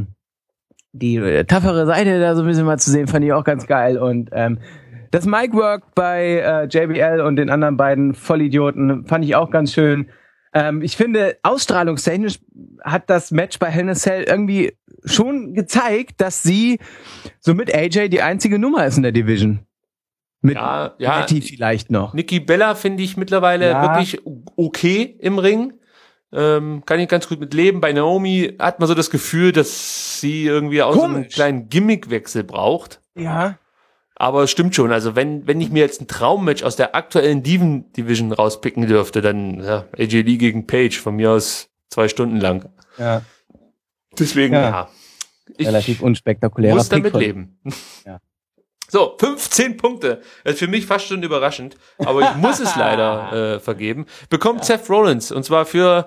Die toughere Seite da so ein bisschen mal zu sehen, fand ich auch ganz geil. Und das Mic-Work bei JBL und den anderen beiden Vollidioten fand ich auch ganz schön. Ich finde, ausstrahlungstechnisch hat das Match bei Hell in a Cell irgendwie schon gezeigt, dass sie so mit AJ die einzige Nummer ist in der Division. Mit Nettie vielleicht noch. Nikki Bella finde ich mittlerweile wirklich okay im Ring. Kann ich ganz gut mit leben. Bei Naomi hat man so das Gefühl, dass sie irgendwie auch so einen kleinen Gimmickwechsel braucht. Ja. Aber es stimmt schon, also wenn ich mir jetzt ein Traummatch aus der aktuellen Division rauspicken dürfte, dann AJ Lee gegen Paige, von mir aus 2 Stunden lang. Ja. Deswegen, ich relativ unspektakulärer muss damit leben. Ja. So, 15 Punkte. Das ist für mich fast schon überraschend, aber ich muss es leider vergeben. Bekommt Seth Rollins, und zwar für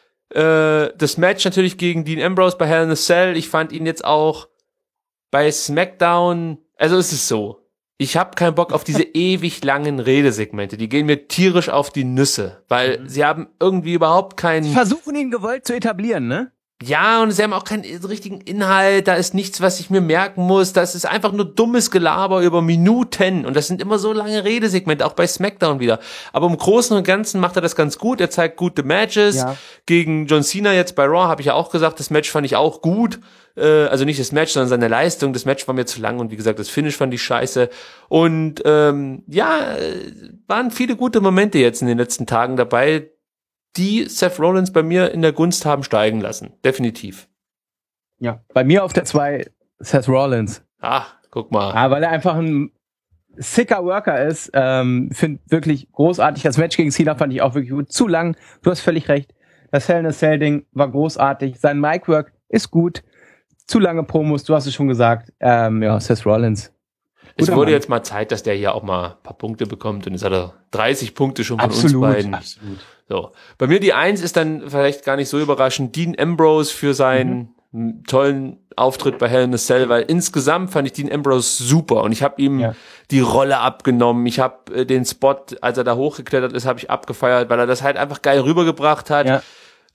das Match natürlich gegen Dean Ambrose bei Hell in a Cell. Ich fand ihn jetzt auch bei SmackDown, also es ist so, ich habe keinen Bock auf diese ewig langen Redesegmente. Die gehen mir tierisch auf die Nüsse, weil sie haben irgendwie überhaupt keinen... Sie versuchen ihn gewollt zu etablieren, ne? Ja, und sie haben auch keinen richtigen Inhalt, da ist nichts, was ich mir merken muss, das ist einfach nur dummes Gelaber über Minuten und das sind immer so lange Redesegmente, auch bei SmackDown wieder. Aber im Großen und Ganzen macht er das ganz gut, er zeigt gute Matches. Gegen John Cena jetzt bei Raw habe ich ja auch gesagt, das Match fand ich auch gut. Also nicht das Match, sondern seine Leistung. Das Match war mir zu lang und wie gesagt, das Finish fand ich scheiße. Und waren viele gute Momente jetzt in den letzten Tagen dabei, die Seth Rollins bei mir in der Gunst haben steigen lassen. Definitiv. Ja, bei mir auf der 2 Seth Rollins. Ach, guck mal. Ja, weil er einfach ein sicker Worker ist. Finde wirklich großartig. Das Match gegen Cena fand ich auch wirklich gut. Zu lang. Du hast völlig recht. Das Hell in a Cell Ding war großartig. Sein Mic-Work ist gut. Zu lange Promos, du hast es schon gesagt. Seth Rollins. Es wurde jetzt mal Zeit, dass der hier auch mal ein paar Punkte bekommt und jetzt hat er 30 Punkte schon von uns beiden. Absolut. So. Bei mir die 1 ist dann vielleicht gar nicht so überraschend. Dean Ambrose für seinen tollen Auftritt bei Hell in a Cell, weil insgesamt fand ich Dean Ambrose super und ich habe ihm die Rolle abgenommen. Ich habe den Spot, als er da hochgeklettert ist, habe ich abgefeiert, weil er das halt einfach geil rübergebracht hat. Ja.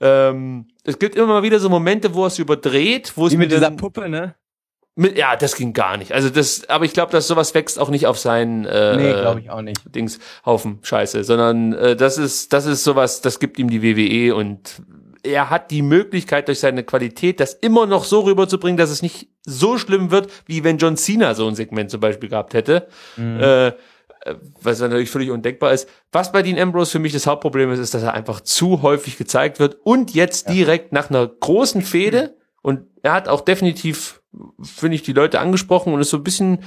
Es gibt immer mal wieder so Momente, wo er es überdreht, wo es mit dieser Puppe, ne? Ja, das ging gar nicht. Also aber ich glaube, dass sowas wächst auch nicht auf seinen nee, glaube ich auch nicht. Haufen Scheiße, sondern das ist sowas, das gibt ihm die WWE und er hat die Möglichkeit durch seine Qualität, das immer noch so rüberzubringen, dass es nicht so schlimm wird, wie wenn John Cena so ein Segment zum Beispiel gehabt hätte. Was natürlich völlig undenkbar ist. Was bei Dean Ambrose für mich das Hauptproblem ist, dass er einfach zu häufig gezeigt wird und jetzt direkt nach einer großen Fehde und er hat auch definitiv, finde ich, die Leute angesprochen und ist so ein bisschen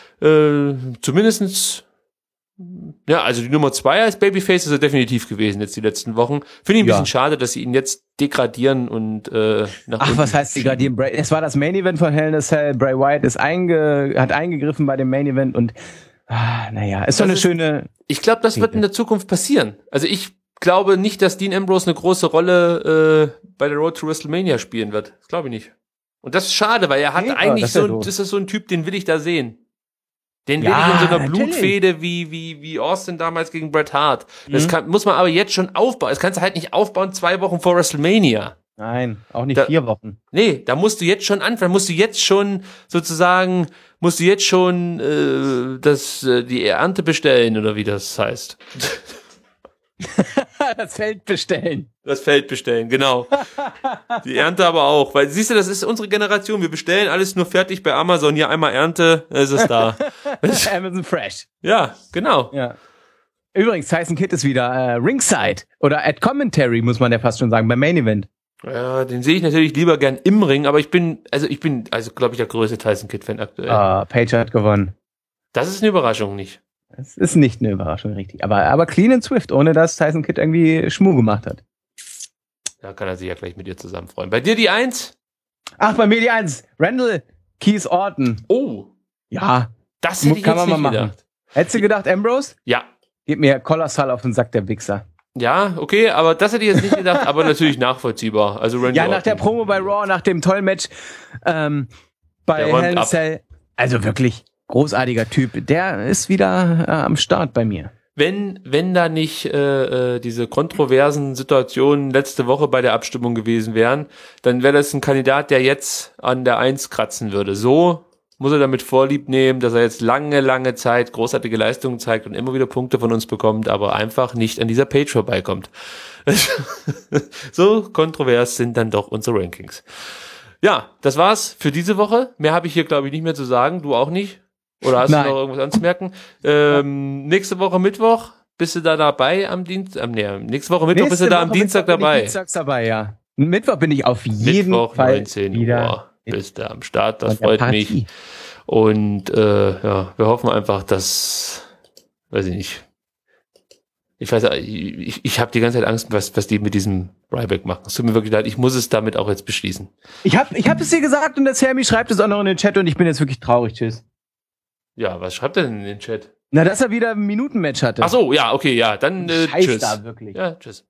zumindestens also die Nummer 2 als Babyface ist er definitiv gewesen jetzt die letzten Wochen. Finde ich ein bisschen schade, dass sie ihn jetzt degradieren und was heißt degradieren? Es war das Main Event von Hell in a Cell. Bray Wyatt hat eingegriffen bei dem Main Event und ist so eine schöne... Ich glaube, das wird in der Zukunft passieren. Also ich glaube nicht, dass Dean Ambrose eine große Rolle bei der Road to WrestleMania spielen wird. Das glaube ich nicht. Und das ist schade, weil er hat eigentlich das ist so ein Typ, den will ich da sehen. Den will ich in so einer Blutfehde wie Austin damals gegen Bret Hart. Das muss man aber jetzt schon aufbauen. Das kannst du halt nicht aufbauen 2 Wochen vor WrestleMania. Nein, auch nicht 4 Wochen. Nee, da musst du jetzt schon anfangen, musst du jetzt schon die Ernte bestellen oder wie das heißt. Das Feld bestellen. Das Feld bestellen, genau. Die Ernte aber auch, weil siehst du, das ist unsere Generation, wir bestellen alles nur fertig bei Amazon, hier einmal Ernte, dann ist es da. Amazon Fresh. Ja, genau. Ja. Übrigens, Tyson Kidd ist wieder Ringside oder at Commentary, muss man ja fast schon sagen, beim Main Event. Ja, den sehe ich natürlich lieber gern im Ring, aber ich bin, glaube ich, der größte Tyson Kidd-Fan aktuell. Paige hat gewonnen. Das ist eine Überraschung nicht. Es ist nicht eine Überraschung, richtig. Aber clean and swift, ohne dass Tyson Kidd irgendwie Schmuh gemacht hat. Da kann er sich ja gleich mit dir zusammen freuen. Bei dir die 1? Ach, bei mir die 1. Randall Keith Orton. Oh. Ja. Das hätte ich jetzt nicht gedacht. Hättest du gedacht, Ambrose? Ja. Gib mir kolossal auf den Sack, der Wichser. Ja, okay, aber das hätte ich jetzt nicht gedacht, aber natürlich nachvollziehbar. Also Randy Orton. Nach der Promo bei Raw, nach dem tollen Match bei Hell in a Cell. Also wirklich großartiger Typ. Der ist wieder am Start bei mir. Wenn da nicht diese kontroversen Situationen letzte Woche bei der Abstimmung gewesen wären, dann wäre das ein Kandidat, der jetzt an der 1 kratzen würde. So muss er damit Vorlieb nehmen, dass er jetzt lange Zeit großartige Leistungen zeigt und immer wieder Punkte von uns bekommt, aber einfach nicht an dieser Page vorbeikommt. So kontrovers sind dann doch unsere Rankings. Ja, das war's für diese Woche. Mehr habe ich hier, glaube ich, nicht mehr zu sagen. Du auch nicht? Oder hast Nein. du noch irgendwas anzumerken? Nächste Woche Mittwoch bist du da dabei am Dienstag? Nächste Woche Mittwoch bist du da am Dienstag dabei. Dienstags dabei, ja. Mittwoch bin ich auf jeden Mittwoch, Fall 19 wieder Uhr bist du am Start. Das an der freut Partie. mich. Und ja, wir hoffen einfach, dass, weiß ich nicht, ich habe die ganze Zeit Angst, was die mit diesem Ryback machen. Es tut mir wirklich leid, ich muss es damit auch jetzt beschließen. Ich hab es dir gesagt und der Sammy schreibt es auch noch in den Chat und ich bin jetzt wirklich traurig. Tschüss. Ja, was schreibt er denn in den Chat? Na, dass er wieder ein Minutenmatch hatte. Ach so, ja, okay, ja, dann Scheiß tschüss. da wirklich. Ja, tschüss.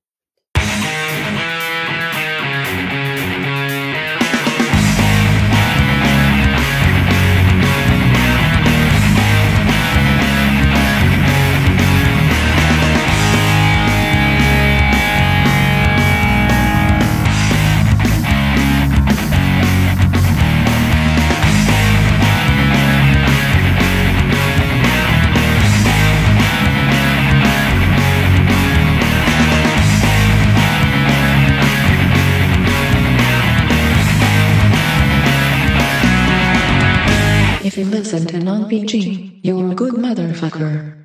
If you listen to non-PG, you're a good motherfucker.